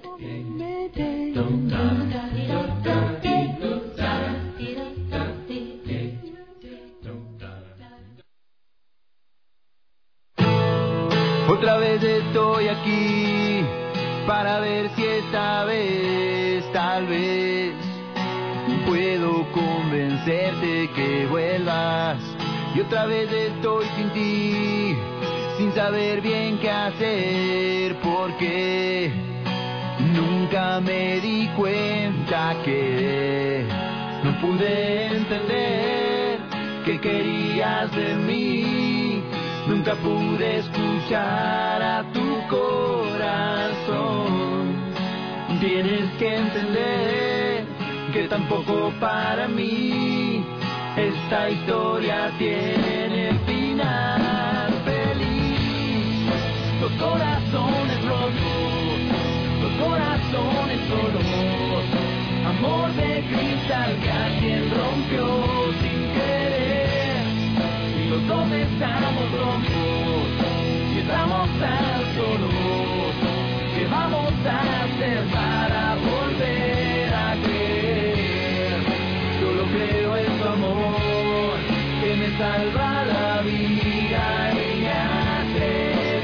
Otra vez estoy aquí para ver si esta vez, tal vez, puedo convencerte que vuelvas. Y otra vez estoy sin ti, sin saber bien qué hacer, porque nunca me di cuenta que no pude entender qué querías de mí. Nunca pude escuchar a tu corazón. Tienes que entender que tampoco para mí esta historia tiene final feliz. Los corazones rotos, los corazones solos, amor de cristal que alguien rompió sin querer. Y los dos estamos locos, y estamos tan solos. ¿Qué vamos a hacer para volver a creer? Solo creo en tu amor, que me salva la vida y me hace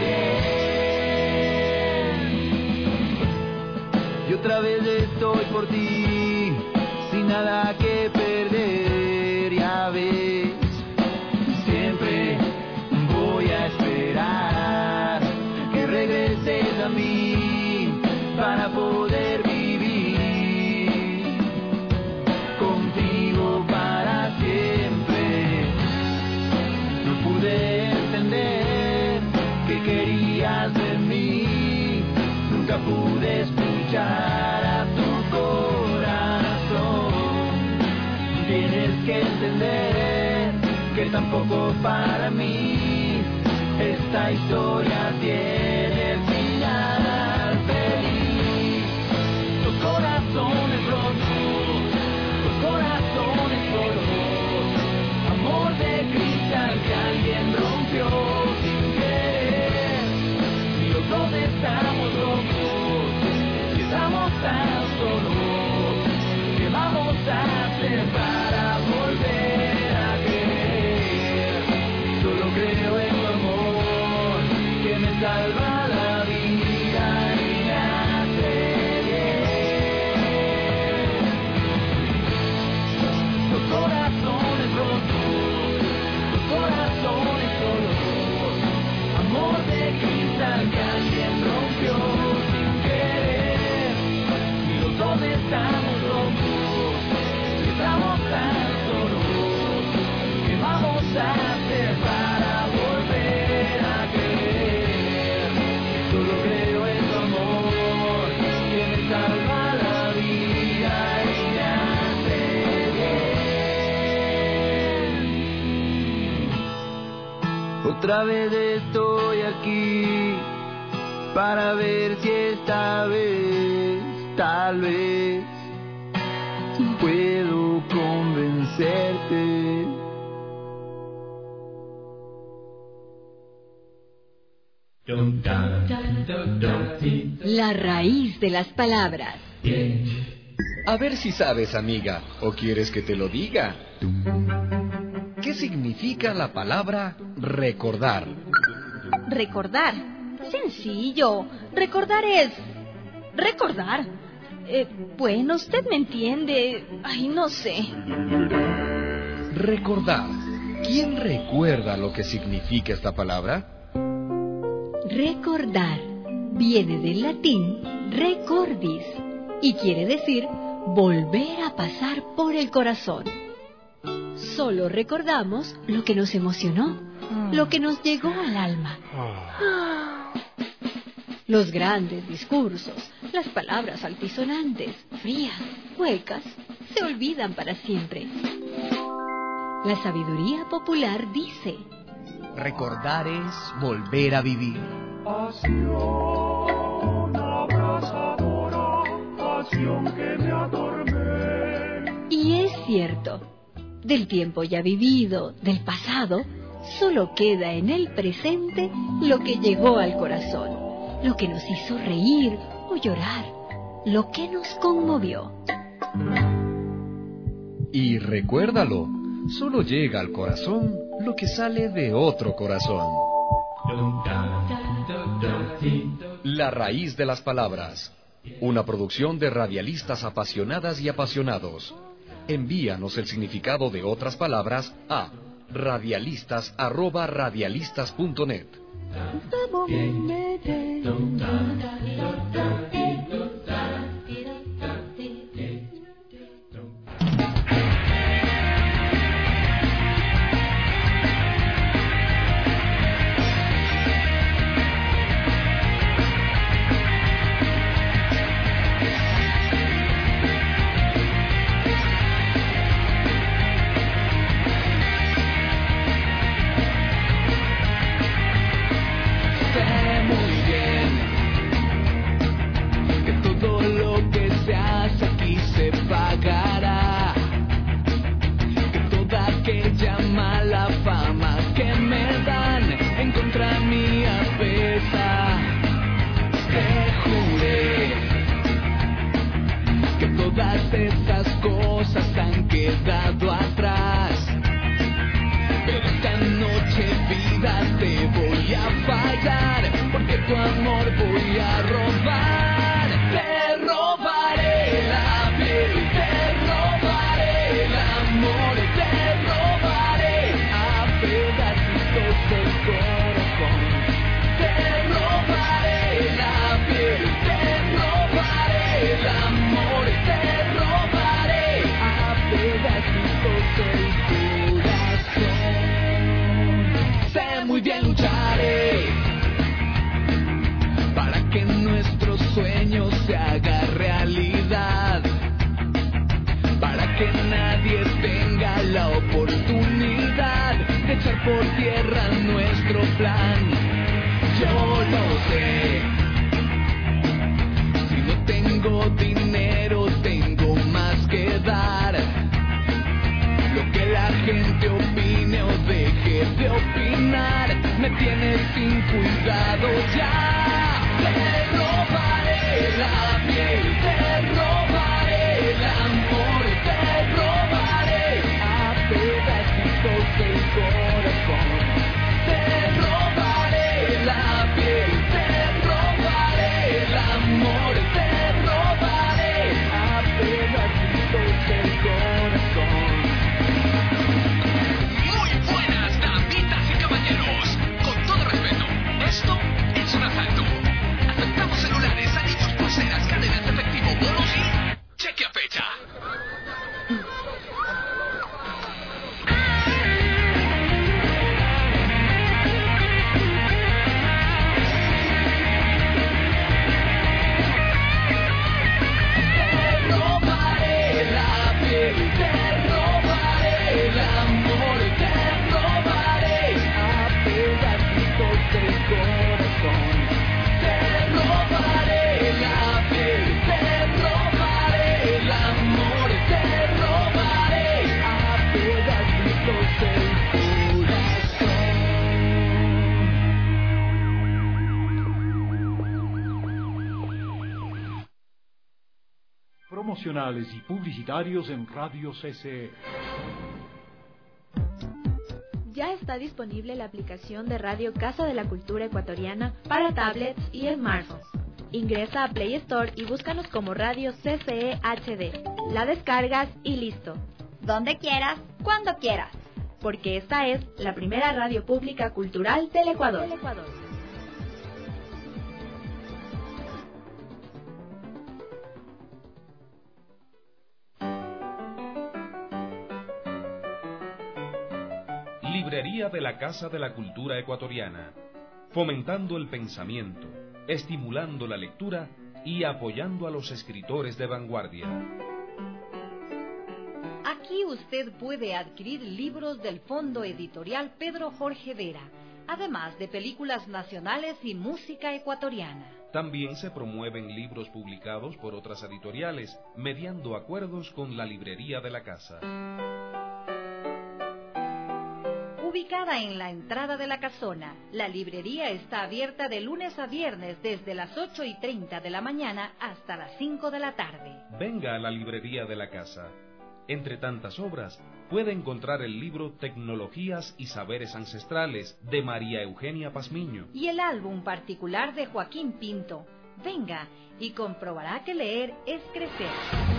bien. Y otra vez estoy por ti, sin nada que perder, ya ves. Siempre voy a esperar que regreses a mí para poder vivir contigo para siempre. No pude entender qué querías de mí, nunca pude escuchar a tu corazón. Tienes que entender que tampoco para mí esta historia tiene final feliz. Los corazones rotos, los corazones solos, amor de cristal que alguien rompió sin querer. Y los dos estamos locos, y estamos tan solos. ¿Qué vamos a hacer para volver a creer? Solo creo en tu amor, que me salva la vida y me hace bien. Los corazones rotos, los corazones solos, amor de cristal que alguien rompió sin querer. Y los dos estamos locos, y estamos tan solos. ¿Qué vamos a hacer para volver a creer? Solo creo en tu amor, que me salva la vida y me hace bien. Otra vez estoy aquí para ver si esta vez, tal vez puedo convencerte. La raíz de las palabras. A ver si sabes, amiga, o quieres que te lo diga. ¿Qué significa la palabra recordar? Recordar. Sencillo. Recordar es... recordar. Bueno, usted me entiende. Ay, no sé. Recordar. ¿Quién recuerda lo que significa esta palabra? Recordar viene del latín recordis y quiere decir volver a pasar por el corazón. Solo recordamos lo que nos emocionó, lo que nos llegó al alma. Los grandes discursos, las palabras altisonantes, frías, huecas, se olvidan para siempre. La sabiduría popular dice: recordar es volver a vivir. Pasión abrazadora, pasión que me atormenta. Y es cierto, del tiempo ya vivido, del pasado, solo queda en el presente lo que llegó al corazón, lo que nos hizo reír o llorar, lo que nos conmovió. Y recuérdalo, solo llega al corazón lo que sale de otro corazón. La raíz de las palabras. Una producción de radialistas apasionadas y apasionados. Envíanos el significado de otras palabras a radialistas@radialistas.net. Esas cosas han quedado atrás, pero esta noche, vida, te voy a fallar, porque tu amor voy a robar. Te robaré la piel, te robaré el amor, te robaré a pedacitos el corazón. Te robaré la piel, te robaré el amor, te robaré a pedacitos el corazón. Sé muy bien lucharé para que nuestro sueño se haga realidad, para que nadie tenga la oportunidad de echar por tierra nuestro plan. Yo lo sé. Si no tengo dinero, tengo más que dar. Lo que la gente opine o deje de opinar me tiene sin cuidado ya. Te robaré la piel, te robaré el amor, te robaré a pedacitos el corazón. Te robaré la piel, te robaré el amor, te robaré a pedacitos el corazón. Muy buenas, damitas y caballeros. Con todo respeto, esto es una promocionales y publicitarios en Radio CCE. Ya está disponible la aplicación de Radio Casa de la Cultura Ecuatoriana para tablets y smartphones. Ingresa a Play Store y búscanos como Radio CCE HD. La descargas y listo. Donde quieras, cuando quieras. Porque esta es la primera radio pública cultural del Ecuador. Librería de la Casa de la Cultura Ecuatoriana, fomentando el pensamiento, estimulando la lectura y apoyando a los escritores de vanguardia. Aquí usted puede adquirir libros del Fondo Editorial Pedro Jorge Vera, además de películas nacionales y música ecuatoriana. También se promueven libros publicados por otras editoriales, mediando acuerdos con la Librería de la Casa. Ubicada en la entrada de la casona, la librería está abierta de lunes a viernes desde las 8:30 de la mañana hasta las 5 de la tarde. Venga a la Librería de la Casa. Entre tantas obras, puede encontrar el libro Tecnologías y Saberes Ancestrales de María Eugenia Pazmiño y el álbum particular de Joaquín Pinto. Venga y comprobará que leer es crecer.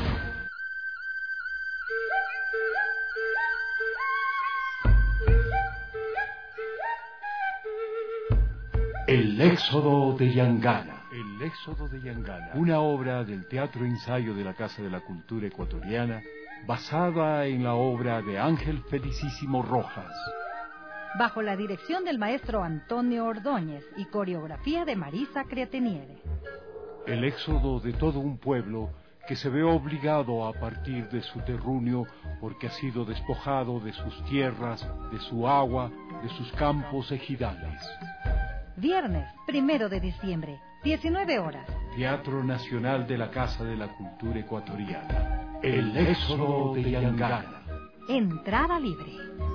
El Éxodo de Yangana. El Éxodo de Yangana. Una obra del Teatro Ensayo de la Casa de la Cultura Ecuatoriana, basada en la obra de Ángel Felicísimo Rojas. Bajo la dirección del maestro Antonio Ordóñez y coreografía de Marisa Criateniere. El éxodo de todo un pueblo que se ve obligado a partir de su terruño porque ha sido despojado de sus tierras, de su agua, de sus campos ejidales. Viernes 1 de diciembre, 19 horas. Teatro Nacional de la Casa de la Cultura Ecuatoriana. El Éxodo de Yangana. Entrada libre.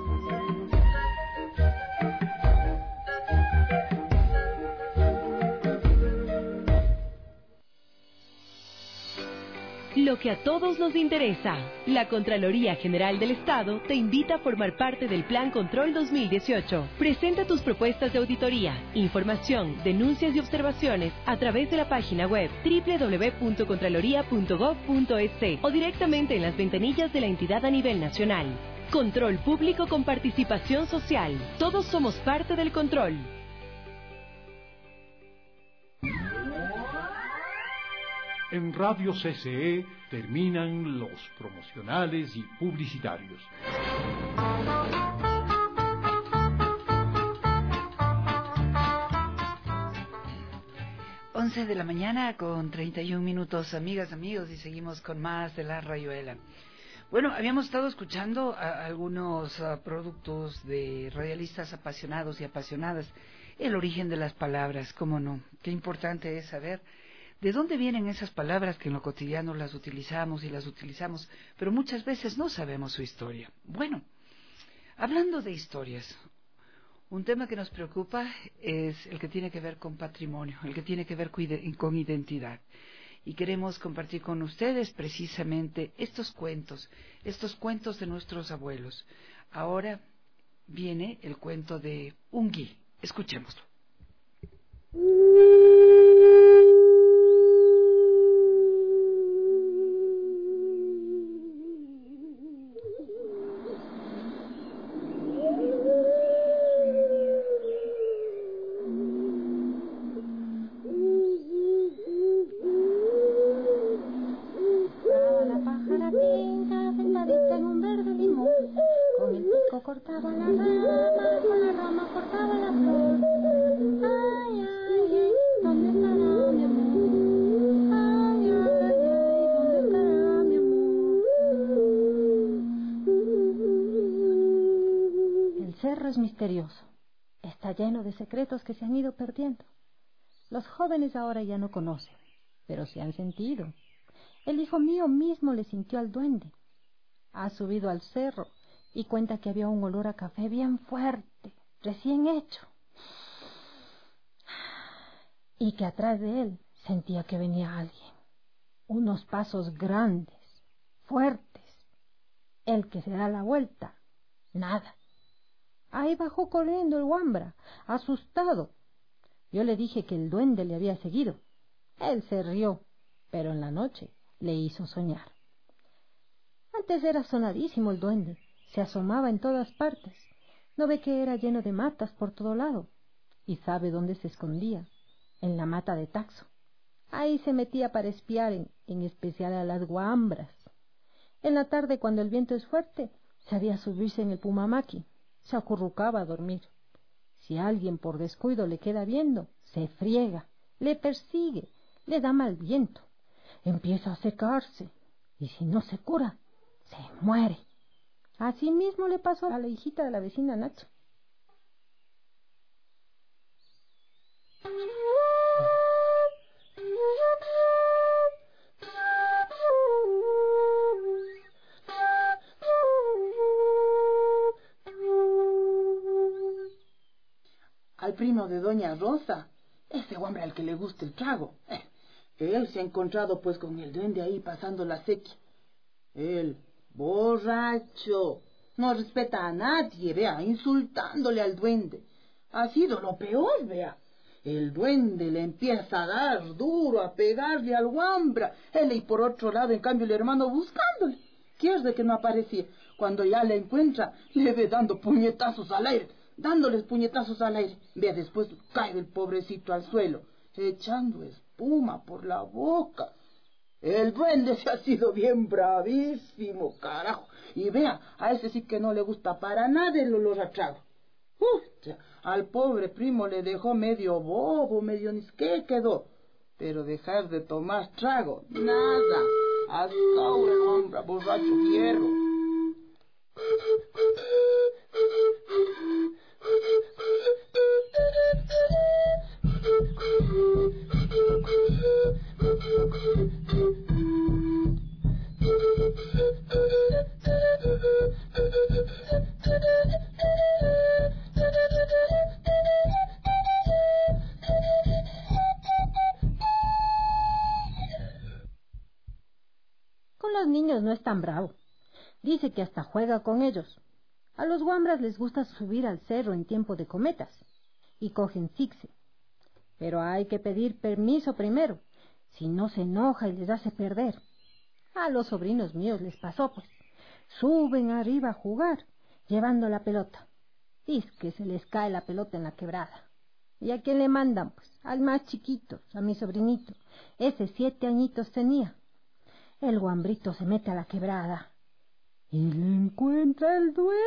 Lo que a todos nos interesa. La Contraloría General del Estado te invita a formar parte del Plan Control 2018. Presenta tus propuestas de auditoría, información, denuncias y observaciones a través de la página web www.contraloría.gov.es o directamente en las ventanillas de la entidad a nivel nacional. Control público con participación social. Todos somos parte del control. En Radio CCE terminan los promocionales y publicitarios. Once de la mañana con 31 minutos, amigas, amigos, y seguimos con más de La Rayuela. Bueno, habíamos estado escuchando algunos productos de radialistas apasionados y apasionadas. El origen de las palabras, cómo no, qué importante es saber ¿de dónde vienen esas palabras que en lo cotidiano las utilizamos, pero muchas veces no sabemos su historia? Bueno, hablando de historias, un tema que nos preocupa es el que tiene que ver con patrimonio, el que tiene que ver con identidad. Y queremos compartir con ustedes precisamente estos cuentos de nuestros abuelos. Ahora viene el cuento de Ungui. Escuchémoslo. Está lleno de secretos que se han ido perdiendo. Los jóvenes ahora ya no conocen, pero se han sentido. El hijo mío mismo le sintió al duende. Ha subido al cerro y cuenta que había un olor a café bien fuerte, recién hecho. Y que atrás de él sentía que venía alguien. Unos pasos grandes, fuertes. El que se da la vuelta, nada. Ahí bajó corriendo el Wambra, asustado. Yo le dije que el duende le había seguido. Él se rió, pero en la noche le hizo soñar. Antes era sonadísimo el duende, se asomaba en todas partes. ¿No ve que era lleno de matas por todo lado? ¿Y sabe dónde se escondía? En la mata de Taxo. Ahí se metía para espiar, en especial a las guambras. En la tarde, cuando el viento es fuerte, sabía subirse en el pumamaqui, se acurrucaba a dormir. Si alguien por descuido le queda viendo, se friega, le persigue, le da mal viento, empieza a secarse, y si no se cura, se muere. Así mismo le pasó a la hijita de la vecina Nacha. Al primo de doña Rosa, ese hombre al que le gusta el trago. Él se ha encontrado pues con el duende ahí pasando la sequía. Él, borracho, no respeta a nadie, vea, insultándole al duende. Ha sido lo peor, vea. El duende le empieza a dar duro, a pegarle al Wambra. Él y por otro lado, en cambio, el hermano buscándole. Quiere que no aparecía. Cuando ya le encuentra, le ve dando puñetazos al aire. Dándoles puñetazos al aire. Vea, después cae el pobrecito al suelo, echando espuma por la boca. El duende se ha sido bien bravísimo, carajo. Y vea, a ese sí que no le gusta para nada el olor a trago. Al pobre primo le dejó medio bobo, medio nisqué quedó. Pero dejar de tomar trago, nada. Hasta ahora el hombre borracho hierro. Con los niños no es tan bravo. Dice que hasta juega con ellos. A los guambras les gusta subir al cerro en tiempo de cometas y cogen zigzag. Pero hay que pedir permiso primero, si no se enoja y les hace perder. A los sobrinos míos les pasó, pues. Suben arriba a jugar, llevando la pelota. Dice que se les cae la pelota en la quebrada. ¿Y a quién le mandan? Pues al más chiquito, a mi sobrinito. Ese 7 añitos tenía. El guambrito se mete a la quebrada y le encuentra el duende.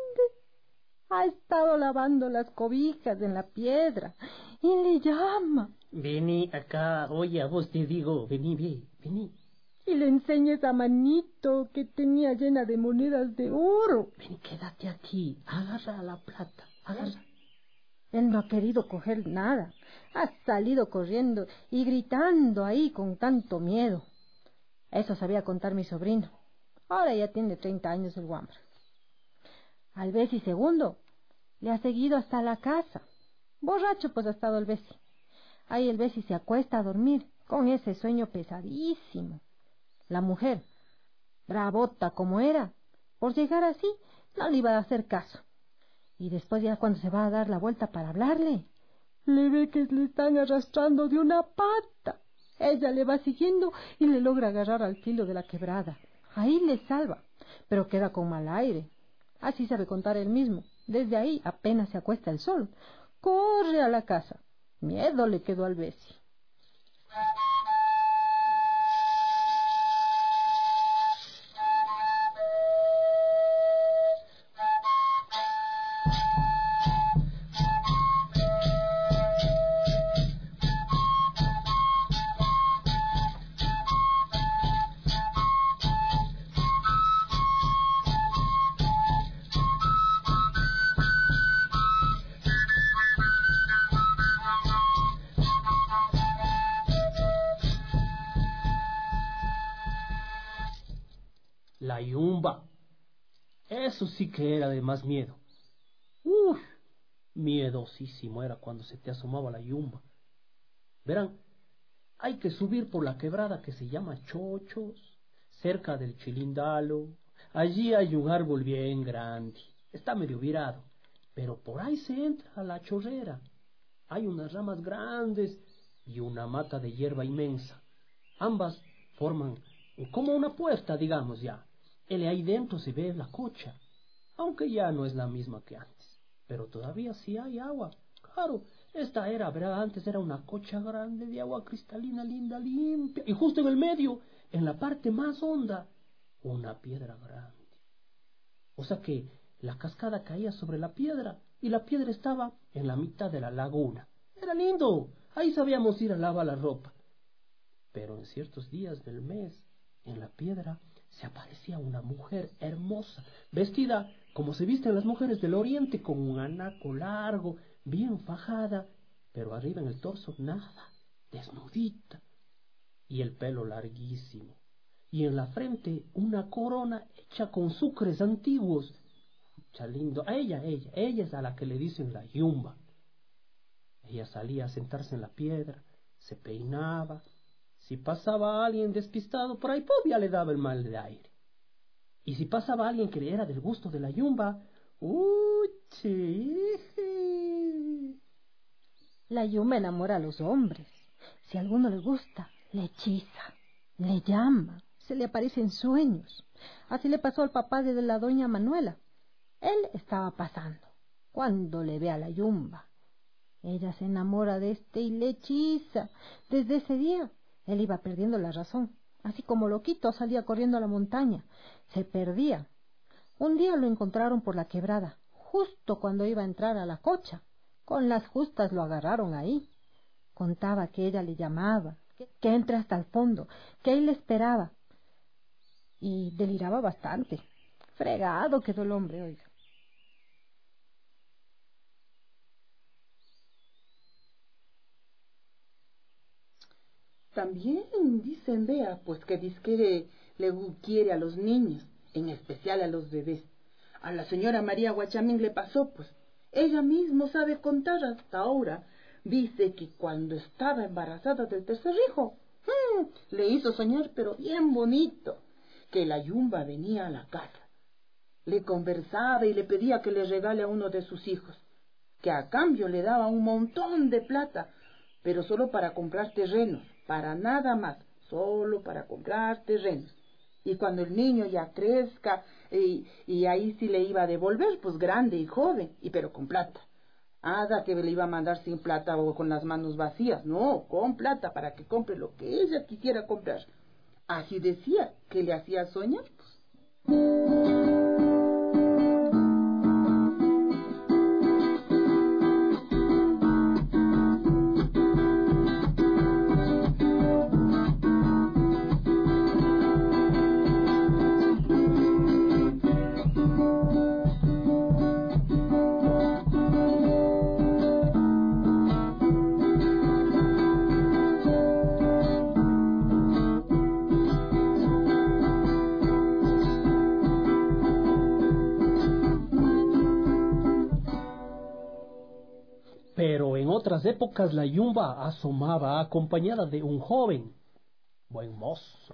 Ha estado lavando las cobijas en la piedra y le llama. Vení acá, oye, a vos te digo, vení. Y le enseña esa manito que tenía llena de monedas de oro. Vení, quédate aquí, agarra la plata, agarra. Él no ha querido coger nada. Ha salido corriendo y gritando ahí con tanto miedo. Eso sabía contar mi sobrino. Ahora ya tiene 30 años el guambra. Al Besi segundo le ha seguido hasta la casa. Borracho pues ha estado el Besi. Ahí el Besi se acuesta a dormir con ese sueño pesadísimo. La mujer, bravota como era, por llegar así no le iba a hacer caso. Y después ya cuando se va a dar la vuelta para hablarle, le ve que le están arrastrando de una pata. Ella le va siguiendo y le logra agarrar al filo de la quebrada. Ahí le salva, pero queda con mal aire. Así sabe contar él mismo. Desde ahí apenas se acuesta el sol. Corre a la casa. Miedo le quedó al Besi. La yumba. Eso sí que era de más miedo. Miedosísimo era cuando se te asomaba la yumba. Verán, hay que subir por la quebrada que se llama Chochos, cerca del Chilindalo. Allí hay un árbol bien grande, está medio virado, pero por ahí se entra a la chorrera. Hay unas ramas grandes y una mata de hierba inmensa. Ambas forman como una puerta, digamos ya. Ahí dentro se ve la cocha, aunque ya no es la misma que antes, pero todavía sí hay agua. Claro, esta era, verá, antes era una cocha grande de agua cristalina, linda, limpia, y justo en el medio, en la parte más honda, una piedra grande. O sea que la cascada caía sobre la piedra, y la piedra estaba en la mitad de la laguna. Era lindo, ahí sabíamos ir a lavar la ropa. Pero en ciertos días del mes, en la piedra, se aparecía una mujer hermosa, vestida como se visten las mujeres del oriente, con un anaco largo, bien fajada, pero arriba en el torso nada, desnudita, y el pelo larguísimo, y en la frente una corona hecha con sucres antiguos. Mucha lindo. Ella es a la que le dicen la yumba. Ella salía a sentarse en la piedra, se peinaba. Si pasaba alguien despistado por ahí, pues ya le daba el mal de aire. Y si pasaba alguien que le era del gusto de la yumba, La yumba enamora a los hombres. Si a alguno le gusta, le hechiza, le llama, se le aparece en sueños. Así le pasó al papá de la doña Manuela. Él estaba pasando, cuando le ve a la yumba. Ella se enamora de y le hechiza. Desde ese día, él iba perdiendo la razón. Así como loquito salía corriendo a la montaña. Se perdía. Un día lo encontraron por la quebrada, justo cuando iba a entrar a la cocha. Con las justas lo agarraron ahí. Contaba que ella le llamaba, que entre hasta el fondo, que él le esperaba. Y deliraba bastante. Fregado quedó el hombre, oiga. También dicen, vea, pues que dizque le quiere a los niños, en especial a los bebés. A la señora María Guachamín le pasó, pues. Ella misma sabe contar hasta ahora. Dice que cuando estaba embarazada del tercer hijo, le hizo soñar, pero bien bonito, que la yumba venía a la casa. Le conversaba y le pedía que le regale a uno de sus hijos, que a cambio le daba un montón de plata, pero solo para comprar terrenos, para nada más, solo para comprar terrenos. Y cuando el niño ya crezca, y ahí sí le iba a devolver, pues grande y joven, pero con plata. Nada que le iba a mandar sin plata o con las manos vacías, no, con plata para que compre lo que ella quisiera comprar. Así decía, que le hacía soñar, pues. Pero en otras épocas la yumba asomaba acompañada de un joven, buen mozo,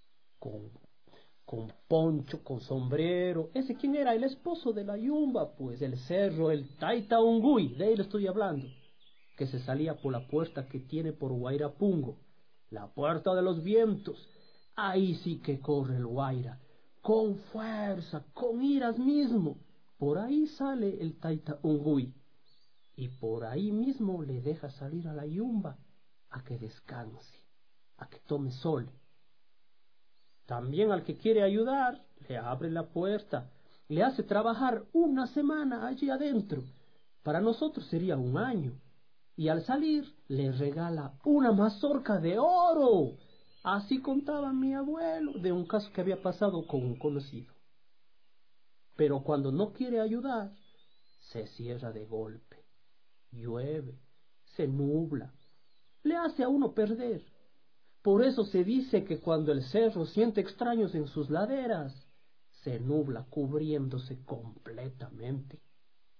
con poncho, con sombrero. ¿Ese quién era? El esposo de la yumba, pues, el cerro, el Taita Unguy, de él estoy hablando, que se salía por la puerta que tiene por Guairapungo, la puerta de los vientos. Ahí sí que corre el Guaira, con fuerza, con iras mismo. Por ahí sale el Taita Unguy. Y por ahí mismo le deja salir a la yumba a que descanse, a que tome sol. También al que quiere ayudar, le abre la puerta, le hace trabajar una semana allí adentro. Para nosotros sería un año. Y al salir, le regala una mazorca de oro. Así contaba mi abuelo de un caso que había pasado con un conocido. Pero cuando no quiere ayudar, se cierra de golpe. Llueve, se nubla, le hace a uno perder. Por eso se dice que cuando el cerro siente extraños en sus laderas, se nubla cubriéndose completamente.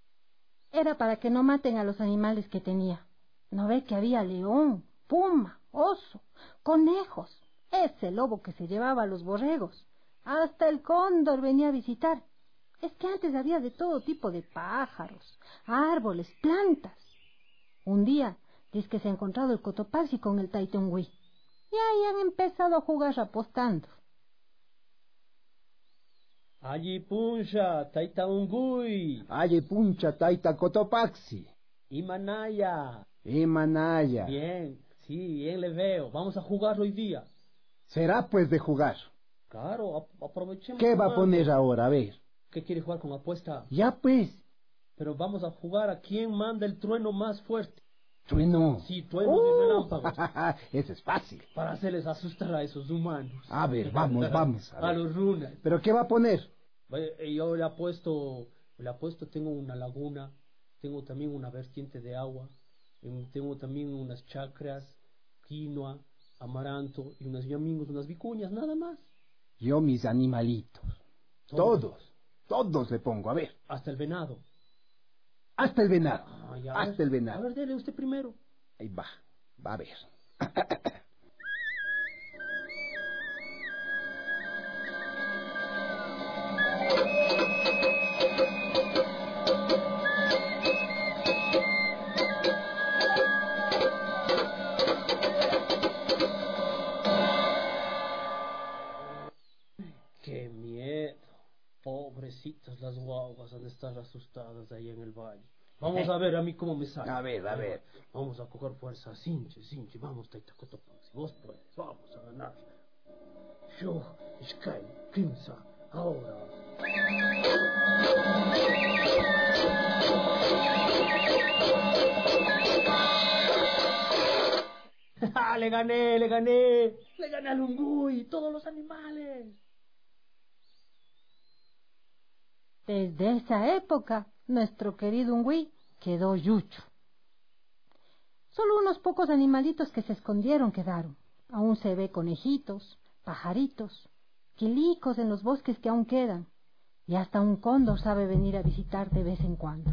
Era para que no maten a los animales que tenía. ¿No ve que había león, puma, oso, conejos, ese lobo que se llevaba a los borregos. Hasta el cóndor venía a visitar. Es que antes había de todo tipo de pájaros, árboles, plantas. Un día, dice que se ha encontrado el Cotopaxi con el Taitungui. Y ahí han empezado a jugar apostando. Allí puncha, taita ungui. Allí puncha, taita Cotopaxi. Imanaya. Imanaya. Bien, sí, bien le veo. Vamos a jugar hoy día. Será pues de jugar. Claro, aprovechemos. ¿Qué va a poner ahora? A ver. ¿Qué quiere jugar con apuesta? Ya pues. Pero vamos a jugar a quién manda el trueno más fuerte. ¿Trueno? Sí, trueno y relámpagos. Eso es fácil. Para hacerles asustar a esos humanos. A ver, vamos. A los runas. ¿Pero qué va a poner? Yo le apuesto, tengo una laguna, tengo también una vertiente de agua, tengo también unas chacras, quinoa, amaranto y unas yamingos, unas vicuñas, nada más. Yo mis animalitos. Todos le pongo, a ver. Hasta el venado. Hasta el venado. Hasta el venado. A ver, dele usted primero. Ahí va a ver. ¡Qué miedo! Pobrecitas las guaguas han de estar asustadas ahí en el valle. Vamos a ver a mí cómo me sale. A ver. Vamos a coger fuerza. Sinche. Vamos, Taita Cotopaxi. Vos puedes. Vamos a ganar. Yo, Sky, Kimsa, ahora. Le gané. Le gané al Ungui, todos los animales. Desde esa época, nuestro querido Ungui quedó yucho. Solo unos pocos animalitos que se escondieron quedaron. Aún se ve conejitos, pajaritos, quilicos en los bosques que aún quedan. Y hasta un cóndor sabe venir a visitar de vez en cuando.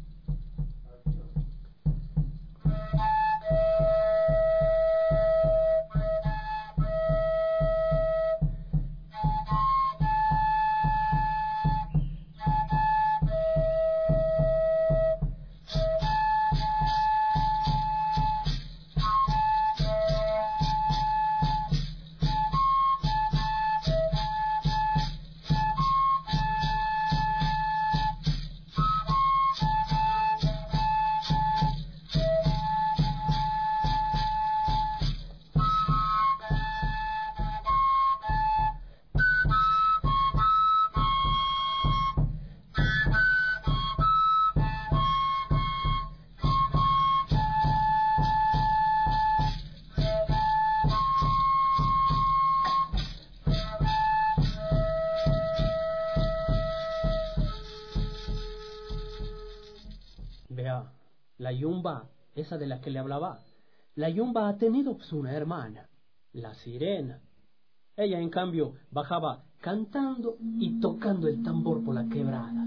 Vea, la yumba, esa de la que le hablaba, la yumba ha tenido pues una hermana, la sirena. Ella, en cambio, bajaba cantando y tocando el tambor por la quebrada.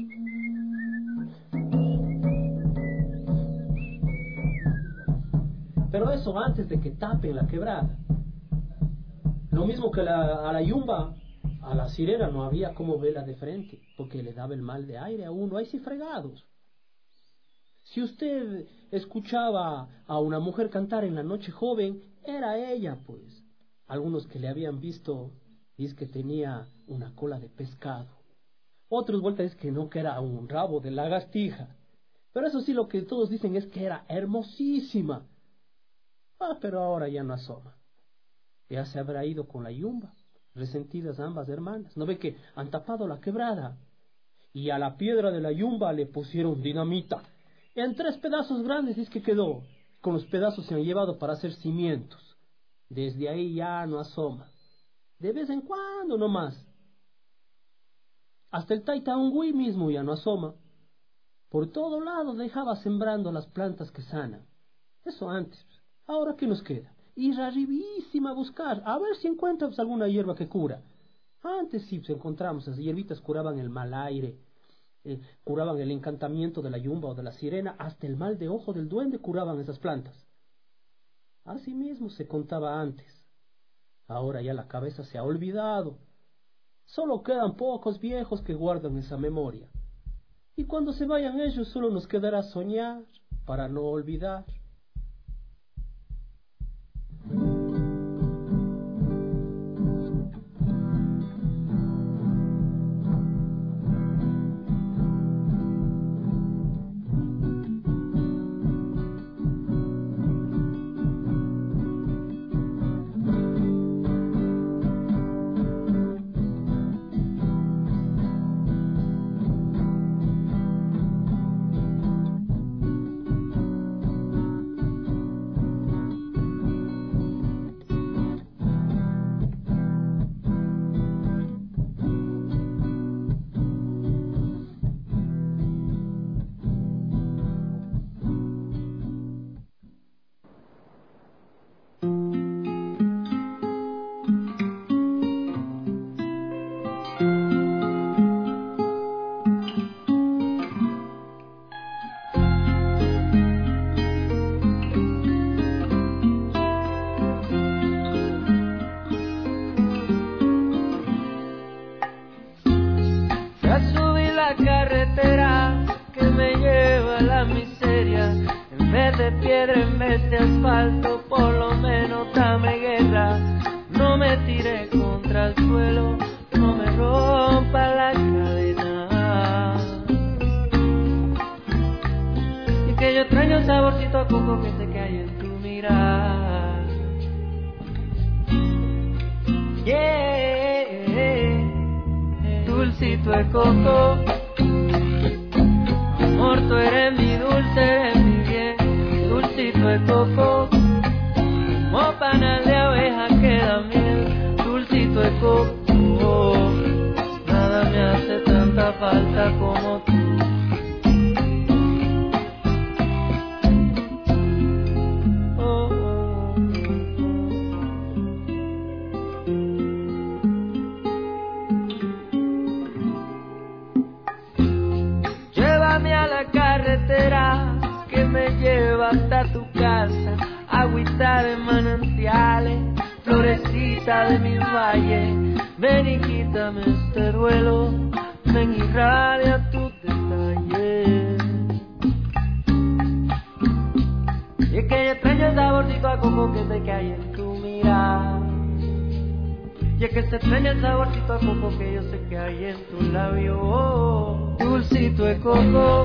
Pero eso antes de que tapen la quebrada. Lo mismo que a la yumba, a la sirena no había como verla de frente, porque le daba el mal de aire a uno, ahí sí fregados. Si usted escuchaba a una mujer cantar en la noche joven, era ella, pues. Algunos que le habían visto, dice que tenía una cola de pescado. Otros vueltas es que no, que era un rabo de lagartija. Pero eso sí, lo que todos dicen es que era hermosísima. Pero ahora ya no asoma. Ya se habrá ido con la yumba, resentidas ambas hermanas. ¿No ve que han tapado la quebrada? Y a la piedra de la yumba le pusieron dinamita. En 3 pedazos grandes dice que quedó. Con los pedazos se han llevado para hacer cimientos. Desde ahí ya no asoma. De vez en cuando nomás. Hasta el Taita Ungui mismo ya no asoma. Por todo lado dejaba sembrando las plantas que sanan. Eso antes. Ahora, ¿qué nos queda? Ir arribísima a buscar, a ver si encuentras alguna hierba que cura. Antes sí, pues encontramos, esas hierbitas curaban el mal aire, curaban el encantamiento de la yumba o de la sirena, hasta el mal de ojo del duende curaban esas plantas. Así mismo se contaba antes. Ahora ya la cabeza se ha olvidado. Solo quedan pocos viejos que guardan esa memoria. Y cuando se vayan ellos solo nos quedará soñar para no olvidar. Dulcito de coco, amor, tú eres mi dulce, eres mi bien. Dulcito de coco, como panal de abeja que da miel. Dulcito de coco, nada me hace tanta falta como tú. Que me lleva hasta tu casa, agüita de manantiales, florecita de mi valle. Ven y quítame este duelo, ven y irradia tus detalles. Y es que yo extraño el saborcito a coco que sé que hay en tu mirada. Y es que se extraña el saborcito a coco que yo sé que hay en tu labio. Dulcito de coco,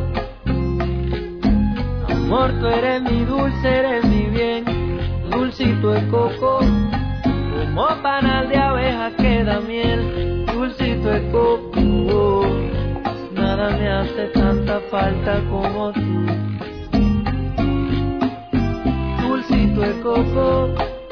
amor, tú eres mi dulce, eres mi bien. Dulcito de coco, como panal de abeja que da miel. Dulcito de coco, nada me hace tanta falta como tú. Dulcito de coco,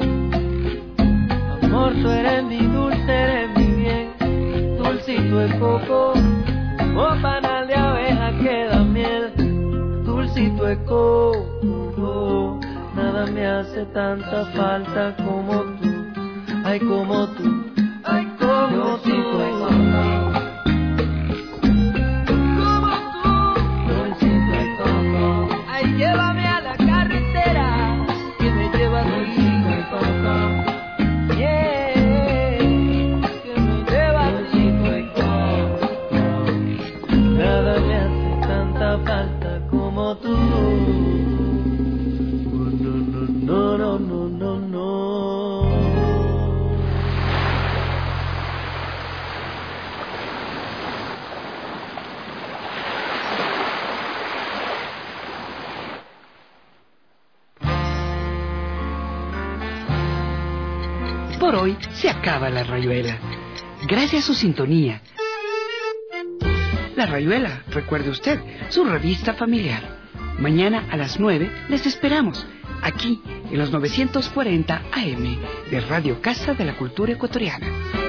amor, tú eres mi dulce, eres mi bien. Dulcito de coco, como panal de abeja que da miel. Dulcito de coco, nada me hace tanta falta como tú. Ay, como tú, ay, como tú. Dulcito de coco, como tú. Dulcito de coco, ay, llévame a la carretera que me lleva dulcito de coco. Yeah, que me lleva dulcito de coco. Nada me hace tanta falta como tú. No, no, no, no, no. Por hoy se acaba La Rayuela. Gracias a su sintonía. La Rayuela, recuerde usted, su revista familiar. Mañana a las 9 les esperamos, aquí en los 940 AM de Radio Casa de la Cultura Ecuatoriana.